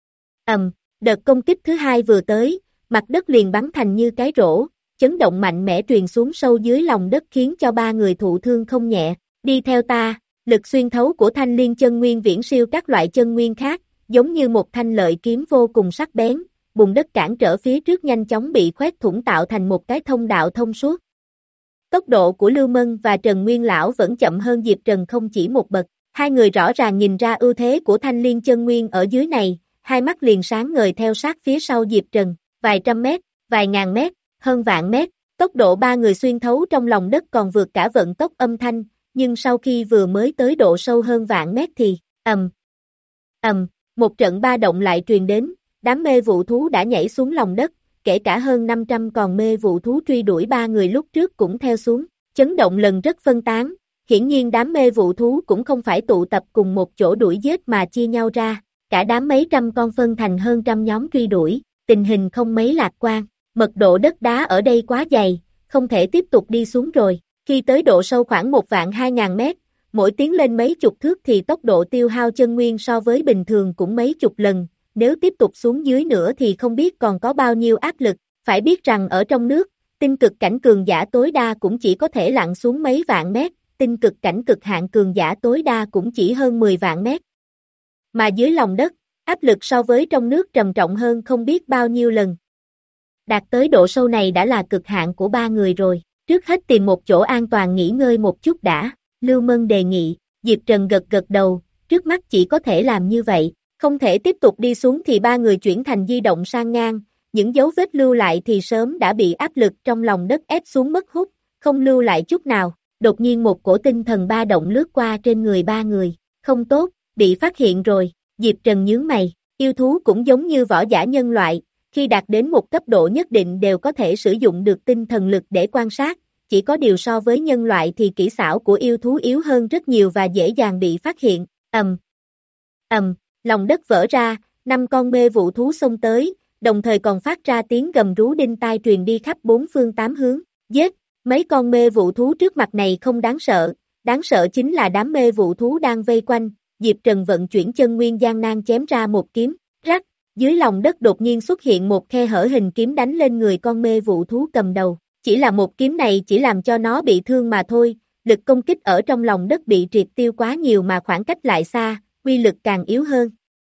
ầm, đợt công kích thứ hai vừa tới, mặt đất liền bắn thành như cái rổ, chấn động mạnh mẽ truyền xuống sâu dưới lòng đất khiến cho ba người thụ thương không nhẹ, đi theo ta, lực xuyên thấu của thanh liên chân nguyên viễn siêu các loại chân nguyên khác, giống như một thanh lợi kiếm vô cùng sắc bén, bùn đất cản trở phía trước nhanh chóng bị khoét thủng tạo thành một cái thông đạo thông suốt. Tốc độ của Lưu Mân và Trần Nguyên Lão vẫn chậm hơn Diệp Trần không chỉ một bậc, hai người rõ ràng nhìn ra ưu thế của thanh liên chân nguyên ở dưới này, hai mắt liền sáng ngời theo sát phía sau Diệp Trần, vài trăm mét, vài ngàn mét, hơn vạn mét, tốc độ ba người xuyên thấu trong lòng đất còn vượt cả vận tốc âm thanh, nhưng sau khi vừa mới tới độ sâu hơn vạn mét thì, ầm, ầm, một trận ba động lại truyền đến, đám mê vụ thú đã nhảy xuống lòng đất, kể cả hơn năm trăm con mê vụ thú truy đuổi ba người lúc trước cũng theo xuống, chấn động lần rất phân tán, hiển nhiên đám mê vụ thú cũng không phải tụ tập cùng một chỗ đuổi giết mà chia nhau ra, cả đám mấy trăm con phân thành hơn trăm nhóm truy đuổi, tình hình không mấy lạc quan, mật độ đất đá ở đây quá dày, không thể tiếp tục đi xuống rồi, khi tới độ sâu khoảng một vạn hai ngàn mét, mỗi tiến lên mấy chục thước thì tốc độ tiêu hao chân nguyên so với bình thường cũng mấy chục lần, nếu tiếp tục xuống dưới nữa thì không biết còn có bao nhiêu áp lực, phải biết rằng ở trong nước, tinh cực cảnh cường giả tối đa cũng chỉ có thể lặn xuống mấy vạn mét, tinh cực cảnh cực hạn cường giả tối đa cũng chỉ hơn mười vạn mét. Mà dưới lòng đất, áp lực so với trong nước trầm trọng hơn không biết bao nhiêu lần. Đạt tới độ sâu này đã là cực hạn của ba người rồi, trước hết tìm một chỗ an toàn nghỉ ngơi một chút đã, Lưu Mân đề nghị, Diệp Trần gật gật đầu, trước mắt chỉ có thể làm như vậy. Không thể tiếp tục đi xuống thì ba người chuyển thành di động sang ngang, những dấu vết lưu lại thì sớm đã bị áp lực trong lòng đất ép xuống mất hút, không lưu lại chút nào. Đột nhiên một cổ tinh thần ba động lướt qua trên người ba người, không tốt, bị phát hiện rồi, Diệp Trần nhướng mày, yêu thú cũng giống như võ giả nhân loại, khi đạt đến một cấp độ nhất định đều có thể sử dụng được tinh thần lực để quan sát, chỉ có điều so với nhân loại thì kỹ xảo của yêu thú yếu hơn rất nhiều và dễ dàng bị phát hiện, ầm, ầm. Lòng đất vỡ ra, năm con mê vụ thú xông tới, đồng thời còn phát ra tiếng gầm rú đinh tai truyền đi khắp bốn phương tám hướng, giết, mấy con mê vụ thú trước mặt này không đáng sợ, đáng sợ chính là đám mê vụ thú đang vây quanh, Diệp Trần vận chuyển chân nguyên gian nan chém ra một kiếm, rắc, dưới lòng đất đột nhiên xuất hiện một khe hở hình kiếm đánh lên người con mê vụ thú cầm đầu, chỉ là một kiếm này chỉ làm cho nó bị thương mà thôi, lực công kích ở trong lòng đất bị triệt tiêu quá nhiều mà khoảng cách lại xa, uy lực càng yếu hơn.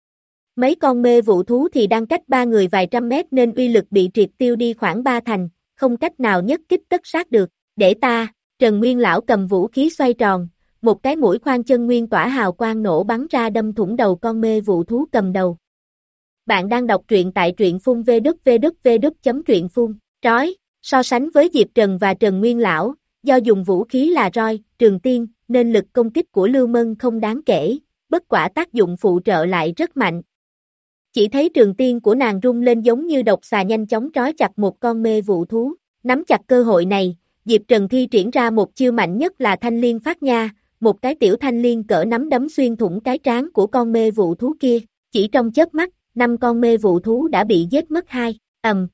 Mấy con mê vụ thú thì đang cách ba người vài trăm mét nên uy lực bị triệt tiêu đi khoảng ba thành, không cách nào nhất kích tất sát được, để ta, Trần Nguyên Lão cầm vũ khí xoay tròn, một cái mũi khoan chân nguyên tỏa hào quang nổ bắn ra đâm thủng đầu con mê vụ thú cầm đầu. Bạn đang đọc truyện tại truyện phun vê kép vê kép vê kép chấm truyện phun, trói, so sánh với Diệp Trần và Trần Nguyên Lão, do dùng vũ khí là roi, trường tiên, nên lực công kích của Lưu Mân không đáng kể, bất quả tác dụng phụ trợ lại rất mạnh. Chỉ thấy trường tiên của nàng rung lên giống như độc xà nhanh chóng trói chặt một con mê vụ thú. Nắm chặt cơ hội này, Diệp Trần thi triển ra một chiêu mạnh nhất là thanh liên phát nha, một cái tiểu thanh liên cỡ nắm đấm xuyên thủng cái trán của con mê vụ thú kia. Chỉ trong chớp mắt, năm con mê vụ thú đã bị giết mất hai. Ầm,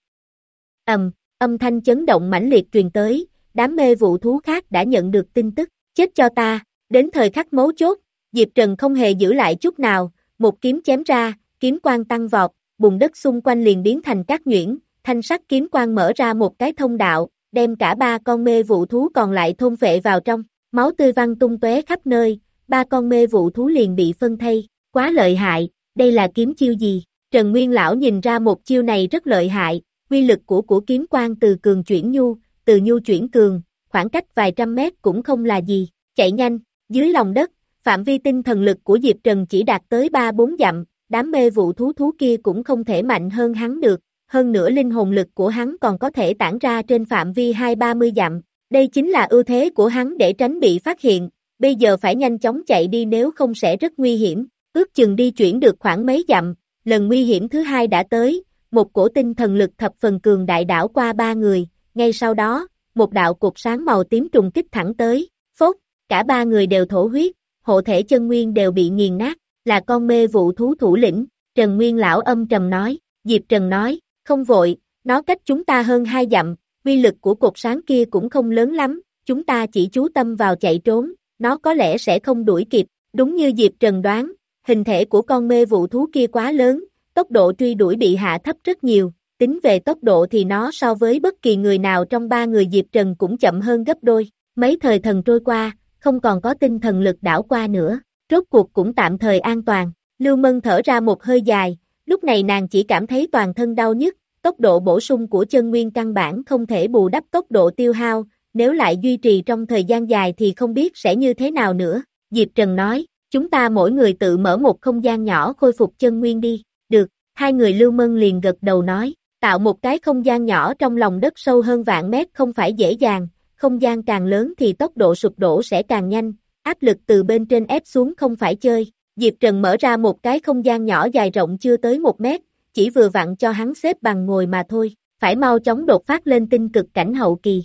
ầm, âm thanh chấn động mãnh liệt truyền tới, đám mê vụ thú khác đã nhận được tin tức. Chết cho ta, đến thời khắc mấu chốt, Diệp Trần không hề giữ lại chút nào, một kiếm chém ra, kiếm quang tăng vọt, bùn đất xung quanh liền biến thành cát nhuyễn, thanh sắc kiếm quang mở ra một cái thông đạo, đem cả ba con mê vụ thú còn lại thôn phệ vào trong, máu tươi văng tung tóe khắp nơi, ba con mê vụ thú liền bị phân thây, quá lợi hại, đây là kiếm chiêu gì? Trần Nguyên Lão nhìn ra một chiêu này rất lợi hại, uy lực của của kiếm quang từ cường chuyển nhu, từ nhu chuyển cường, khoảng cách vài trăm mét cũng không là gì, chạy nhanh, dưới lòng đất, phạm vi tinh thần lực của Diệp Trần chỉ đạt tới ba bốn dặm, đám mê vụ thú thú kia cũng không thể mạnh hơn hắn được, hơn nữa linh hồn lực của hắn còn có thể tản ra trên phạm vi hai ba mươi dặm, đây chính là ưu thế của hắn để tránh bị phát hiện, bây giờ phải nhanh chóng chạy đi nếu không sẽ rất nguy hiểm, ước chừng đi chuyển được khoảng mấy dặm, lần nguy hiểm thứ hai đã tới, một cổ tinh thần lực thập phần cường đại đảo qua ba người, ngay sau đó, một đạo cột sáng màu tím trùng kích thẳng tới, phốt, cả ba người đều thổ huyết, hộ thể chân nguyên đều bị nghiền nát, là con mê vụ thú thủ lĩnh, Trần Nguyên Lão âm trầm nói, Diệp Trần nói, không vội, nó cách chúng ta hơn hai dặm, uy lực của cột sáng kia cũng không lớn lắm, chúng ta chỉ chú tâm vào chạy trốn, nó có lẽ sẽ không đuổi kịp, đúng như Diệp Trần đoán, hình thể của con mê vụ thú kia quá lớn, tốc độ truy đuổi bị hạ thấp rất nhiều, tính về tốc độ thì nó so với bất kỳ người nào trong ba người Diệp Trần cũng chậm hơn gấp đôi, mấy thời thần trôi qua, không còn có tinh thần lực đảo qua nữa, rốt cuộc cũng tạm thời an toàn, Lưu Mân thở ra một hơi dài, lúc này nàng chỉ cảm thấy toàn thân đau nhức, tốc độ bổ sung của chân nguyên căn bản không thể bù đắp tốc độ tiêu hao, nếu lại duy trì trong thời gian dài thì không biết sẽ như thế nào nữa, Diệp Trần nói, chúng ta mỗi người tự mở một không gian nhỏ khôi phục chân nguyên đi, được, hai người Lưu Mân liền gật đầu nói, tạo một cái không gian nhỏ trong lòng đất sâu hơn vạn mét không phải dễ dàng, không gian càng lớn thì tốc độ sụp đổ sẽ càng nhanh, áp lực từ bên trên ép xuống không phải chơi. Diệp Trần mở ra một cái không gian nhỏ dài rộng chưa tới một mét, chỉ vừa vặn cho hắn xếp bằng ngồi mà thôi, phải mau chóng đột phát lên tinh cực cảnh hậu kỳ.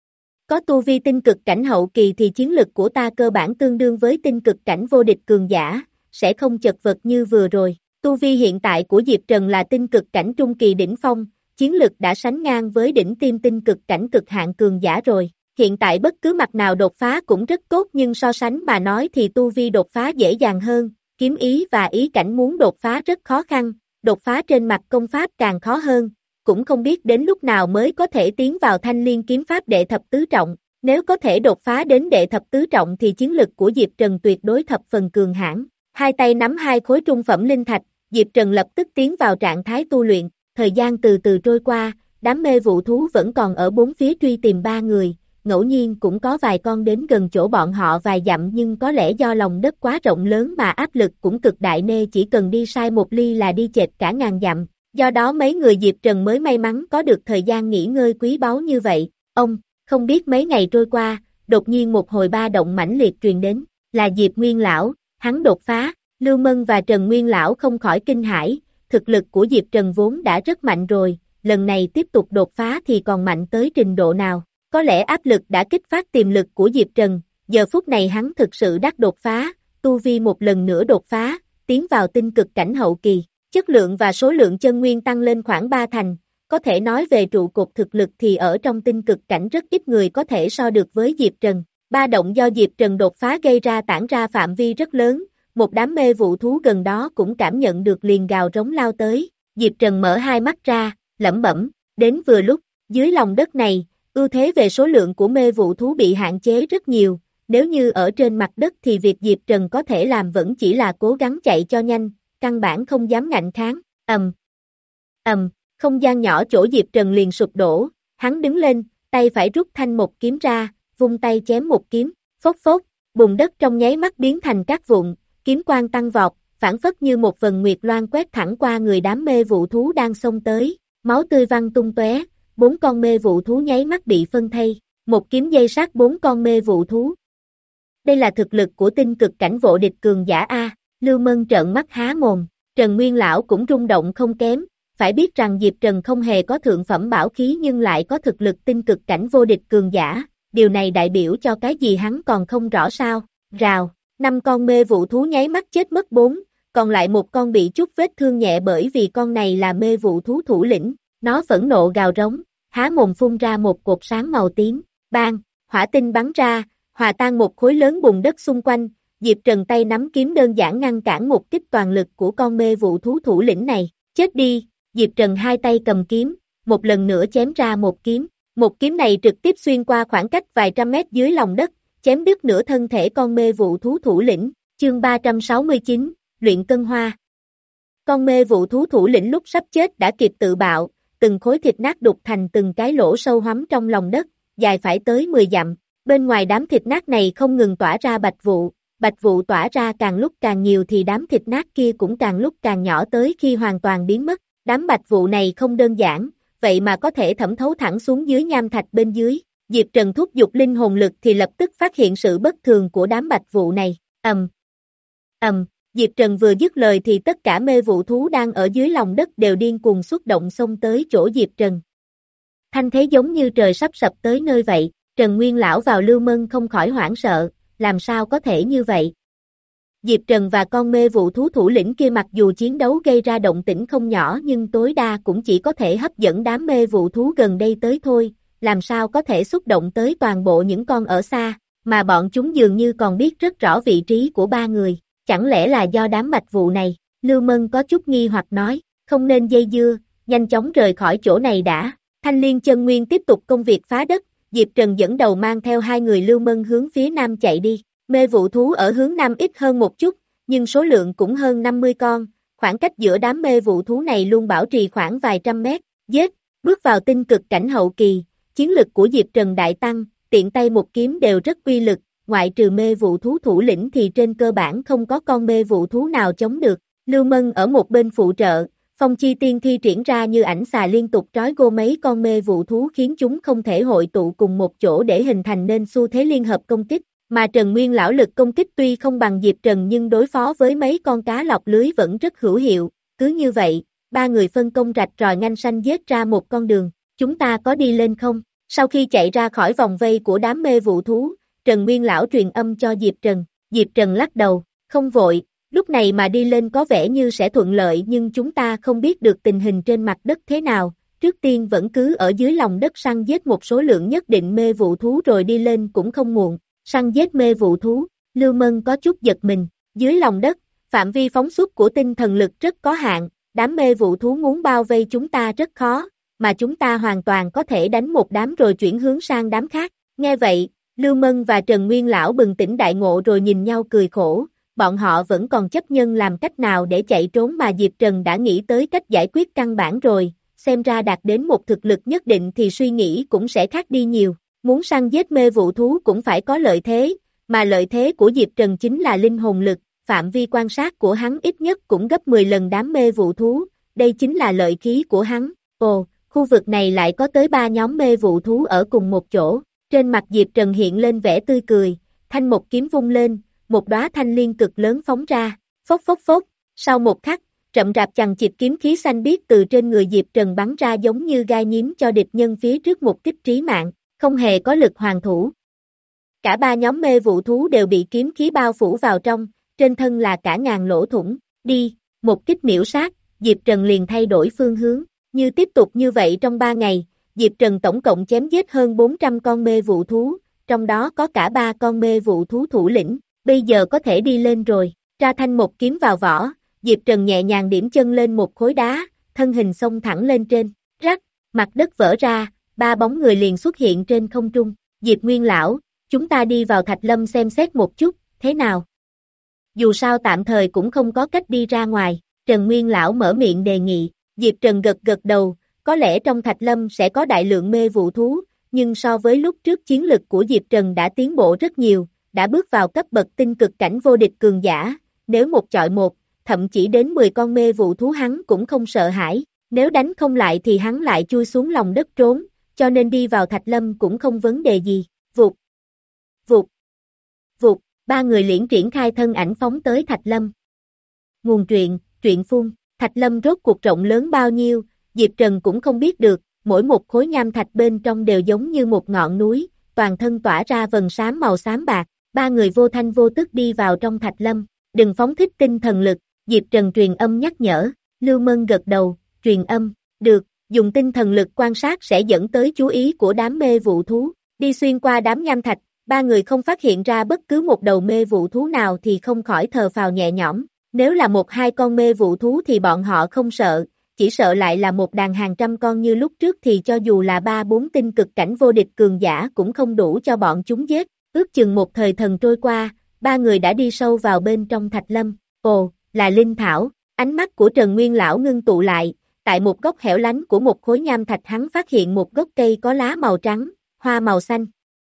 Có tu vi tinh cực cảnh hậu kỳ thì chiến lực của ta cơ bản tương đương với tinh cực cảnh vô địch cường giả, sẽ không chật vật như vừa rồi. Tu vi hiện tại của Diệp Trần là tinh cực cảnh trung kỳ đỉnh phong, chiến lực đã sánh ngang với đỉnh tiêm tinh cực cảnh cực hạn cường giả rồi. Hiện tại bất cứ mặt nào đột phá cũng rất tốt nhưng so sánh mà nói thì tu vi đột phá dễ dàng hơn, kiếm ý và ý cảnh muốn đột phá rất khó khăn, đột phá trên mặt công pháp càng khó hơn, cũng không biết đến lúc nào mới có thể tiến vào thanh liên kiếm pháp đệ thập tứ trọng, nếu có thể đột phá đến đệ thập tứ trọng thì chiến lực của Diệp Trần tuyệt đối thập phần cường hãn. Hai tay nắm hai khối trung phẩm linh thạch, Diệp Trần lập tức tiến vào trạng thái tu luyện, thời gian từ từ trôi qua, đám mê vụ thú vẫn còn ở bốn phía truy tìm ba người, ngẫu nhiên cũng có vài con đến gần chỗ bọn họ vài dặm nhưng có lẽ do lòng đất quá rộng lớn mà áp lực cũng cực đại nên chỉ cần đi sai một ly là đi chệch cả ngàn dặm, do đó mấy người Diệp Trần mới may mắn có được thời gian nghỉ ngơi quý báu như vậy. Ông, không biết mấy ngày trôi qua, đột nhiên một hồi ba động mãnh liệt truyền đến, là Diệp Nguyên Lão, hắn đột phá, Lưu Mân và Trần Nguyên Lão không khỏi kinh hãi, thực lực của Diệp Trần vốn đã rất mạnh rồi, lần này tiếp tục đột phá thì còn mạnh tới trình độ nào, có lẽ áp lực đã kích phát tiềm lực của Diệp Trần, giờ phút này hắn thực sự đắc đột phá, tu vi một lần nữa đột phá, tiến vào tinh cực cảnh hậu kỳ, chất lượng và số lượng chân nguyên tăng lên khoảng ba thành, có thể nói về trụ cột thực lực thì ở trong tinh cực cảnh rất ít người có thể so được với Diệp Trần, ba động do Diệp Trần đột phá gây ra tản ra phạm vi rất lớn, một đám mê vụ thú gần đó cũng cảm nhận được liền gào rống lao tới, Diệp Trần mở hai mắt ra, lẩm bẩm, đến vừa lúc, dưới lòng đất này, ưu thế về số lượng của mê vụ thú bị hạn chế rất nhiều, nếu như ở trên mặt đất thì việc Diệp Trần có thể làm vẫn chỉ là cố gắng chạy cho nhanh, căn bản không dám ngạnh kháng, ầm, ầm, không gian nhỏ chỗ Diệp Trần liền sụp đổ, hắn đứng lên, tay phải rút thanh một kiếm ra, vung tay chém một kiếm, phốc phốc, bùn đất trong nháy mắt biến thành cát vụn, kiếm quang tăng vọt, phản phất như một vần nguyệt loan quét thẳng qua người đám mê vụ thú đang xông tới, máu tươi văng tung tóe, bốn con mê vụ thú nháy mắt bị phân thây, một kiếm dây sát bốn con mê vụ thú. Đây là thực lực của tinh cực cảnh vô địch cường giả A, Lưu Mân trợn mắt há mồm, Trần Nguyên Lão cũng rung động không kém, phải biết rằng Diệp Trần không hề có thượng phẩm bảo khí nhưng lại có thực lực tinh cực cảnh vô địch cường giả, điều này đại biểu cho cái gì hắn còn không rõ sao, rào, năm con mê vụ thú nháy mắt chết mất bốn, còn lại một con bị chút vết thương nhẹ bởi vì con này là mê vụ thú thủ lĩnh, nó phẫn nộ gào rống, há mồm phun ra một cột sáng màu tím, bang, hỏa tinh bắn ra, hòa tan một khối lớn bùn đất xung quanh, Diệp Trần tay nắm kiếm đơn giản ngăn cản một kích toàn lực của con mê vụ thú thủ lĩnh này, chết đi, Diệp Trần hai tay cầm kiếm, một lần nữa chém ra một kiếm, một kiếm này trực tiếp xuyên qua khoảng cách vài trăm mét dưới lòng đất, chém đứt nửa thân thể con mê vụ thú thủ lĩnh, chương ba trăm sáu mươi chín, luyện cân hoa. Con mê vụ thú thủ lĩnh lúc sắp chết đã kịp tự bạo, từng khối thịt nát đục thành từng cái lỗ sâu hoắm trong lòng đất, dài phải tới mười dặm, bên ngoài đám thịt nát này không ngừng tỏa ra bạch vụ, bạch vụ tỏa ra càng lúc càng nhiều thì đám thịt nát kia cũng càng lúc càng nhỏ tới khi hoàn toàn biến mất, đám bạch vụ này không đơn giản, vậy mà có thể thẩm thấu thẳng xuống dưới nham thạch bên dưới, Diệp Trần thúc giục linh hồn lực thì lập tức phát hiện sự bất thường của đám bạch vụ này, ầm, ầm, Diệp Trần vừa dứt lời thì tất cả mê vụ thú đang ở dưới lòng đất đều điên cuồng xuất động xông tới chỗ Diệp Trần. Thanh thế giống như trời sắp sập tới nơi vậy, Trần Nguyên Lão vào Lưu Mân không khỏi hoảng sợ, làm sao có thể như vậy? Diệp Trần và con mê vụ thú thủ lĩnh kia mặc dù chiến đấu gây ra động tĩnh không nhỏ nhưng tối đa cũng chỉ có thể hấp dẫn đám mê vụ thú gần đây tới thôi, làm sao có thể xúc động tới toàn bộ những con ở xa, mà bọn chúng dường như còn biết rất rõ vị trí của ba người, chẳng lẽ là do đám bạch vụ này? Lưu Mân có chút nghi hoặc nói, không nên dây dưa, nhanh chóng rời khỏi chỗ này đã. Thanh Liên Chân Nguyên tiếp tục công việc phá đất, Diệp Trần dẫn đầu mang theo hai người Lưu Mân hướng phía nam chạy đi. Mê vụ thú ở hướng nam ít hơn một chút, nhưng số lượng cũng hơn năm mươi con, khoảng cách giữa đám mê vụ thú này luôn bảo trì khoảng vài trăm mét. Giết, bước vào tinh cực cảnh hậu kỳ, chiến lực của Diệp Trần đại tăng, tiện tay một kiếm đều rất uy lực, ngoại trừ mê vụ thú thủ lĩnh thì trên cơ bản không có con mê vụ thú nào chống được. Lưu Mân ở một bên phụ trợ, phong chi tiên thi triển ra như ảnh xà liên tục trói gô mấy con mê vụ thú khiến chúng không thể hội tụ cùng một chỗ để hình thành nên xu thế liên hợp công kích. Mà Trần Nguyên Lão lực công kích tuy không bằng Diệp Trần nhưng đối phó với mấy con cá lọc lưới vẫn rất hữu hiệu, cứ như vậy, ba người phân công rạch ròi nganh xanh giết ra một con đường, chúng ta có đi lên không? Sau khi chạy ra khỏi vòng vây của đám mê vụ thú, Trần Nguyên Lão truyền âm cho Diệp Trần, Diệp Trần lắc đầu, không vội, lúc này mà đi lên có vẻ như sẽ thuận lợi nhưng chúng ta không biết được tình hình trên mặt đất thế nào, trước tiên vẫn cứ ở dưới lòng đất săn giết một số lượng nhất định mê vụ thú rồi đi lên cũng không muộn. Săn giết mê vụ thú, Lưu Mân có chút giật mình, dưới lòng đất, phạm vi phóng xuất của tinh thần lực rất có hạn, đám mê vụ thú muốn bao vây chúng ta rất khó, mà chúng ta hoàn toàn có thể đánh một đám rồi chuyển hướng sang đám khác. Nghe vậy, Lưu Mân và Trần Nguyên Lão bừng tỉnh đại ngộ rồi nhìn nhau cười khổ, bọn họ vẫn còn chấp nhân làm cách nào để chạy trốn mà Diệp Trần đã nghĩ tới cách giải quyết căn bản rồi, xem ra đạt đến một thực lực nhất định thì suy nghĩ cũng sẽ khác đi nhiều. Muốn săn giết mê vụ thú cũng phải có lợi thế, mà lợi thế của Diệp Trần chính là linh hồn lực, phạm vi quan sát của hắn ít nhất cũng gấp mười lần đám mê vụ thú, đây chính là lợi khí của hắn. Ồ, khu vực này lại có tới ba nhóm mê vụ thú ở cùng một chỗ, trên mặt Diệp Trần hiện lên vẻ tươi cười, thanh một kiếm vung lên, một đóa thanh liên cực lớn phóng ra, phốc phốc phốc, sau một khắc, rậm rạp chằng chịt kiếm khí xanh biếc từ trên người Diệp Trần bắn ra giống như gai nhím cho địch nhân phía trước một kích trí mạng. Không hề có lực hoàn thủ. Cả ba nhóm mê vụ thú đều bị kiếm khí bao phủ vào trong, trên thân là cả ngàn lỗ thủng, đi, một kích miểu sát, Diệp Trần liền thay đổi phương hướng, như tiếp tục như vậy trong ba ngày, Diệp Trần tổng cộng chém giết hơn bốn trăm con mê vụ thú, trong đó có cả ba con mê vụ thú thủ lĩnh, bây giờ có thể đi lên rồi, tra thanh một kiếm vào vỏ, Diệp Trần nhẹ nhàng điểm chân lên một khối đá, thân hình xông thẳng lên trên, rắc, mặt đất vỡ ra. Ba bóng người liền xuất hiện trên không trung, Diệp Nguyên Lão, chúng ta đi vào Thạch Lâm xem xét một chút, thế nào? Dù sao tạm thời cũng không có cách đi ra ngoài, Trần Nguyên Lão mở miệng đề nghị, Diệp Trần gật gật đầu, có lẽ trong Thạch Lâm sẽ có đại lượng mê vụ thú, nhưng so với lúc trước chiến lực của Diệp Trần đã tiến bộ rất nhiều, đã bước vào cấp bậc tinh cực cảnh vô địch cường giả, nếu một chọi một, thậm chỉ đến mười con mê vụ thú hắn cũng không sợ hãi, nếu đánh không lại thì hắn lại chui xuống lòng đất trốn. Cho nên đi vào Thạch Lâm cũng không vấn đề gì, vụt, vụt, vụt, Ba người liễn triển khai thân ảnh phóng tới Thạch Lâm. Nguồn truyện, truyện phun, Thạch Lâm rốt cuộc rộng lớn bao nhiêu, Diệp Trần cũng không biết được, mỗi một khối nham thạch bên trong đều giống như một ngọn núi, toàn thân tỏa ra vầng sáng màu xám bạc, ba người vô thanh vô tức đi vào trong Thạch Lâm, đừng phóng thích tinh thần lực, Diệp Trần truyền âm nhắc nhở, Lưu Mân gật đầu, truyền âm, được, dùng tinh thần lực quan sát sẽ dẫn tới chú ý của đám mê vụ thú, đi xuyên qua đám nham thạch, ba người không phát hiện ra bất cứ một đầu mê vụ thú nào thì không khỏi thờ phào nhẹ nhõm, nếu là một hai con mê vụ thú thì bọn họ không sợ, chỉ sợ lại là một đàn hàng trăm con như lúc trước thì cho dù là ba bốn tinh cực cảnh vô địch cường giả cũng không đủ cho bọn chúng giết, ước chừng một thời thần trôi qua, ba người đã đi sâu vào bên trong Thạch Lâm, ồ, là linh thảo, ánh mắt của Trần Nguyên Lão ngưng tụ lại, tại một góc hẻo lánh của một khối nham thạch hắn phát hiện một gốc cây có lá màu trắng, hoa màu xanh.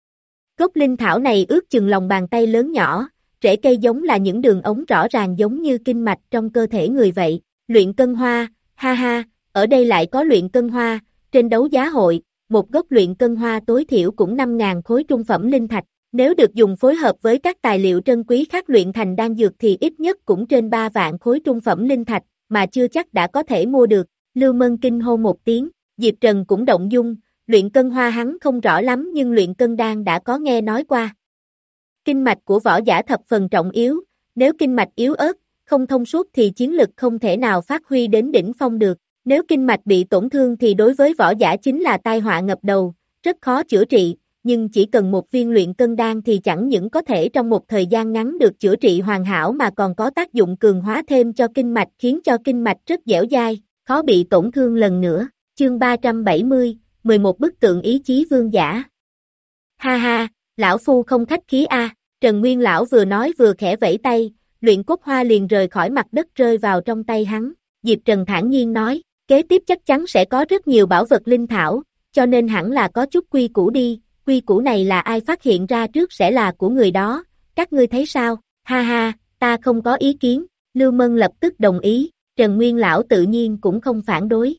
Gốc linh thảo này ước chừng lòng bàn tay lớn nhỏ, rễ cây giống là những đường ống rõ ràng giống như kinh mạch trong cơ thể người vậy, luyện cân hoa, ha ha, ở đây lại có luyện cân hoa, trên đấu giá hội, một gốc luyện cân hoa tối thiểu cũng năm nghìn khối trung phẩm linh thạch, nếu được dùng phối hợp với các tài liệu trân quý khác luyện thành đan dược thì ít nhất cũng trên ba vạn khối trung phẩm linh thạch, mà chưa chắc đã có thể mua được, Lưu Mân kinh hô một tiếng, Diệp Trần cũng động dung, luyện cân hoa hắn không rõ lắm nhưng luyện cân đan đã có nghe nói qua. Kinh mạch của võ giả thập phần trọng yếu, nếu kinh mạch yếu ớt, không thông suốt thì chiến lực không thể nào phát huy đến đỉnh phong được, nếu kinh mạch bị tổn thương thì đối với võ giả chính là tai họa ngập đầu, rất khó chữa trị, nhưng chỉ cần một viên luyện cân đan thì chẳng những có thể trong một thời gian ngắn được chữa trị hoàn hảo mà còn có tác dụng cường hóa thêm cho kinh mạch khiến cho kinh mạch rất dẻo dai, khó bị tổn thương lần nữa. Chương ba trăm bảy mươi, mười một bức tượng ý chí vương giả. Ha ha, lão phu không khách khí a, Trần Nguyên lão vừa nói vừa khẽ vẫy tay, luyện cốt hoa liền rời khỏi mặt đất rơi vào trong tay hắn, Diệp Trần thản nhiên nói, kế tiếp chắc chắn sẽ có rất nhiều bảo vật linh thảo, cho nên hẳn là có chút quy củ đi, quy củ này là ai phát hiện ra trước sẽ là của người đó, các ngươi thấy sao, ha ha, ta không có ý kiến, Lưu Mân lập tức đồng ý, Trần Nguyên lão tự nhiên cũng không phản đối.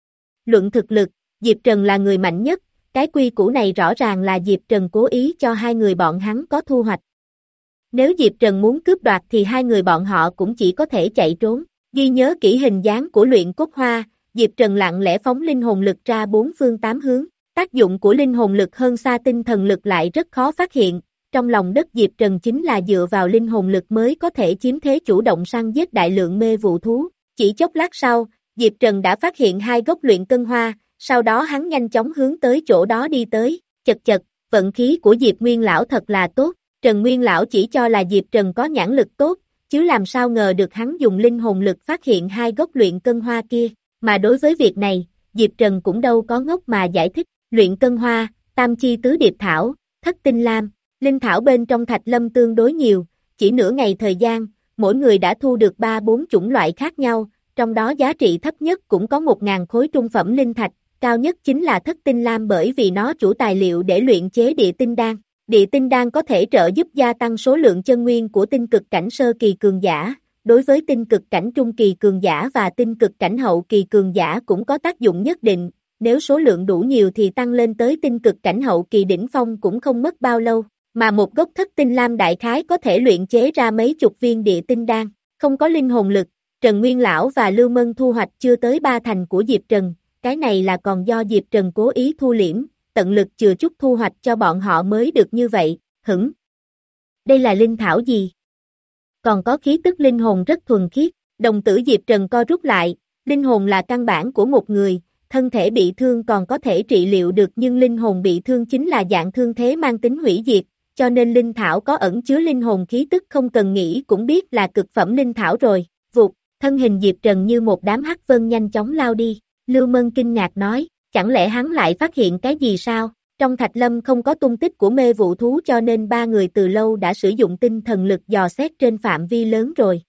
Luận thực lực, Diệp Trần là người mạnh nhất, cái quy củ này rõ ràng là Diệp Trần cố ý cho hai người bọn hắn có thu hoạch. Nếu Diệp Trần muốn cướp đoạt thì hai người bọn họ cũng chỉ có thể chạy trốn, ghi nhớ kỹ hình dáng của luyện cốt hoa, Diệp Trần lặng lẽ phóng linh hồn lực ra bốn phương tám hướng, tác dụng của linh hồn lực hơn xa tinh thần lực lại rất khó phát hiện, trong lòng đất Diệp Trần chính là dựa vào linh hồn lực mới có thể chiếm thế chủ động săn giết đại lượng mê vụ thú, chỉ chốc lát sau, Diệp Trần đã phát hiện hai gốc luyện cân hoa, sau đó hắn nhanh chóng hướng tới chỗ đó đi tới, chật chật, vận khí của Diệp Nguyên lão thật là tốt, Trần Nguyên lão chỉ cho là Diệp Trần có nhãn lực tốt, chứ làm sao ngờ được hắn dùng linh hồn lực phát hiện hai gốc luyện cân hoa kia, mà đối với việc này, Diệp Trần cũng đâu có ngốc mà giải thích, luyện cân hoa, tam chi tứ điệp thảo, thất tinh lam, linh thảo bên trong Thạch Lâm tương đối nhiều, chỉ nửa ngày thời gian, mỗi người đã thu được ba bốn chủng loại khác nhau, trong đó giá trị thấp nhất cũng có một nghìn khối trung phẩm linh thạch, cao nhất chính là thất tinh lam bởi vì nó chủ tài liệu để luyện chế địa tinh đan. Địa tinh đan có thể trợ giúp gia tăng số lượng chân nguyên của tinh cực cảnh sơ kỳ cường giả, đối với tinh cực cảnh trung kỳ cường giả và tinh cực cảnh hậu kỳ cường giả cũng có tác dụng nhất định, nếu số lượng đủ nhiều thì tăng lên tới tinh cực cảnh hậu kỳ đỉnh phong cũng không mất bao lâu, mà một gốc thất tinh lam đại khái có thể luyện chế ra mấy chục viên địa tinh đan, không có linh hồn lực, Trần Nguyên lão và Lưu Mân thu hoạch chưa tới ba thành của Diệp Trần, cái này là còn do Diệp Trần cố ý thu liễm, tận lực chừa chút thu hoạch cho bọn họ mới được như vậy, hửng. Đây là linh thảo gì? Còn có khí tức linh hồn rất thuần khiết, đồng tử Diệp Trần co rút lại, linh hồn là căn bản của một người, thân thể bị thương còn có thể trị liệu được nhưng linh hồn bị thương chính là dạng thương thế mang tính hủy diệt, cho nên linh thảo có ẩn chứa linh hồn khí tức không cần nghĩ cũng biết là cực phẩm linh thảo rồi, vụt, thân hình Diệp Trần như một đám hắc vân nhanh chóng lao đi, Lưu Mân kinh ngạc nói, chẳng lẽ hắn lại phát hiện cái gì sao, trong Thạch Lâm không có tung tích của mê vụ thú cho nên ba người từ lâu đã sử dụng tinh thần lực dò xét trên phạm vi lớn rồi.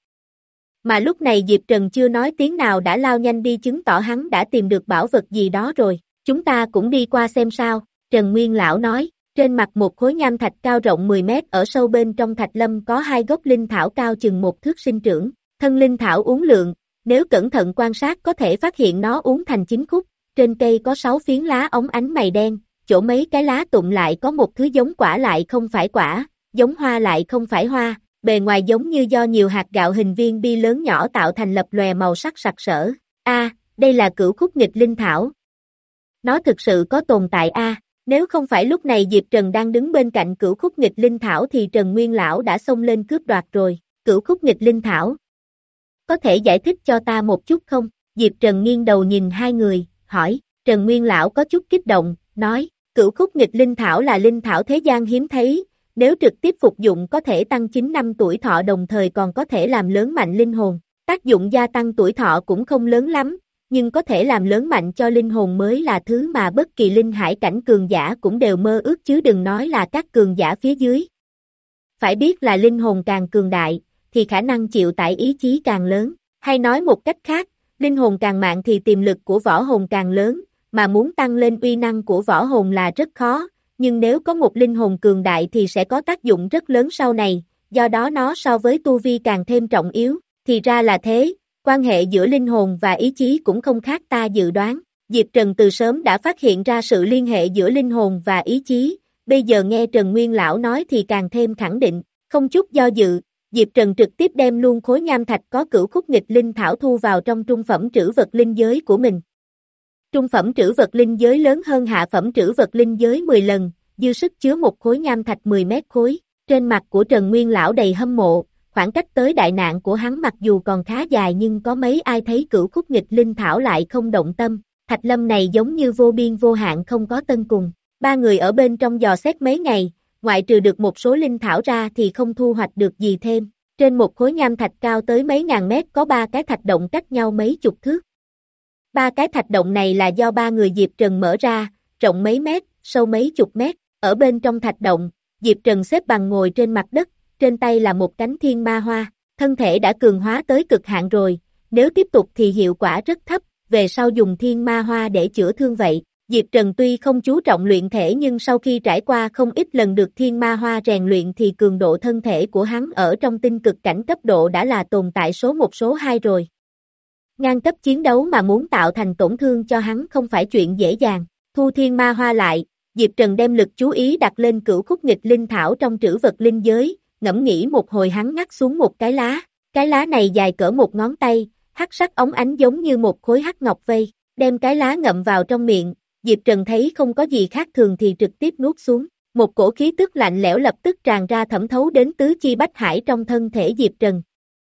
Mà lúc này Diệp Trần chưa nói tiếng nào đã lao nhanh đi chứng tỏ hắn đã tìm được bảo vật gì đó rồi, chúng ta cũng đi qua xem sao, Trần Nguyên lão nói, trên mặt một khối nham thạch cao rộng mười mét ở sâu bên trong Thạch Lâm có hai gốc linh thảo cao chừng một thước sinh trưởng, thân linh thảo uốn lượn, nếu cẩn thận quan sát có thể phát hiện nó uốn thành chín khúc, trên cây có sáu phiến lá óng ánh mày đen, chỗ mấy cái lá tụng lại có một thứ giống quả lại không phải quả, giống hoa lại không phải hoa, bề ngoài giống như do nhiều hạt gạo hình viên bi lớn nhỏ tạo thành lập lòe màu sắc sặc sỡ. A, đây là cửu khúc nghịch linh thảo. Nó thực sự có tồn tại a, nếu không phải lúc này Diệp Trần đang đứng bên cạnh cửu khúc nghịch linh thảo thì Trần Nguyên Lão đã xông lên cướp đoạt rồi. Cửu khúc nghịch linh thảo. Có thể giải thích cho ta một chút không? Diệp Trần nghiêng đầu nhìn hai người, hỏi. Trần Nguyên Lão có chút kích động, nói, cửu khúc nghịch linh thảo là linh thảo thế gian hiếm thấy, nếu trực tiếp phục dụng có thể tăng chín năm tuổi thọ đồng thời còn có thể làm lớn mạnh linh hồn. Tác dụng gia tăng tuổi thọ cũng không lớn lắm, nhưng có thể làm lớn mạnh cho linh hồn mới là thứ mà bất kỳ linh hải cảnh cường giả cũng đều mơ ước chứ đừng nói là các cường giả phía dưới. Phải biết là linh hồn càng cường đại, thì khả năng chịu tải ý chí càng lớn, hay nói một cách khác, linh hồn càng mạnh thì tiềm lực của võ hồn càng lớn, mà muốn tăng lên uy năng của võ hồn là rất khó, nhưng nếu có một linh hồn cường đại thì sẽ có tác dụng rất lớn sau này, do đó nó so với tu vi càng thêm trọng yếu, thì ra là thế, quan hệ giữa linh hồn và ý chí cũng không khác ta dự đoán, Diệp Trần từ sớm đã phát hiện ra sự liên hệ giữa linh hồn và ý chí, bây giờ nghe Trần Nguyên Lão nói thì càng thêm khẳng định, không chút do dự, Diệp Trần trực tiếp đem luôn khối nham thạch có cửu khúc nghịch linh thảo thu vào trong trung phẩm trữ vật linh giới của mình. Trung phẩm trữ vật linh giới lớn hơn hạ phẩm trữ vật linh giới mười lần, dư sức chứa một khối nham thạch mười mét khối. Trên mặt của Trần Nguyên Lão đầy hâm mộ, khoảng cách tới đại nạn của hắn mặc dù còn khá dài nhưng có mấy ai thấy cửu khúc nghịch linh thảo lại không động tâm. Thạch lâm này giống như vô biên vô hạn không có tân cùng. Ba người ở bên trong dò xét mấy ngày, ngoại trừ được một số linh thảo ra thì không thu hoạch được gì thêm. Trên một khối nham thạch cao tới mấy ngàn mét có ba cái thạch động cách nhau mấy chục thước. Ba cái thạch động này là do ba người Diệp Trần mở ra, rộng mấy mét, sâu mấy chục mét. Ở bên trong thạch động, Diệp Trần xếp bằng ngồi trên mặt đất, trên tay là một cánh thiên ma hoa, thân thể đã cường hóa tới cực hạn rồi, nếu tiếp tục thì hiệu quả rất thấp, về sau dùng thiên ma hoa để chữa thương vậy. Diệp Trần tuy không chú trọng luyện thể nhưng sau khi trải qua không ít lần được thiên ma hoa rèn luyện thì cường độ thân thể của hắn ở trong tinh cực cảnh cấp độ đã là tồn tại số một số hai rồi. Ngang cấp chiến đấu mà muốn tạo thành tổn thương cho hắn không phải chuyện dễ dàng. Thu thiên ma hoa lại, Diệp Trần đem lực chú ý đặt lên cửu khúc nghịch linh thảo trong trữ vật linh giới, ngẫm nghĩ một hồi hắn ngắt xuống một cái lá. Cái lá này dài cỡ một ngón tay, hắc sắc óng ánh giống như một khối hắc ngọc vây, đem cái lá ngậm vào trong miệng. Diệp Trần thấy không có gì khác thường thì trực tiếp nuốt xuống, một cổ khí tức lạnh lẽo lập tức tràn ra thẩm thấu đến tứ chi bách hải trong thân thể Diệp Trần.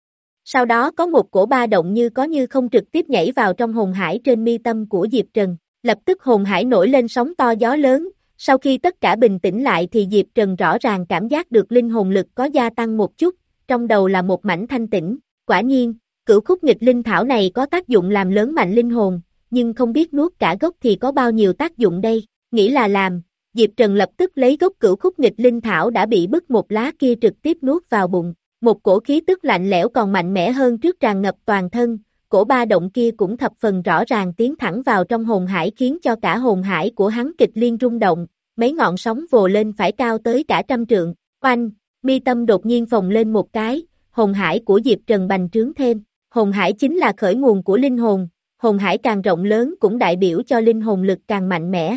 Sau đó có một cổ ba động như có như không trực tiếp nhảy vào trong hồn hải trên mi tâm của Diệp Trần, lập tức hồn hải nổi lên sóng to gió lớn, sau khi tất cả bình tĩnh lại thì Diệp Trần rõ ràng cảm giác được linh hồn lực có gia tăng một chút, trong đầu là một mảnh thanh tĩnh, quả nhiên, cửu khúc nghịch linh thảo này có tác dụng làm lớn mạnh linh hồn, nhưng không biết nuốt cả gốc thì có bao nhiêu tác dụng đây, nghĩ là làm, Diệp Trần lập tức lấy gốc cửu khúc nghịch linh thảo đã bị bứt một lá kia trực tiếp nuốt vào bụng, một cổ khí tức lạnh lẽo còn mạnh mẽ hơn trước tràn ngập toàn thân, cổ ba động kia cũng thập phần rõ ràng tiến thẳng vào trong hồn hải khiến cho cả hồn hải của hắn kịch liên rung động, mấy ngọn sóng vồ lên phải cao tới cả trăm trượng, oanh, mi tâm đột nhiên phồng lên một cái, hồn hải của Diệp Trần bành trướng thêm, hồn hải chính là khởi nguồn của linh hồn. Hồn hải càng rộng lớn cũng đại biểu cho linh hồn lực càng mạnh mẽ.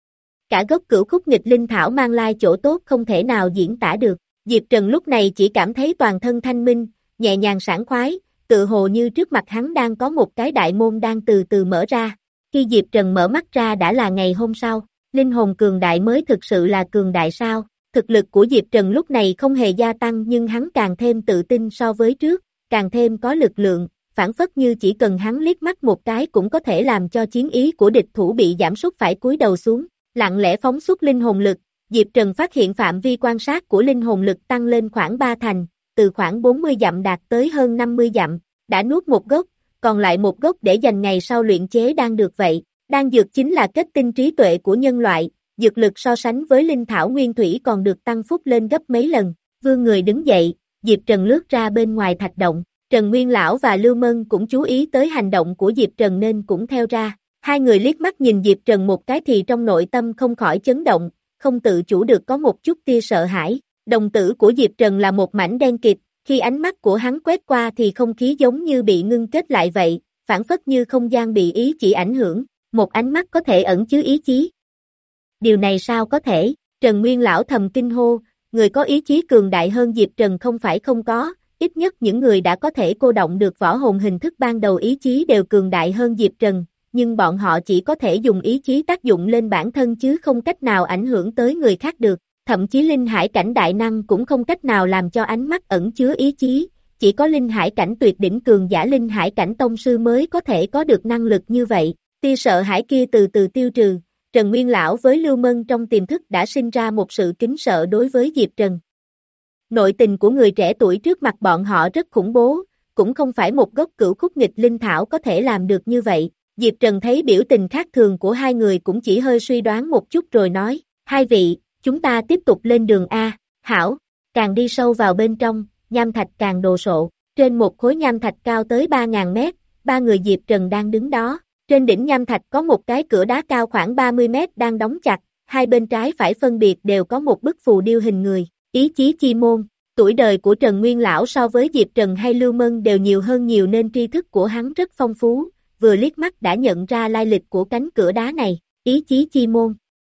Cả gốc cửu khúc nghịch linh thảo mang lai chỗ tốt không thể nào diễn tả được. Diệp Trần lúc này chỉ cảm thấy toàn thân thanh minh, nhẹ nhàng sảng khoái, tự hồ như trước mặt hắn đang có một cái đại môn đang từ từ mở ra. Khi Diệp Trần mở mắt ra đã là ngày hôm sau, linh hồn cường đại mới thực sự là cường đại sao. Thực lực của Diệp Trần lúc này không hề gia tăng nhưng hắn càng thêm tự tin so với trước, càng thêm có lực lượng. Phản phất như chỉ cần hắn liếc mắt một cái cũng có thể làm cho chiến ý của địch thủ bị giảm sút phải cúi đầu xuống, lặng lẽ phóng xuất linh hồn lực, Diệp Trần phát hiện phạm vi quan sát của linh hồn lực tăng lên khoảng ba thành, từ khoảng bốn mươi dặm đạt tới hơn năm mươi dặm, đã nuốt một gốc, còn lại một gốc để dành ngày sau luyện chế đan được vậy, đan dược chính là kết tinh trí tuệ của nhân loại, dược lực so sánh với linh thảo nguyên thủy còn được tăng phúc lên gấp mấy lần, vươn người đứng dậy, Diệp Trần lướt ra bên ngoài thạch động. Trần Nguyên Lão và Lưu Mân cũng chú ý tới hành động của Diệp Trần nên cũng theo ra. Hai người liếc mắt nhìn Diệp Trần một cái thì trong nội tâm không khỏi chấn động, không tự chủ được có một chút tia sợ hãi. Đồng tử của Diệp Trần là một mảnh đen kịt, khi ánh mắt của hắn quét qua thì không khí giống như bị ngưng kết lại vậy, phản phất như không gian bị ý chỉ ảnh hưởng, một ánh mắt có thể ẩn chứa ý chí. Điều này sao có thể? Trần Nguyên Lão thầm kinh hô, người có ý chí cường đại hơn Diệp Trần không phải không có, ít nhất những người đã có thể cô động được võ hồn hình thức ban đầu ý chí đều cường đại hơn Diệp Trần, nhưng bọn họ chỉ có thể dùng ý chí tác dụng lên bản thân chứ không cách nào ảnh hưởng tới người khác được, thậm chí linh hải cảnh đại năng cũng không cách nào làm cho ánh mắt ẩn chứa ý chí, chỉ có linh hải cảnh tuyệt đỉnh cường giả linh hải cảnh tông sư mới có thể có được năng lực như vậy. Tia sợ hãi kia từ từ tiêu trừ, Trần Nguyên Lão với Lưu Mân trong tiềm thức đã sinh ra một sự kính sợ đối với Diệp Trần. Nội tình của người trẻ tuổi trước mặt bọn họ rất khủng bố, cũng không phải một gốc cửu khúc nghịch linh thảo có thể làm được như vậy. Diệp Trần thấy biểu tình khác thường của hai người cũng chỉ hơi suy đoán một chút rồi nói, hai vị, chúng ta tiếp tục lên đường A, hảo, càng đi sâu vào bên trong, nham thạch càng đồ sộ, trên một khối nham thạch cao tới ba nghìn mét, ba người Diệp Trần đang đứng đó. Trên đỉnh nham thạch có một cái cửa đá cao khoảng ba mươi mét đang đóng chặt, hai bên trái phải phân biệt đều có một bức phù điêu hình người, ý chí chi môn. Tuổi đời của Trần Nguyên Lão so với Diệp Trần hay Lưu Mân đều nhiều hơn nhiều nên tri thức của hắn rất phong phú, vừa liếc mắt đã nhận ra lai lịch của cánh cửa đá này, ý chí chi môn.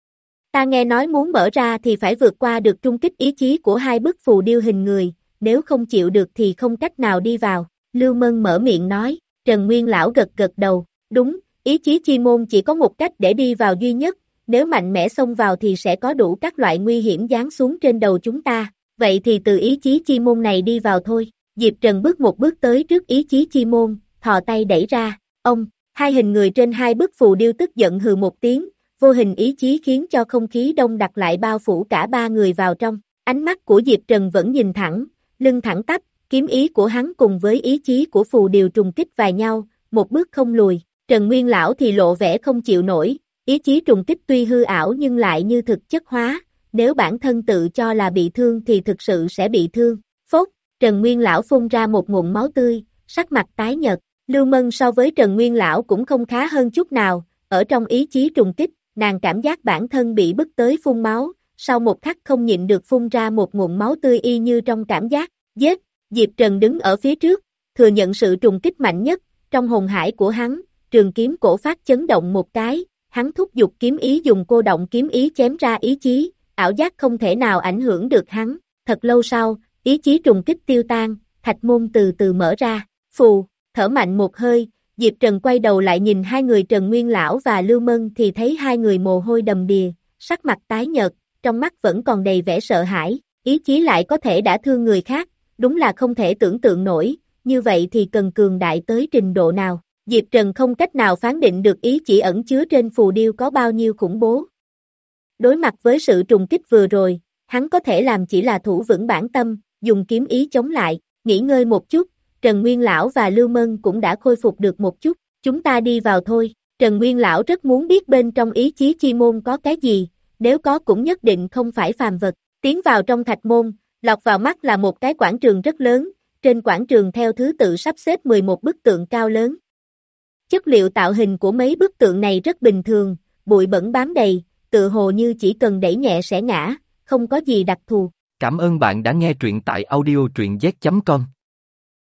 Ta nghe nói muốn mở ra thì phải vượt qua được trung kích ý chí của hai bức phù điêu hình người, nếu không chịu được thì không cách nào đi vào, Lưu Mân mở miệng nói, Trần Nguyên Lão gật gật đầu, đúng. Ý chí chi môn chỉ có một cách để đi vào duy nhất, nếu mạnh mẽ xông vào thì sẽ có đủ các loại nguy hiểm giáng xuống trên đầu chúng ta, vậy thì từ ý chí chi môn này đi vào thôi. Diệp Trần bước một bước tới trước ý chí chi môn, thò tay đẩy ra, ông, hai hình người trên hai bức phù điêu tức giận hừ một tiếng, vô hình ý chí khiến cho không khí đông đặc lại bao phủ cả ba người vào trong, ánh mắt của Diệp Trần vẫn nhìn thẳng, lưng thẳng tắp, kiếm ý của hắn cùng với ý chí của phù điêu trùng kích vào nhau, một bước không lùi. Trần Nguyên Lão thì lộ vẻ không chịu nổi, ý chí trùng kích tuy hư ảo nhưng lại như thực chất hóa, nếu bản thân tự cho là bị thương thì thực sự sẽ bị thương. Phốt, Trần Nguyên Lão phun ra một ngụm máu tươi, sắc mặt tái nhợt, Lưu Mân so với Trần Nguyên Lão cũng không khá hơn chút nào, ở trong ý chí trùng kích, nàng cảm giác bản thân bị bức tới phun máu, sau một khắc không nhịn được phun ra một ngụm máu tươi y như trong cảm giác, giết, Diệp Trần đứng ở phía trước, thừa nhận sự trùng kích mạnh nhất, trong hồn hải của hắn. Trường kiếm cổ phát chấn động một cái, hắn thúc giục kiếm ý dùng cô động kiếm ý chém ra ý chí, ảo giác không thể nào ảnh hưởng được hắn. Thật lâu sau, ý chí trùng kích tiêu tan, thạch môn từ từ mở ra, phù, thở mạnh một hơi, Diệp Trần quay đầu lại nhìn hai người Trần Nguyên Lão và Lưu Mân thì thấy hai người mồ hôi đầm đìa, sắc mặt tái nhợt, trong mắt vẫn còn đầy vẻ sợ hãi, ý chí lại có thể đã thương người khác, đúng là không thể tưởng tượng nổi, như vậy thì cần cường đại tới trình độ nào. Diệp Trần không cách nào phán định được ý chỉ ẩn chứa trên phù điêu có bao nhiêu khủng bố. Đối mặt với sự trùng kích vừa rồi, hắn có thể làm chỉ là thủ vững bản tâm, dùng kiếm ý chống lại, nghỉ ngơi một chút, Trần Nguyên Lão và Lưu Mân cũng đã khôi phục được một chút, chúng ta đi vào thôi. Trần Nguyên Lão rất muốn biết bên trong ý chí chi môn có cái gì, nếu có cũng nhất định không phải phàm vật. Tiến vào trong thạch môn, lọt vào mắt là một cái quảng trường rất lớn, trên quảng trường theo thứ tự sắp xếp mười một bức tượng cao lớn. Chất liệu tạo hình của mấy bức tượng này rất bình thường, bụi bẩn bám đầy, tựa hồ như chỉ cần đẩy nhẹ sẽ ngã, không có gì đặc thù. Cảm ơn bạn đã nghe truyện tại audio truyện z chấm com.